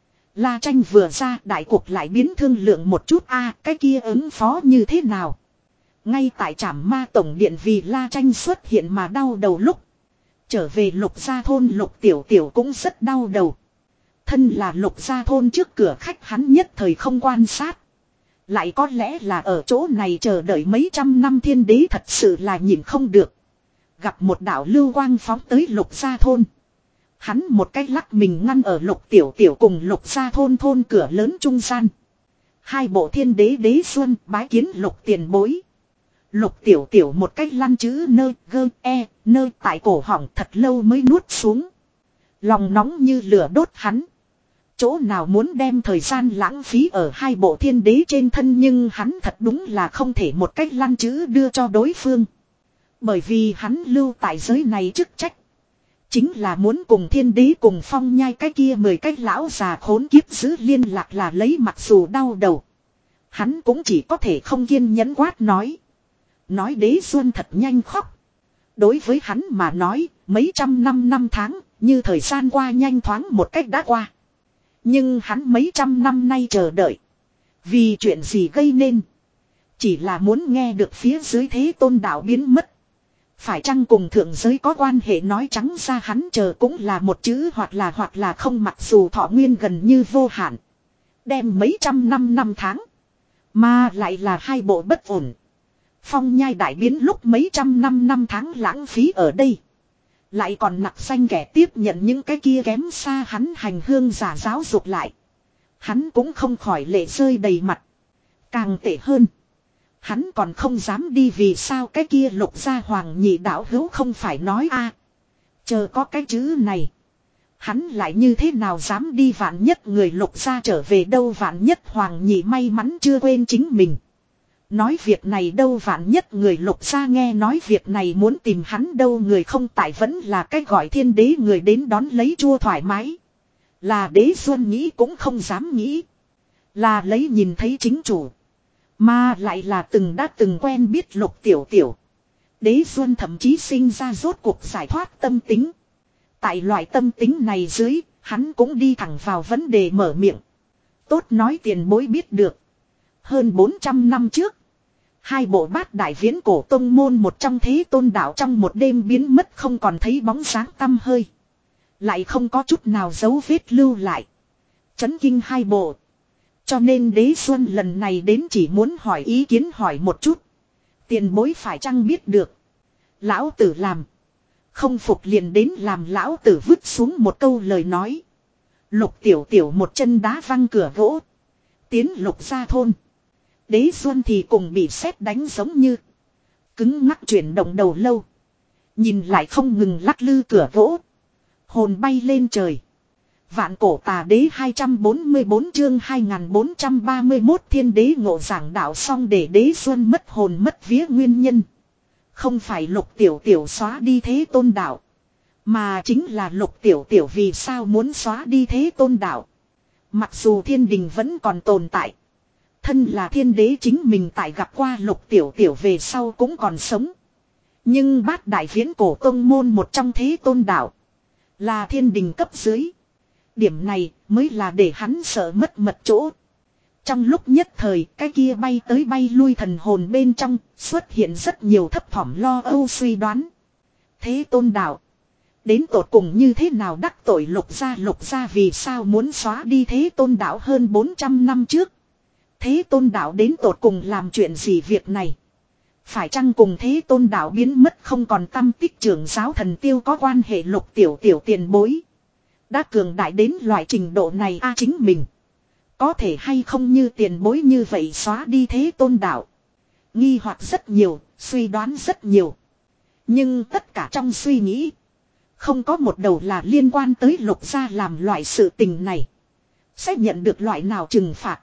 La Tranh vừa ra đại cục lại biến thương lượng một chút a à, cái kia ứng phó như thế nào. Ngay tại trảm ma tổng điện vì La Tranh xuất hiện mà đau đầu lúc. Trở về Lục Gia thôn Lục Tiểu Tiểu cũng rất đau đầu. Thân là Lục Gia thôn trước cửa khách hắn nhất thời không quan sát. Lại có lẽ là ở chỗ này chờ đợi mấy trăm năm thiên đế thật sự là nhìn không được. Gặp một đạo lưu quang phóng tới Lục Gia thôn. Hắn một cách lắc mình ngăn ở Lục Tiểu Tiểu cùng Lục Gia thôn thôn cửa lớn trung gian. Hai bộ thiên đế đế xuân bái kiến Lục tiền bối. Lục Tiểu Tiểu một cách lăn chữ nơ gơ e nơ tại cổ họng thật lâu mới nuốt xuống. Lòng nóng như lửa đốt hắn. Chỗ nào muốn đem thời gian lãng phí ở hai bộ thiên đế trên thân, nhưng hắn thật đúng là không thể một cách lăn chữ đưa cho đối phương. Bởi vì hắn lưu tại giới này chức trách. Chính là muốn cùng thiên đế cùng Phong Nhai cái kia mười cái lão già khốn kiếp giữ liên lạc, là lấy mặc dù đau đầu. Hắn cũng chỉ có thể không kiên nhẫn quát nói. Nói đế Xuân thật nhanh khóc. Đối với hắn mà nói, mấy trăm năm năm tháng, như thời gian qua nhanh thoáng một cách đã qua. Nhưng hắn mấy trăm năm nay chờ đợi. Vì chuyện gì gây nên? Chỉ là muốn nghe được phía dưới thế tôn đạo biến mất. Phải chăng cùng thượng giới có quan hệ, nói trắng ra hắn chờ cũng là một chữ hoặc là hoặc là không, mặc dù thọ nguyên gần như vô hạn. Đem mấy trăm năm năm tháng. Mà lại là hai bộ bất ổn. Phong Nhai đại biến lúc mấy trăm năm năm tháng lãng phí ở đây. Lại còn nặc danh kẻ tiếp nhận những cái kia kém xa hắn hành hương giả giáo dục lại. Hắn cũng không khỏi lệ rơi đầy mặt. Càng tệ hơn. Hắn còn không dám đi, vì sao cái kia Lục gia hoàng nhị đạo hữu không phải nói a chờ có cái chữ này. Hắn lại như thế nào dám đi, vạn nhất người Lục gia trở về đâu, vạn nhất hoàng nhị may mắn chưa quên chính mình. Nói việc này đâu, vạn nhất người Lục gia nghe nói việc này muốn tìm hắn đâu, người không tại vẫn là cái gọi thiên đế người đến đón lấy chua thoải mái. Là đế Xuân nghĩ cũng không dám nghĩ. Là lấy nhìn thấy chính chủ. Mà lại là từng đã từng quen biết Lục tiểu tiểu. Đế Xuân thậm chí sinh ra rốt cuộc giải thoát tâm tính. Tại loại tâm tính này dưới, hắn cũng đi thẳng vào vấn đề mở miệng. Tốt nói tiền bối biết được. Hơn bốn trăm năm trước. Hai bộ bát đại viễn cổ tông môn một trong thế tôn đạo trong một đêm biến mất không còn thấy bóng dáng tăm hơi. Lại không có chút nào dấu vết lưu lại. Chấn kinh hai bộ. Cho nên đế Xuân lần này đến chỉ muốn hỏi ý kiến, hỏi một chút. Tiền bối phải chăng biết được. Lão tử làm. Không phục liền đến làm, lão tử vứt xuống một câu lời nói. Lục tiểu tiểu một chân đá văng cửa gỗ. Tiến Lục gia thôn. Đế Xuân thì cùng bị sét đánh giống như. Cứng ngắc chuyển động đầu lâu. Nhìn lại không ngừng lắc lư cửa gỗ. Hồn bay lên trời. Vạn cổ tà đế hai trăm bốn mươi bốn chương hai nghìn bốn trăm ba mươi mốt thiên đế ngộ giảng đạo xong để đế Xuân mất hồn mất vía nguyên nhân. Không phải Lục tiểu tiểu xóa đi thế tôn đạo. Mà chính là Lục tiểu tiểu vì sao muốn xóa đi thế tôn đạo. Mặc dù thiên đình vẫn còn tồn tại. Thân là thiên đế chính mình tại gặp qua Lục tiểu tiểu về sau cũng còn sống. Nhưng bát đại viễn cổ tông môn một trong thế tôn đạo. Là thiên đình cấp dưới. Điểm này mới là để hắn sợ mất mật chỗ. Trong lúc nhất thời, cái kia bay tới bay lui thần hồn bên trong, xuất hiện rất nhiều thấp thỏm lo âu suy đoán. Thế tôn đạo. Đến tột cùng như thế nào đắc tội Lục gia, Lục gia vì sao muốn xóa đi thế tôn đạo hơn bốn trăm năm trước. Thế tôn đạo đến tột cùng làm chuyện gì, việc này. Phải chăng cùng thế tôn đạo biến mất không còn tâm tích trưởng giáo thần tiêu có quan hệ, Lục tiểu tiểu tiền bối. Đã cường đại đến loại trình độ này a chính mình. Có thể hay không như tiền bối như vậy xóa đi thế tôn đạo. Nghi hoặc rất nhiều, suy đoán rất nhiều. Nhưng tất cả trong suy nghĩ. Không có một đầu là liên quan tới Lục gia làm loại sự tình này. Sẽ nhận được loại nào trừng phạt.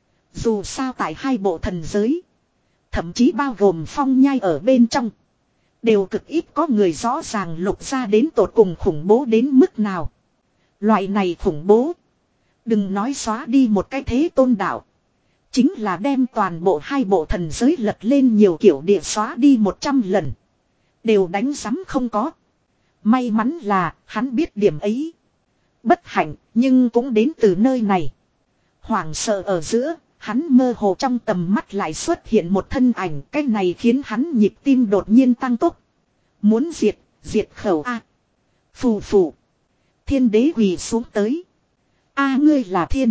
Dù sao tại hai bộ thần giới. Thậm chí bao gồm Phong Nhai ở bên trong. Đều cực ít có người rõ ràng Lục gia đến tột cùng khủng bố đến mức nào. Loại này khủng bố. Đừng nói xóa đi một cái thế tôn đạo. Chính là đem toàn bộ hai bộ thần giới lật lên nhiều kiểu địa xóa đi một trăm lần. Đều đánh sắm không có. May mắn là hắn biết điểm ấy. Bất hạnh nhưng cũng đến từ nơi này. Hoảng sợ ở giữa, hắn mơ hồ trong tầm mắt lại xuất hiện một thân ảnh. Cái này khiến hắn nhịp tim đột nhiên tăng tốc. Muốn diệt, diệt khẩu A. Phù phù. Thiên đế quỳ xuống tới. A ngươi là thiên.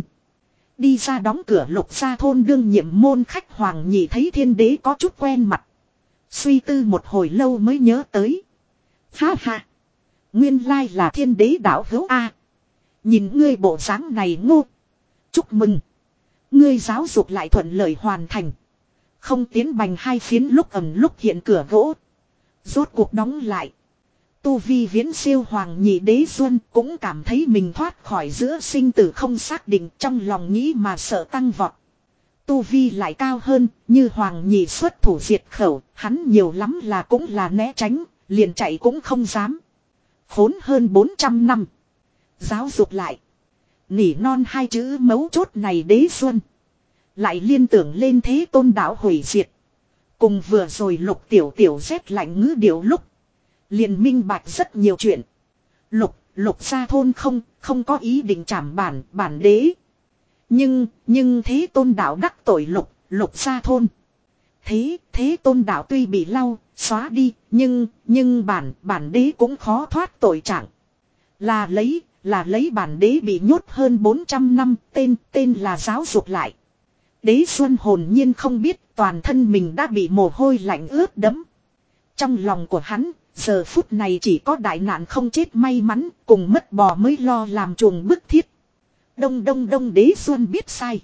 Đi ra đóng cửa Lục gia thôn đương nhiệm môn khách hoàng nhị thấy thiên đế có chút quen mặt. Suy tư một hồi lâu mới nhớ tới. Ha ha. Nguyên lai là thiên đế đạo hữu A. Nhìn ngươi bộ dáng này ngô. Chúc mừng. Ngươi giáo dục lại thuận lợi hoàn thành. Không tiến bành hai phiến lúc ẩm lúc hiện cửa gỗ. Rốt cuộc đóng lại. Tu vi viễn siêu Hoàng Nhị Đế Xuân cũng cảm thấy mình thoát khỏi giữa sinh tử không xác định, trong lòng nghĩ mà sợ tăng vọt. Tu vi lại cao hơn, như Hoàng Nhị xuất thủ diệt khẩu, hắn nhiều lắm là cũng là né tránh, liền chạy cũng không dám. Khốn hơn bốn trăm năm. Giáo dục lại. Nỉ non hai chữ mấu chốt này Đế Xuân. Lại liên tưởng lên thế tôn đạo hủy diệt. Cùng vừa rồi Lục tiểu tiểu rét lạnh ngữ điệu lúc. Liền minh bạch rất nhiều chuyện. Lục, lục gia thôn không, không có ý định trảm bản, bản đế. Nhưng, nhưng thế tôn đạo đắc tội lục, lục gia thôn. Thế, thế tôn đạo tuy bị lau, xóa đi, nhưng, nhưng bản, bản đế cũng khó thoát tội trạng. Là lấy, là lấy bản đế bị nhốt hơn bốn trăm năm, tên, tên là giáo dục lại. Đế Xuân hồn nhiên không biết toàn thân mình đã bị mồ hôi lạnh ướt đẫm. Trong lòng của hắn, giờ phút này chỉ có đại nạn không chết may mắn, cùng mất bò mới lo làm chuồng bức thiết. Đông đông đông Đế Xuân biết sai.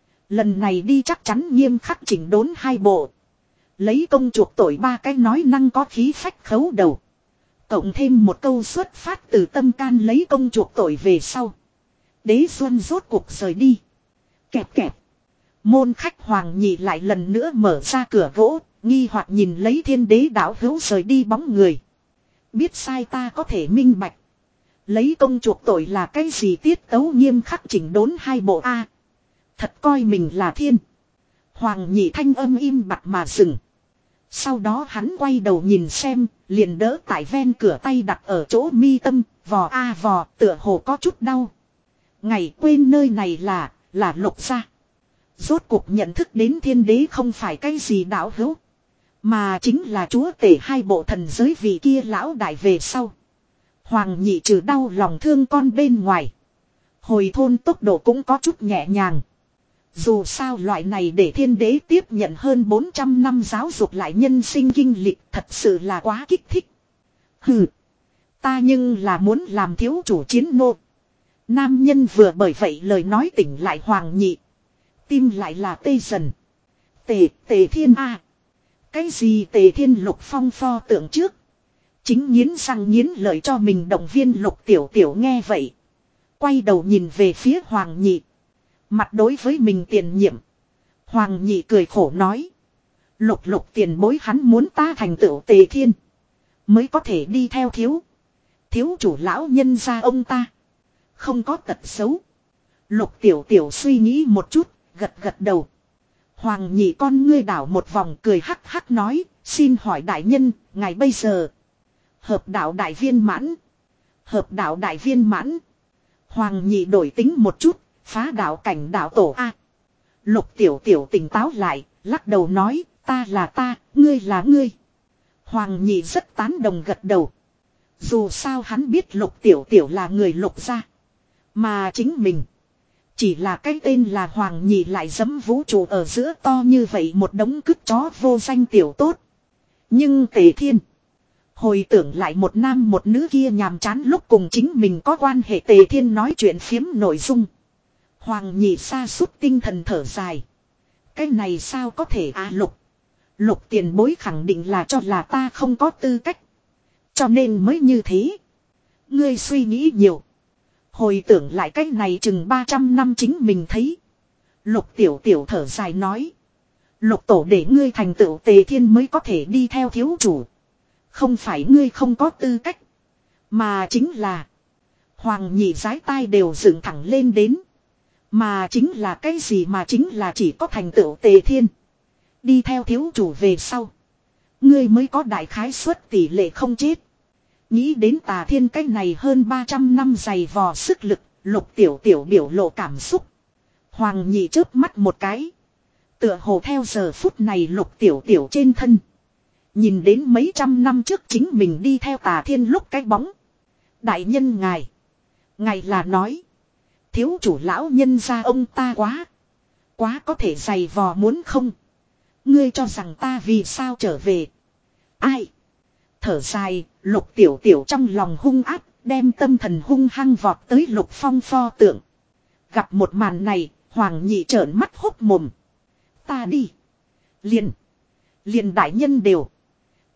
Lần này đi chắc chắn nghiêm khắc chỉnh đốn hai bộ. Lấy công chuộc tội ba cái nói năng có khí phách khấu đầu. Cộng thêm một câu xuất phát từ tâm can lấy công chuộc tội về sau. Đế Xuân rốt cuộc rời đi. Kẹp kẹp. Môn khách Hoàng Nhị lại lần nữa mở ra cửa gỗ, nghi hoặc nhìn lấy Thiên Đế đạo hữu rời đi bóng người. Biết sai ta có thể minh bạch. Lấy công chuộc tội là cái gì tiết tấu nghiêm khắc chỉnh đốn hai bộ A. Thật coi mình là thiên. Hoàng Nhị thanh âm im bặt mà dừng. Sau đó hắn quay đầu nhìn xem, liền đỡ tại ven cửa tay đặt ở chỗ mi tâm, vò a vò, tựa hồ có chút đau. Ngày quên nơi này là, là Lục gia. Rốt cuộc nhận thức đến Thiên Đế không phải cái gì đạo hữu, mà chính là chúa tể hai bộ thần giới vị kia lão đại về sau. Hoàng Nhị trừ đau lòng thương con bên ngoài. Hồi thôn tốc độ cũng có chút nhẹ nhàng. Dù sao loại này để Thiên Đế tiếp nhận hơn bốn trăm năm giáo dục lại nhân sinh kinh lịch thật sự là quá kích thích. Hừ. Ta nhưng là muốn làm thiếu chủ chiến nô. Nam nhân vừa bởi vậy lời nói tỉnh lại Hoàng Nhị. Tim lại là tê dần. Tề, tề thiên a à. Cái gì tề thiên Lục Phong pho tượng trước. Chính nghiến răng nghiến lợi cho mình động viên Lục tiểu tiểu nghe vậy. Quay đầu nhìn về phía Hoàng Nhị. Mặt đối với mình tiền nhiệm. Hoàng Nhị cười khổ nói. Lục lục tiền bối hắn muốn ta thành tựu tề thiên. Mới có thể đi theo thiếu. Thiếu chủ lão nhân gia ông ta. Không có tật xấu. Lục tiểu tiểu suy nghĩ một chút, gật gật đầu. Hoàng Nhị con ngươi đảo một vòng cười hắc hắc nói. Xin hỏi đại nhân, ngài bây giờ. Hợp đạo đại viên mãn. Hợp đạo đại viên mãn. Hoàng Nhị đổi tính một chút. Phá đạo cảnh đạo tổ A. Lục tiểu tiểu tỉnh táo lại, lắc đầu nói, ta là ta, ngươi là ngươi. Hoàng Nhị rất tán đồng gật đầu. Dù sao hắn biết Lục tiểu tiểu là người Lục gia. Mà chính mình. Chỉ là cái tên là Hoàng Nhị lại dẫm vũ trụ ở giữa to như vậy một đống cứt chó vô danh tiểu tốt. Nhưng Tề Thiên. Hồi tưởng lại một nam một nữ kia nhàm chán lúc cùng chính mình có quan hệ Tề Thiên nói chuyện phiếm nội dung. Hoàng Nhị sa sút tinh thần thở dài. Cái này sao có thể à Lục. Lục tiền bối khẳng định là cho là ta không có tư cách. Cho nên mới như thế. Ngươi suy nghĩ nhiều. Hồi tưởng lại cái này chừng ba trăm năm chính mình thấy. Lục tiểu tiểu thở dài nói. Lục tổ để ngươi thành tựu Tề Thiên mới có thể đi theo thiếu chủ. Không phải ngươi không có tư cách. Mà chính là. Hoàng Nhị giái tai đều dựng thẳng lên đến. Mà chính là cái gì mà chính là chỉ có thành tựu Tề Thiên. Đi theo thiếu chủ về sau. Ngươi mới có đại khái suất tỷ lệ không chết. Nghĩ đến Tà Thiên cái này hơn ba trăm năm dày vò sức lực. Lục tiểu tiểu biểu lộ cảm xúc. Hoàng Nhị chớp mắt một cái. Tựa hồ theo giờ phút này Lục tiểu tiểu trên thân. Nhìn đến mấy trăm năm trước chính mình đi theo Tà Thiên lúc cái bóng. Đại nhân ngài. Ngài là nói. Thiếu chủ lão nhân gia ông ta quá. Quá có thể giày vò muốn không. Ngươi cho rằng ta vì sao trở về. Ai. Thở dài. Lục tiểu tiểu trong lòng hung áp. Đem tâm thần hung hăng vọt tới Lục Phong pho tượng. Gặp một màn này. Hoàng Nhị trợn mắt hốc mồm. Ta đi. Liền. Liền đại nhân đều.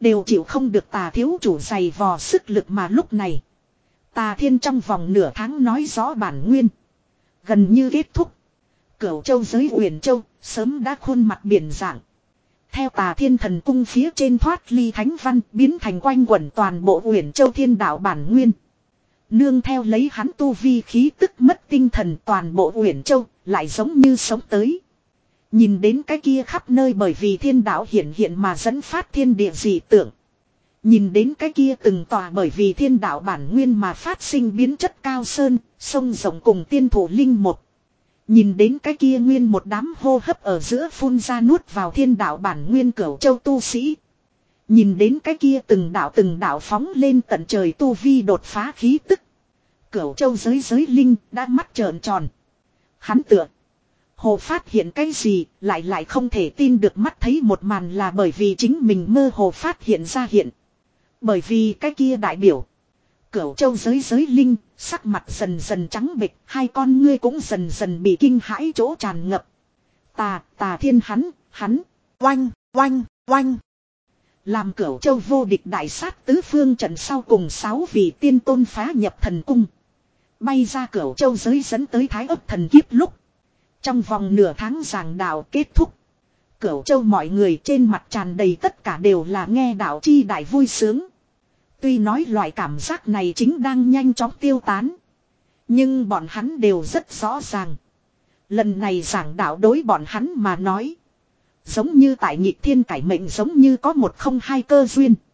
Đều chịu không được Tà thiếu chủ dày vò sức lực mà lúc này. Tà Thiên trong vòng nửa tháng nói rõ bản nguyên. Gần như kết thúc. Cửu châu giới Uyển Châu sớm đã khuôn mặt biển dạng. Theo Tà Thiên thần cung phía trên thoát ly thánh văn biến thành quanh quẩn toàn bộ Uyển Châu thiên đạo bản nguyên. Nương theo lấy hắn tu vi khí tức mất tinh thần toàn bộ Uyển Châu lại giống như sống tới. Nhìn đến cái kia khắp nơi bởi vì thiên đạo hiện hiện mà dẫn phát thiên địa dị tượng. Nhìn đến cái kia từng tòa bởi vì thiên đạo bản nguyên mà phát sinh biến chất cao sơn, sông rộng cùng tiên thủ linh một. Nhìn đến cái kia nguyên một đám hô hấp ở giữa phun ra nuốt vào thiên đạo bản nguyên cửu châu tu sĩ. Nhìn đến cái kia từng đạo từng đạo phóng lên tận trời tu vi đột phá khí tức. Cửu châu giới giới linh đã mắt trợn tròn. Hắn tựa hồ phát hiện cái gì lại lại không thể tin được mắt thấy một màn là bởi vì chính mình mơ hồ phát hiện ra hiện. Bởi vì cái kia đại biểu. Cửu châu giới giới linh, sắc mặt dần dần trắng bệch, hai con ngươi cũng dần dần bị kinh hãi chỗ tràn ngập. Tà, tà thiên hắn, hắn, oanh, oanh, oanh. Làm cửu châu vô địch đại sát tứ phương trận sau cùng sáu vị tiên tôn phá nhập thần cung. Bay ra cửu châu giới dẫn tới thái ấp thần kiếp lúc. Trong vòng nửa tháng giảng đạo kết thúc. Cửu châu mọi người trên mặt tràn đầy tất cả đều là nghe đạo chi đại vui sướng. Tuy nói loại cảm giác này chính đang nhanh chóng tiêu tán. Nhưng bọn hắn đều rất rõ ràng. Lần này giảng đạo đối bọn hắn mà nói. Giống như tại nhịp thiên cải mệnh giống như có một không hai cơ duyên.